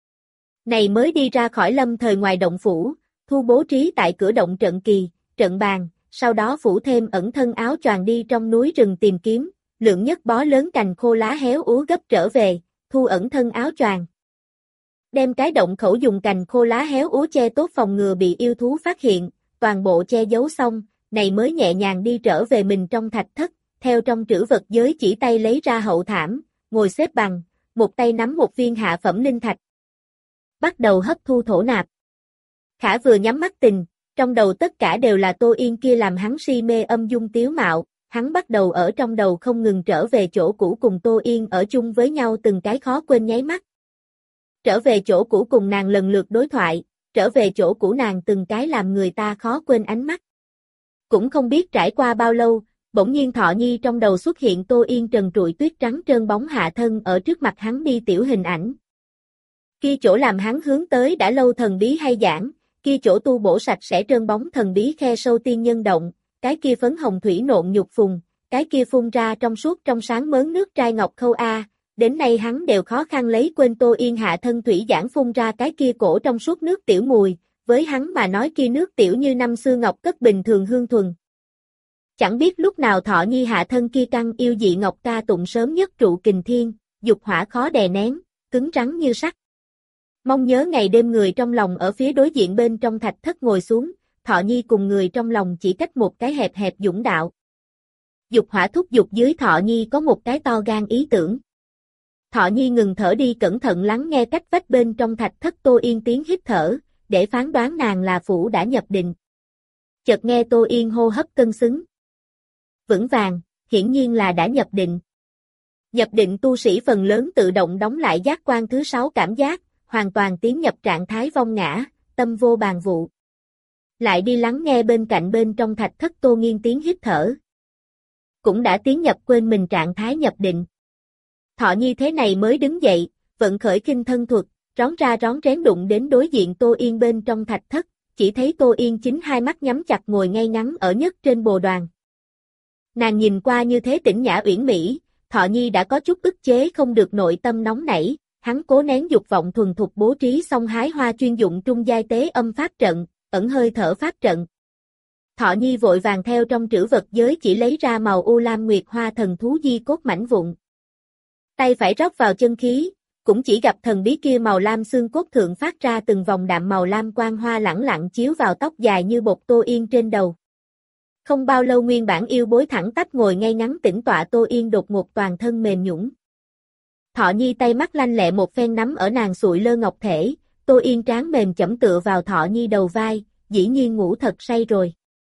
Này mới đi ra khỏi lâm thời ngoài động phủ, thu bố trí tại cửa động trận kỳ, trận bàn, sau đó phủ thêm ẩn thân áo choàng đi trong núi rừng tìm kiếm, lượng nhất bó lớn cành khô lá héo úa gấp trở về, thu ẩn thân áo choàng. Đem cái động khẩu dùng cành khô lá héo úa che tốt phòng ngừa bị yêu thú phát hiện, toàn bộ che giấu xong, này mới nhẹ nhàng đi trở về mình trong thạch thất, theo trong trữ vật giới chỉ tay lấy ra hậu thảm, ngồi xếp bằng, một tay nắm một viên hạ phẩm linh thạch. Bắt đầu hấp thu thổ nạp. Khả vừa nhắm mắt tình, trong đầu tất cả đều là Tô Yên kia làm hắn si mê âm dung tiếu mạo, hắn bắt đầu ở trong đầu không ngừng trở về chỗ cũ cùng Tô Yên ở chung với nhau từng cái khó quên nháy mắt. trở về chỗ cũ cùng nàng lần lượt đối thoại, trở về chỗ cũ nàng từng cái làm người ta khó quên ánh mắt. Cũng không biết trải qua bao lâu, bỗng nhiên Thọ Nhi trong đầu xuất hiện Tô Yên trần trụi tuyết trắng trơn bóng hạ thân ở trước mặt hắn đi tiểu hình ảnh. Kia chỗ làm hắn hướng tới đã lâu thần bí hay giảng, kia chỗ tu bổ sạch sẽ trơn bóng thần bí khe sâu tiên nhân động, cái kia phấn hồng thủy nộn nhục phùng, cái kia phun ra trong suốt trong sáng mớn nước trai ngọc khâu a, đến nay hắn đều khó khăn lấy quên Tô Yên hạ thân thủy giảng phun ra cái kia cổ trong suốt nước tiểu mùi, với hắn mà nói kia nước tiểu như năm xưa ngọc cất bình thường hương thuần. Chẳng biết lúc nào Thọ Nhi hạ thân kia căng yêu dị ngọc ca tụng sớm nhất trụ kình thiên, dục hỏa khó đè nén, cứng rắn như sắt. Mong nhớ ngày đêm người trong lòng ở phía đối diện bên trong thạch thất ngồi xuống, Thọ Nhi cùng người trong lòng chỉ cách một cái hẹp hẹp dũng đạo. Dục hỏa thúc dục dưới Thọ Nhi có một cái to gan ý tưởng. Thọ Nhi ngừng thở đi cẩn thận lắng nghe cách vách bên trong thạch thất Tô Yên tiếng hít thở, để phán đoán nàng là phủ đã nhập định. Chợt nghe Tô Yên hô hấp cân xứng. Vững vàng, hiển nhiên là đã nhập định. Nhập định tu sĩ phần lớn tự động đóng lại giác quan thứ sáu cảm giác, hoàn toàn tiến nhập trạng thái vong ngã, tâm vô bàn vụ. Lại đi lắng nghe bên cạnh bên trong thạch thất Tô Nghiên tiếng hít thở. Cũng đã tiến nhập quên mình trạng thái nhập định. Thọ Nhi thế này mới đứng dậy, vận khởi kinh thân thuật, rón ra rón rén đụng đến đối diện Tô Yên bên trong thạch thất, chỉ thấy Tô Yên chính hai mắt nhắm chặt ngồi ngay ngắn ở nhất trên bồ đoàn. Nàng nhìn qua như thế tĩnh nhã uyển mỹ, Thọ Nhi đã có chút ức chế không được nội tâm nóng nảy, hắn cố nén dục vọng thuần thục bố trí xong hái hoa chuyên dụng trung giai tế âm pháp trận, ẩn hơi thở pháp trận. Thọ Nhi vội vàng theo trong trữ vật giới chỉ lấy ra màu u lam nguyệt hoa thần thú di cốt mảnh vụn. Tay phải rót vào chân khí, cũng chỉ gặp thần bí kia màu lam xương cốt thượng phát ra từng vòng đạm màu lam quang hoa lẳng lặng chiếu vào tóc dài như bột Tô Yên trên đầu. Không bao lâu nguyên bản yêu bối thẳng tắp ngồi ngay ngắn tĩnh tọa Tô Yên đột ngột toàn thân mềm nhũn. Thọ Nhi tay mắt lanh lẹ một phen nắm ở nàng sụi lơ ngọc thể, Tô Yên trán mềm chẫm tựa vào Thọ Nhi đầu vai, dĩ nhiên ngủ thật say rồi.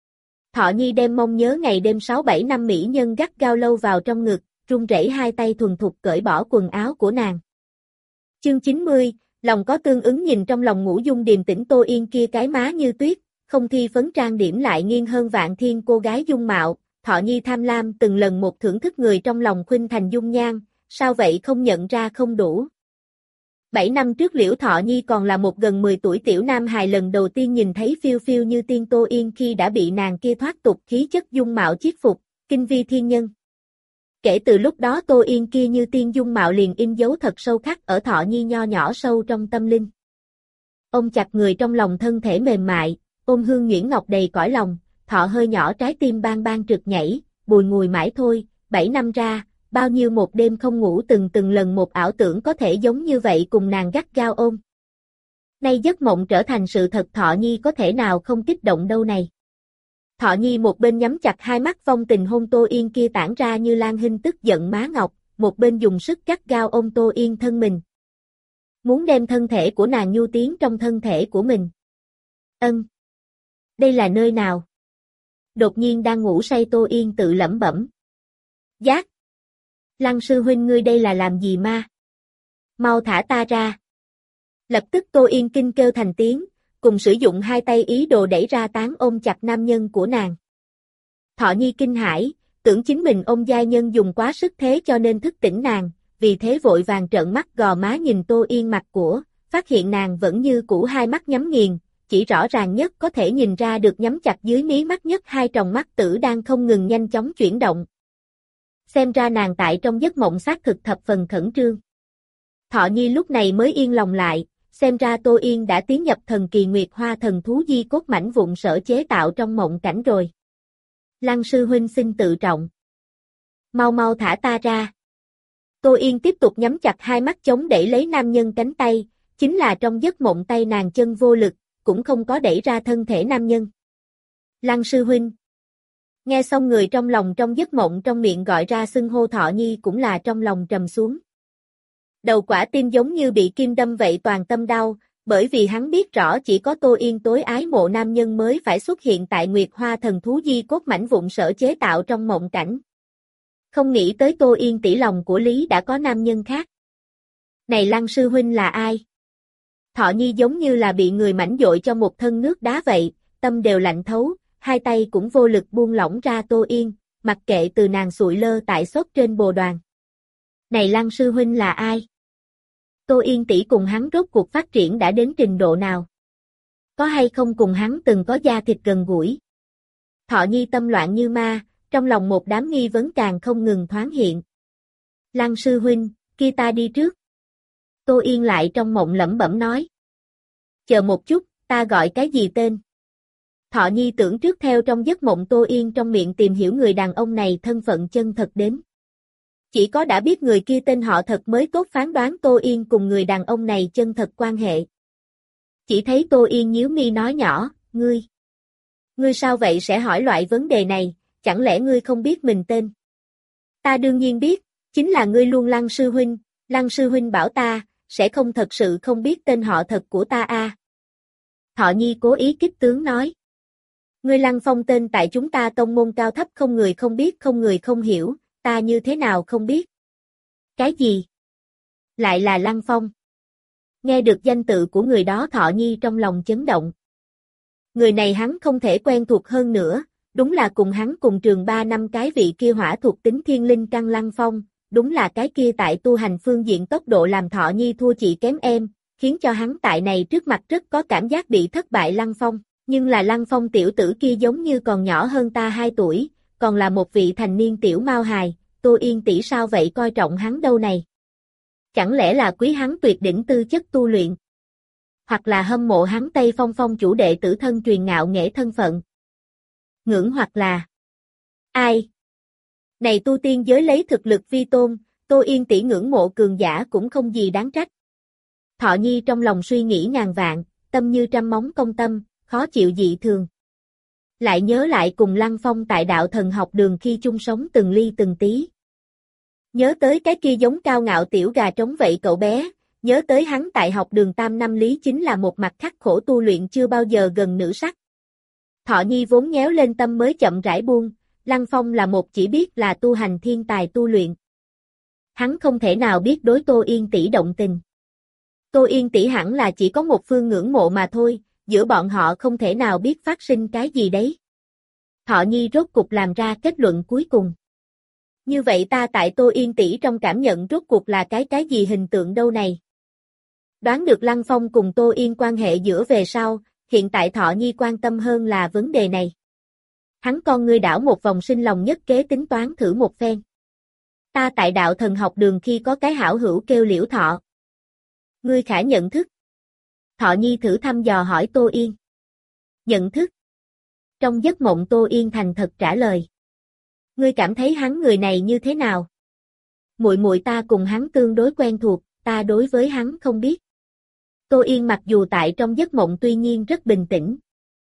Thọ Nhi đem mong nhớ ngày đêm sáu bảy năm mỹ nhân gắt gao lâu vào trong ngực, run rẩy hai tay thuần thục cởi bỏ quần áo của nàng. Chương chín mươi, lòng có tương ứng nhìn trong lòng ngủ dung điềm tĩnh Tô Yên kia cái má như tuyết, không thi phấn trang điểm lại nghiêng hơn vạn thiên cô gái dung mạo, Thọ Nhi tham lam từng lần một thưởng thức người trong lòng khuynh thành dung nhan, sao vậy không nhận ra không đủ. Bảy năm trước Liễu Thọ Nhi còn là một gần mười tuổi tiểu nam hài lần đầu tiên nhìn thấy phiêu phiêu như tiên Tô Yên khi đã bị nàng kia thoát tục khí chất dung mạo chiết phục, kinh vi thiên nhân. Kể từ lúc đó Tô Yên kia như tiên dung mạo liền in dấu thật sâu khắc ở Thọ Nhi nho nhỏ sâu trong tâm linh. Ôm chặt người trong lòng thân thể mềm mại, ôm hương nhuyễn ngọc đầy cõi lòng, Thọ hơi nhỏ trái tim bang bang trượt nhảy, bùi ngùi mãi thôi, bảy năm ra, bao nhiêu một đêm không ngủ từng từng lần một ảo tưởng có thể giống như vậy cùng nàng gắt gao ôm. Nay giấc mộng trở thành sự thật Thọ Nhi có thể nào không kích động đâu này. Thọ Nhi một bên nhắm chặt hai mắt vong tình hôn Tô Yên kia tản ra như lan hình tức giận má ngọc, một bên dùng sức gắt gao ôm Tô Yên thân mình. Muốn đem thân thể của nàng nhu tiến trong thân thể của mình. Ân. Đây là nơi nào? Đột nhiên đang ngủ say Tô Yên tự lẩm bẩm. Giác. Lăng sư huynh ngươi đây là làm gì ma? Mau thả ta ra. Lập tức Tô Yên kinh kêu thành tiếng, cùng sử dụng hai tay ý đồ đẩy ra tán ôm chặt nam nhân của nàng. Thọ Nhi kinh hãi, tưởng chính mình ôm giai nhân dùng quá sức thế cho nên thức tỉnh nàng, vì thế vội vàng trợn mắt gò má nhìn Tô Yên mặt của, phát hiện nàng vẫn như cũ hai mắt nhắm nghiền, chỉ rõ ràng nhất có thể nhìn ra được nhắm chặt dưới mí mắt nhất hai tròng mắt tử đang không ngừng nhanh chóng chuyển động. Xem ra nàng tại trong giấc mộng xác thực thập phần khẩn trương. Thọ Nhi lúc này mới yên lòng lại, xem ra Tô Yên đã tiến nhập thần kỳ nguyệt hoa thần thú di cốt mảnh vụn sở chế tạo trong mộng cảnh rồi. Lăng sư huynh xin tự trọng. Mau mau thả ta ra. Tô Yên tiếp tục nhắm chặt hai mắt chống đẩy lấy nam nhân cánh tay, chính là trong giấc mộng tay nàng chân vô lực, cũng không có đẩy ra thân thể nam nhân. Lăng sư huynh. Nghe xong người trong lòng trong giấc mộng trong miệng gọi ra xưng hô Thọ Nhi cũng là trong lòng trầm xuống. Đầu quả tim giống như bị kim đâm vậy toàn tâm đau, bởi vì hắn biết rõ chỉ có Tô Yên tối ái mộ nam nhân mới phải xuất hiện tại Nguyệt Hoa thần thú di cốt mảnh vụn sở chế tạo trong mộng cảnh. Không nghĩ tới Tô Yên tỷ lòng của Lý đã có nam nhân khác. Này Lăng sư huynh là ai? Thọ Nhi giống như là bị người mảnh dội cho một thân nước đá vậy, tâm đều lạnh thấu, hai tay cũng vô lực buông lỏng ra Tô Yên, mặc kệ từ nàng sụi lơ tại xốp trên bồ đoàn. Này Lăng sư huynh là ai? Tô Yên tỷ cùng hắn rốt cuộc phát triển đã đến trình độ nào? Có hay không cùng hắn từng có da thịt gần gũi? Thọ Nhi tâm loạn như ma, trong lòng một đám nghi vấn càng không ngừng thoáng hiện. Lăng sư huynh, kia ta đi trước. Tô Yên lại trong mộng lẩm bẩm nói. Chờ một chút, ta gọi cái gì tên? Thọ Nhi tưởng trước theo trong giấc mộng Tô Yên trong miệng tìm hiểu người đàn ông này thân phận chân thật đến. Chỉ có đã biết người kia tên họ thật mới tốt phán đoán Tô Yên cùng người đàn ông này chân thật quan hệ. Chỉ thấy Tô Yên nhíu mi nói nhỏ, ngươi. Ngươi sao vậy sẽ hỏi loại vấn đề này, chẳng lẽ ngươi không biết mình tên? Ta đương nhiên biết, chính là ngươi luôn Lăng sư huynh, Lăng sư huynh bảo ta, sẽ không thật sự không biết tên họ thật của ta a. À. Thọ Nhi cố ý kích tướng nói. Ngươi Lăng Phong tên tại chúng ta tông môn cao thấp không người không biết không người không hiểu, ta như thế nào không biết? Cái gì? Lại là Lăng Phong. Nghe được danh tự của người đó Thọ Nhi trong lòng chấn động. Người này hắn không thể quen thuộc hơn nữa, đúng là cùng hắn cùng trường ba năm cái vị kia hỏa thuộc tính thiên linh căn Lăng Phong, đúng là cái kia tại tu hành phương diện tốc độ làm Thọ Nhi thua chị kém em, khiến cho hắn tại này trước mặt rất có cảm giác bị thất bại Lăng Phong, nhưng là Lăng Phong tiểu tử kia giống như còn nhỏ hơn ta hai tuổi, còn là một vị thành niên tiểu mao hài, Tô Yên tỷ sao vậy coi trọng hắn đâu này? Chẳng lẽ là quý hắn tuyệt đỉnh tư chất tu luyện? Hoặc là hâm mộ hắn Tây Phong Phong chủ đệ tử thân truyền ngạo nghệ thân phận? Ngưỡng hoặc là ai? Này tu tiên giới lấy thực lực vi tôn, Tô Yên tỷ ngưỡng mộ cường giả cũng không gì đáng trách. Thọ Nhi trong lòng suy nghĩ ngàn vạn, tâm như trăm móng công tâm, khó chịu dị thường. Lại nhớ lại cùng Lăng Phong tại đạo thần học đường khi chung sống từng ly từng tí. Nhớ tới cái kia giống cao ngạo tiểu gà trống vậy cậu bé, nhớ tới hắn tại học đường tam năm lý chính là một mặt khắc khổ tu luyện chưa bao giờ gần nữ sắc. Thọ Nhi vốn nhéo lên tâm mới chậm rãi buông, Lăng Phong là một chỉ biết là tu hành thiên tài tu luyện. Hắn không thể nào biết đối Tô Yên tỷ động tình. Tô Yên tỷ hẳn là chỉ có một phương ngưỡng mộ mà thôi, giữa bọn họ không thể nào biết phát sinh cái gì đấy. Thọ Nhi rốt cục làm ra kết luận cuối cùng. Như vậy ta tại Tô Yên tỷ trong cảm nhận rốt cuộc là cái cái gì hình tượng đâu này? Đoán được Lăng Phong cùng Tô Yên quan hệ giữa về sau, hiện tại Thọ Nhi quan tâm hơn là vấn đề này. Hắn con ngươi đảo một vòng sinh lòng nhất kế tính toán thử một phen. Ta tại đạo thần học đường khi có cái hảo hữu kêu Liễu Thọ. Ngươi khả nhận thức. Thọ Nhi thử thăm dò hỏi Tô Yên. Nhận thức. Trong giấc mộng Tô Yên thành thật trả lời. Ngươi cảm thấy hắn người này như thế nào? Muội muội ta cùng hắn tương đối quen thuộc, ta đối với hắn không biết. Tô Yên mặc dù tại trong giấc mộng tuy nhiên rất bình tĩnh.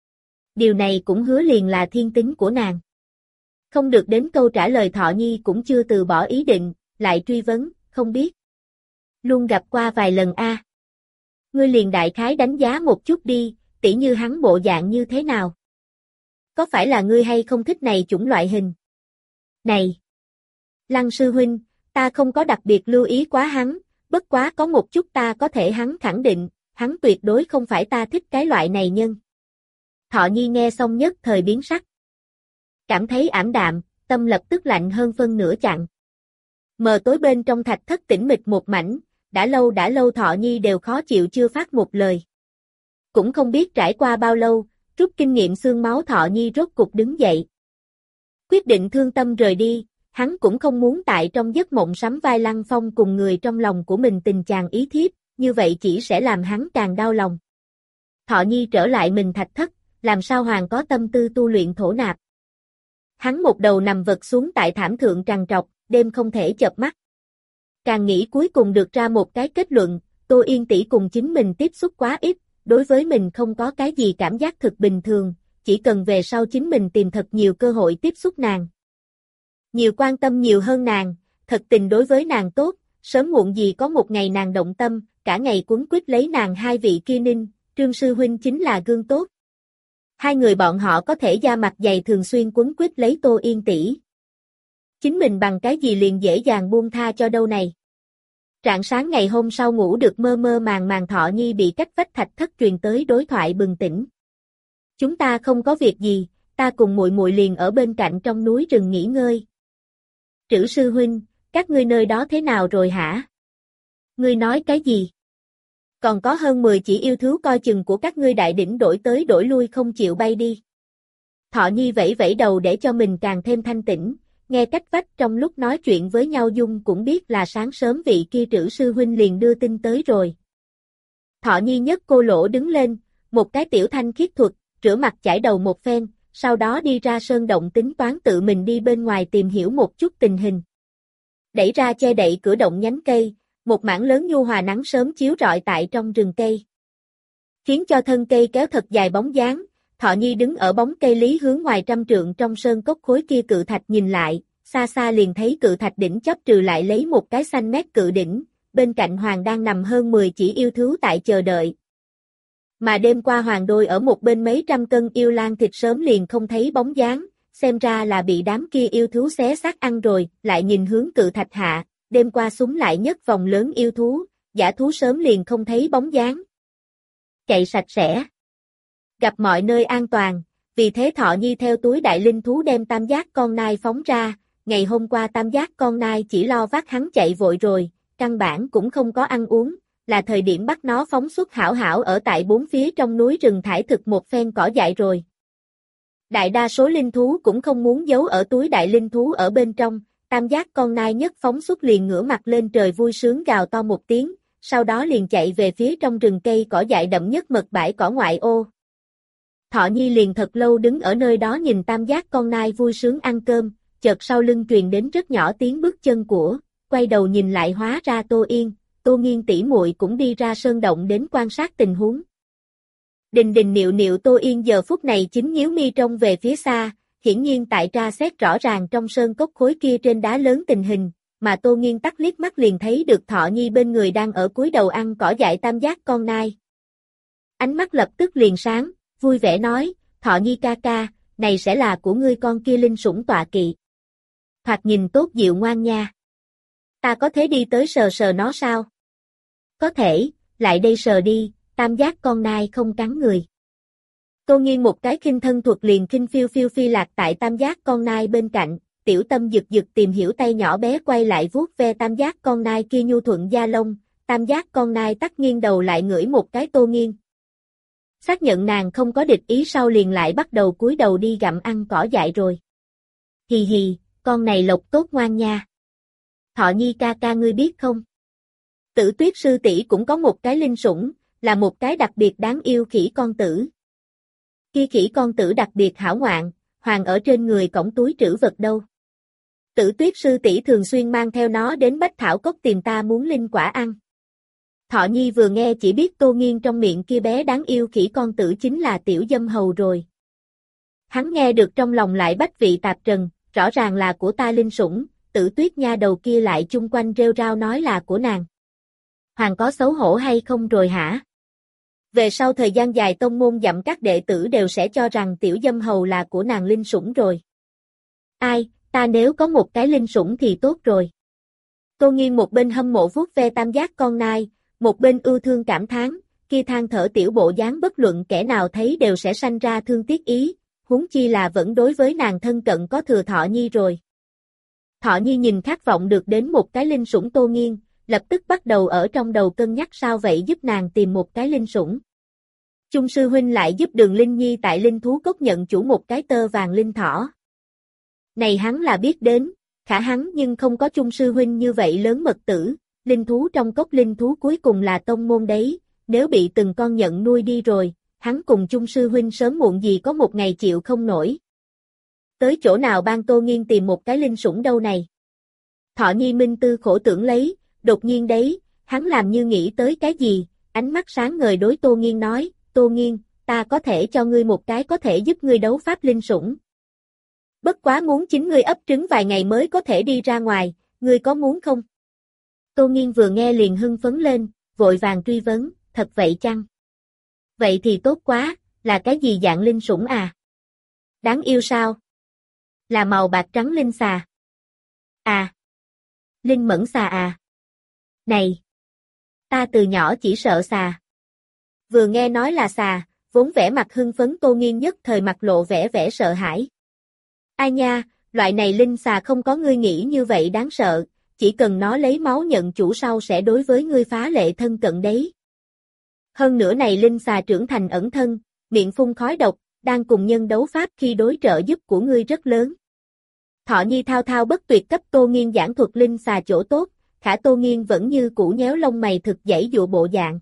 Điều này cũng hứa liền là thiên tính của nàng. Không được đến câu trả lời Thọ Nhi cũng chưa từ bỏ ý định, lại truy vấn, không biết. Luôn gặp qua vài lần a. À. Ngươi liền đại khái đánh giá một chút đi, tỉ như hắn bộ dạng như thế nào? Có phải là ngươi hay không thích này chủng loại hình? Này! Lăng sư huynh, ta không có đặc biệt lưu ý quá hắn, bất quá có một chút ta có thể hắn khẳng định, hắn tuyệt đối không phải ta thích cái loại này nhân. Thọ Nhi nghe xong nhất thời biến sắc. Cảm thấy ảm đạm, tâm lập tức lạnh hơn phân nửa chặng. Mờ tối bên trong thạch thất tĩnh mịch một mảnh, đã lâu đã lâu Thọ Nhi đều khó chịu chưa phát một lời. Cũng không biết trải qua bao lâu, rút kinh nghiệm xương máu Thọ Nhi rốt cục đứng dậy. Quyết định thương tâm rời đi, hắn cũng không muốn tại trong giấc mộng sắm vai Lăng Phong cùng người trong lòng của mình tình chàng ý thiếp, như vậy chỉ sẽ làm hắn càng đau lòng. Thọ Nhi trở lại mình thạch thất, làm sao hoàng có tâm tư tu luyện thổ nạp. Hắn một đầu nằm vật xuống tại thảm thượng trằn trọc, đêm không thể chợp mắt. Càng nghĩ cuối cùng được ra một cái kết luận, Tô Yên tỷ cùng chính mình tiếp xúc quá ít, đối với mình không có cái gì cảm giác thực bình thường, chỉ cần về sau chính mình tìm thật nhiều cơ hội tiếp xúc nàng. Nhiều quan tâm nhiều hơn nàng, thật tình đối với nàng tốt, sớm muộn gì có một ngày nàng động tâm, cả ngày quấn quýt lấy nàng hai vị kia ninh, Trương sư huynh chính là gương tốt. Hai người bọn họ có thể da mặt dày thường xuyên quấn quýt lấy Tô Yên tỷ. Chính mình bằng cái gì liền dễ dàng buông tha cho đâu này. Rạng sáng ngày hôm sau ngủ được mơ mơ màng màng Thọ Nhi bị cách vách thạch thất truyền tới đối thoại bừng tỉnh. Chúng ta không có việc gì, ta cùng muội muội liền ở bên cạnh trong núi rừng nghỉ ngơi. Trữ sư huynh, các ngươi nơi đó thế nào rồi hả? Ngươi nói cái gì? Còn có hơn mười chỉ yêu thú coi chừng của các ngươi đại đỉnh đổi tới đổi lui không chịu bay đi. Thọ Nhi vẫy vẫy đầu để cho mình càng thêm thanh tĩnh, nghe cách vách trong lúc nói chuyện với nhau Dung cũng biết là sáng sớm vị kia Trữ sư huynh liền đưa tin tới rồi. Thọ Nhi nhấc cô lỗ đứng lên, một cái tiểu thanh khiết thuật, rửa mặt chải đầu một phen, sau đó đi ra sơn động tính toán tự mình đi bên ngoài tìm hiểu một chút tình hình. Đẩy ra che đậy cửa động nhánh cây, một mảng lớn nhu hòa nắng sớm chiếu rọi tại trong rừng cây. Khiến cho thân cây kéo thật dài bóng dáng, Thọ Nhi đứng ở bóng cây lý hướng ngoài trăm trượng trong sơn cốc khối kia cự thạch nhìn lại, xa xa liền thấy cự thạch đỉnh chóp trừ lại lấy một cái xanh mét cự đỉnh, bên cạnh hoàng đang nằm hơn mười chỉ yêu thú tại chờ đợi. Mà đêm qua hoàng đôi ở một bên mấy trăm cân yêu lang thịt sớm liền không thấy bóng dáng, xem ra là bị đám kia yêu thú xé xác ăn rồi, lại nhìn hướng cự thạch hạ, đêm qua súng lại nhất vòng lớn yêu thú, dã thú sớm liền không thấy bóng dáng. Chạy sạch sẽ. Gặp mọi nơi an toàn, vì thế Thọ Nhi theo túi đại linh thú đem tam giác con nai phóng ra, ngày hôm qua tam giác con nai chỉ lo vác hắn chạy vội rồi, căn bản cũng không có ăn uống, là thời điểm bắt nó phóng xuất hảo hảo ở tại bốn phía trong núi rừng thải thực một phen cỏ dại rồi. Đại đa số linh thú cũng không muốn giấu ở túi đại linh thú ở bên trong, tam giác con nai nhất phóng xuất liền ngửa mặt lên trời vui sướng gào to một tiếng, sau đó liền chạy về phía trong rừng cây cỏ dại đậm nhất mật bãi cỏ ngoại ô. Thọ Nhi liền thật lâu đứng ở nơi đó nhìn tam giác con nai vui sướng ăn cơm, chợt sau lưng truyền đến rất nhỏ tiếng bước chân của, quay đầu nhìn lại hóa ra Tô Yên, Tô Nghiên tỷ muội cũng đi ra sơn động đến quan sát tình huống. Đình đình nịu nịu Tô Yên giờ phút này chính nhíu mi trông về phía xa, hiển nhiên tại tra xét rõ ràng trong sơn cốc khối kia trên đá lớn tình hình, mà Tô Nghiên tắt liếc mắt liền thấy được Thọ Nhi bên người đang ở cúi đầu ăn cỏ dại tam giác con nai. Ánh mắt lập tức liền sáng, vui vẻ nói, Thọ Nhi ca ca, này sẽ là của ngươi con kia linh sủng tọa kỵ. Thoạt nhìn tốt dịu ngoan nha. Ta có thể đi tới sờ sờ nó sao? Có thể, lại đây sờ đi, tam giác con nai không cắn người. Tô Nghiên một cái khinh thân thuật liền khinh phiêu phiêu phi lạc tại tam giác con nai bên cạnh, tiểu tâm giật giật tìm hiểu tay nhỏ bé quay lại vuốt ve tam giác con nai kia nhu thuận da lông, tam giác con nai tắt nghiêng đầu lại ngửi một cái Tô Nghiên. Xác nhận nàng không có địch ý sau liền lại bắt đầu cúi đầu đi gặm ăn cỏ dại rồi. Hì hì, con này lộc tốt ngoan nha. Thọ Nhi ca ca ngươi biết không? Tử Tuyết sư tỷ cũng có một cái linh sủng, là một cái đặc biệt đáng yêu khỉ con tử. Kia khỉ con tử đặc biệt hảo ngoạn, hoàng ở trên người cổng túi trữ vật đâu. Tử Tuyết sư tỷ thường xuyên mang theo nó đến Bách Thảo Cốc tìm ta muốn linh quả ăn. Thọ Nhi vừa nghe chỉ biết Tô Nghiên trong miệng kia bé đáng yêu khỉ con tử chính là tiểu dâm hầu rồi. Hắn nghe được trong lòng lại bách vị tạp trần, rõ ràng là của ta linh sủng, Tử Tuyết nha đầu kia lại chung quanh rêu rao nói là của nàng. Hoàng có xấu hổ hay không rồi hả? Về sau thời gian dài tông môn dặm các đệ tử đều sẽ cho rằng tiểu dâm hầu là của nàng linh sủng rồi. Ai, ta nếu có một cái linh sủng thì tốt rồi. Tô Nghiên một bên hâm mộ vuốt ve tam giác con nai, một bên ưu thương cảm thán, kia than thở tiểu bộ dáng bất luận kẻ nào thấy đều sẽ sanh ra thương tiếc ý, huống chi là vẫn đối với nàng thân cận có thừa Thọ Nhi rồi. Thọ Nhi nhìn khát vọng được đến một cái linh sủng Tô Nghiên, lập tức bắt đầu ở trong đầu cân nhắc sao vậy giúp nàng tìm một cái linh sủng. Chung sư huynh lại giúp Đường Linh Nhi tại linh thú cốc nhận chủ một cái tơ vàng linh thỏ. Này hắn là biết đến, khả hắn nhưng không có Chung sư huynh như vậy lớn mật tử, linh thú trong cốc linh thú cuối cùng là tông môn đấy, nếu bị từng con nhận nuôi đi rồi, hắn cùng Chung sư huynh sớm muộn gì có một ngày chịu không nổi. Tới chỗ nào ban Tô Nghiên tìm một cái linh sủng đâu này? Thọ Nhi minh tư khổ tưởng lấy, đột nhiên đấy, hắn làm như nghĩ tới cái gì, ánh mắt sáng ngời đối Tô Nghiên nói, Tô Nghiên, ta có thể cho ngươi một cái có thể giúp ngươi đấu pháp linh sủng. Bất quá muốn chính ngươi ấp trứng vài ngày mới có thể đi ra ngoài, ngươi có muốn không? Tô Nghiên vừa nghe liền hưng phấn lên, vội vàng truy vấn, thật vậy chăng? Vậy thì tốt quá, là cái gì dạng linh sủng à? Đáng yêu sao? Là màu bạc trắng linh xà. À. Linh mẫn xà à? Này! Ta từ nhỏ chỉ sợ xà. Vừa nghe nói là xà, vốn vẻ mặt hưng phấn Tô Nghiên nhất thời mặt lộ vẻ vẻ sợ hãi. Ai nha, loại này linh xà không có ngươi nghĩ như vậy đáng sợ, chỉ cần nó lấy máu nhận chủ sau sẽ đối với ngươi phá lệ thân cận đấy. Hơn nữa này linh xà trưởng thành ẩn thân, miệng phun khói độc, đang cùng nhân đấu pháp khi đối trợ giúp của ngươi rất lớn. Thọ Nhi thao thao bất tuyệt cấp Tô Nghiên giảng thuật linh xà chỗ tốt, khả Tô Nghiên vẫn như cũ nhéo lông mày thực giãy dụa bộ dạng.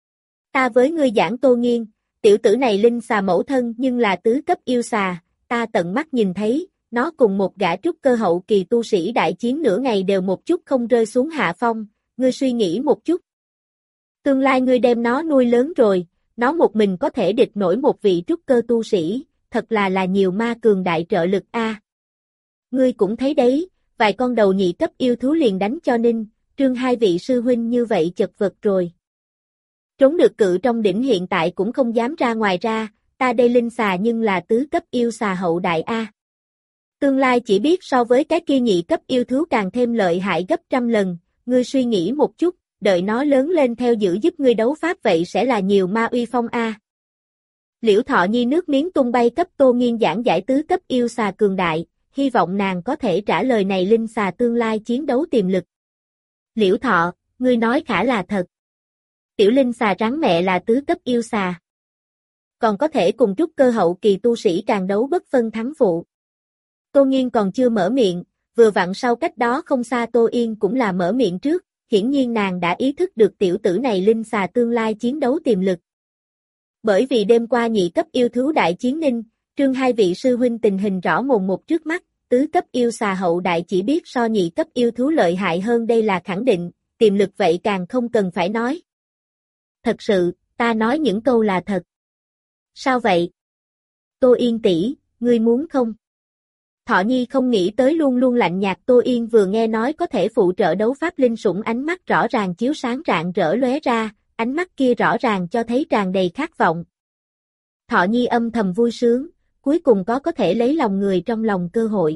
Ta với ngươi giảng Tô Nghiên, tiểu tử này linh xà mẫu thân nhưng là tứ cấp yêu xà, ta tận mắt nhìn thấy, nó cùng một gã trúc cơ hậu kỳ tu sĩ đại chiến nửa ngày đều một chút không rơi xuống hạ phong, ngươi suy nghĩ một chút. Tương lai ngươi đem nó nuôi lớn rồi, nó một mình có thể địch nổi một vị trúc cơ tu sĩ, thật là là nhiều ma cường đại trợ lực a. Ngươi cũng thấy đấy, vài con đầu nhị cấp yêu thú liền đánh cho Ninh, Trương hai vị sư huynh như vậy chật vật rồi. Trốn được cự trong đỉnh hiện tại cũng không dám ra ngoài ra, ta đây linh xà nhưng là tứ cấp yêu xà hậu đại a. Tương lai chỉ biết so với cái kia nhị cấp yêu thú càng thêm lợi hại gấp trăm lần, ngươi suy nghĩ một chút, đợi nó lớn lên theo giữ giúp ngươi đấu pháp vậy sẽ là nhiều ma uy phong a. Liễu Thọ Nhi nước miếng tung bay cấp Tô Nghiên giảng giải tứ cấp yêu xà cường đại, hy vọng nàng có thể trả lời này linh xà tương lai chiến đấu tiềm lực. Liễu Thọ, ngươi nói khả là thật. Tiểu linh xà rắn mẹ là tứ cấp yêu xà. Còn có thể cùng trúc cơ hậu kỳ tu sĩ càng đấu bất phân thắng phụ. Tô Nghiên còn chưa mở miệng, vừa vặn sau cách đó không xa Tô Yên cũng là mở miệng trước, hiển nhiên nàng đã ý thức được tiểu tử này linh xà tương lai chiến đấu tiềm lực. Bởi vì đêm qua nhị cấp yêu thú đại chiến Ninh, Trương hai vị sư huynh tình hình rõ mồn một trước mắt, tứ cấp yêu xà hậu đại chỉ biết so nhị cấp yêu thú lợi hại hơn đây là khẳng định, tiềm lực vậy càng không cần phải nói. Thật sự, ta nói những câu là thật. Sao vậy? Tô Yên tỷ, ngươi muốn không? Thọ Nhi không nghĩ tới luôn luôn lạnh nhạt Tô Yên vừa nghe nói có thể phụ trợ đấu pháp linh sủng ánh mắt rõ ràng chiếu sáng rạng rỡ lóe ra, ánh mắt kia rõ ràng cho thấy tràn đầy khát vọng. Thọ Nhi âm thầm vui sướng, cuối cùng có có thể lấy lòng người trong lòng cơ hội.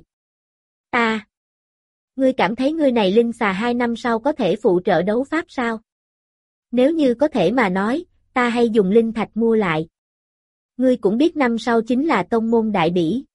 Ta! Ngươi cảm thấy ngươi này linh xà hai năm sau có thể phụ trợ đấu pháp sao? Nếu như có thể mà nói, ta hay dùng linh thạch mua lại. Ngươi cũng biết năm sau chính là tông môn đại bỉ.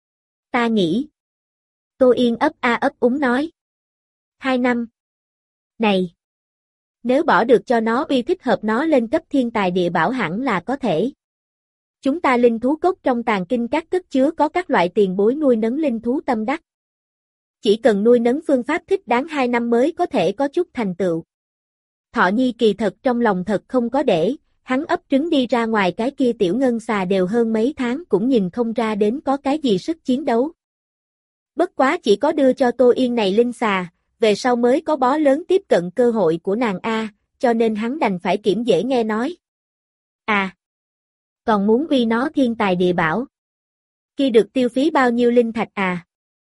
Ta nghĩ. Tô Yên ấp a ấp úng nói. Hai năm. Này. Nếu bỏ được cho nó uy thích hợp nó lên cấp thiên tài địa bảo hẳn là có thể. Chúng ta linh thú cốc trong tàng kinh các cất chứa có các loại tiền bối nuôi nấng linh thú tâm đắc. Chỉ cần nuôi nấng phương pháp thích đáng hai năm mới có thể có chút thành tựu. Thọ Nhi kỳ thật trong lòng thật không có để, hắn ấp trứng đi ra ngoài cái kia tiểu ngân xà đều hơn mấy tháng cũng nhìn không ra đến có cái gì sức chiến đấu. Bất quá chỉ có đưa cho Tô Yên này linh xà, về sau mới có bó lớn tiếp cận cơ hội của nàng A, cho nên hắn đành phải kiểm dễ nghe nói. À, còn muốn uy nó thiên tài địa bảo. Kia được tiêu phí bao nhiêu linh thạch à?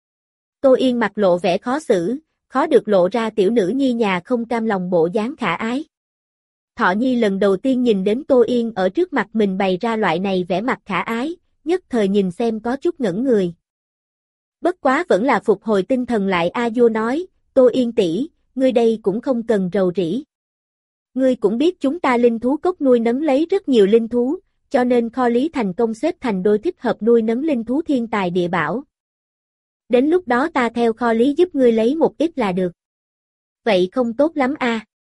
Tô Yên mặt lộ vẻ khó xử, khó được lộ ra tiểu nữ nhi nhà không cam lòng bộ dáng khả ái. Thọ Nhi lần đầu tiên nhìn đến Tô Yên ở trước mặt mình bày ra loại này vẻ mặt khả ái, nhất thời nhìn xem có chút ngẩn người. Bất quá vẫn là phục hồi tinh thần lại A Vô nói, Tô Yên tỷ, ngươi đây cũng không cần rầu rĩ. Ngươi cũng biết chúng ta linh thú cốc nuôi nấng lấy rất nhiều linh thú, cho nên kho lý thành công xếp thành đôi thích hợp nuôi nấng linh thú thiên tài địa bảo. Đến lúc đó ta theo kho lý giúp ngươi lấy một ít là được. Vậy không tốt lắm a.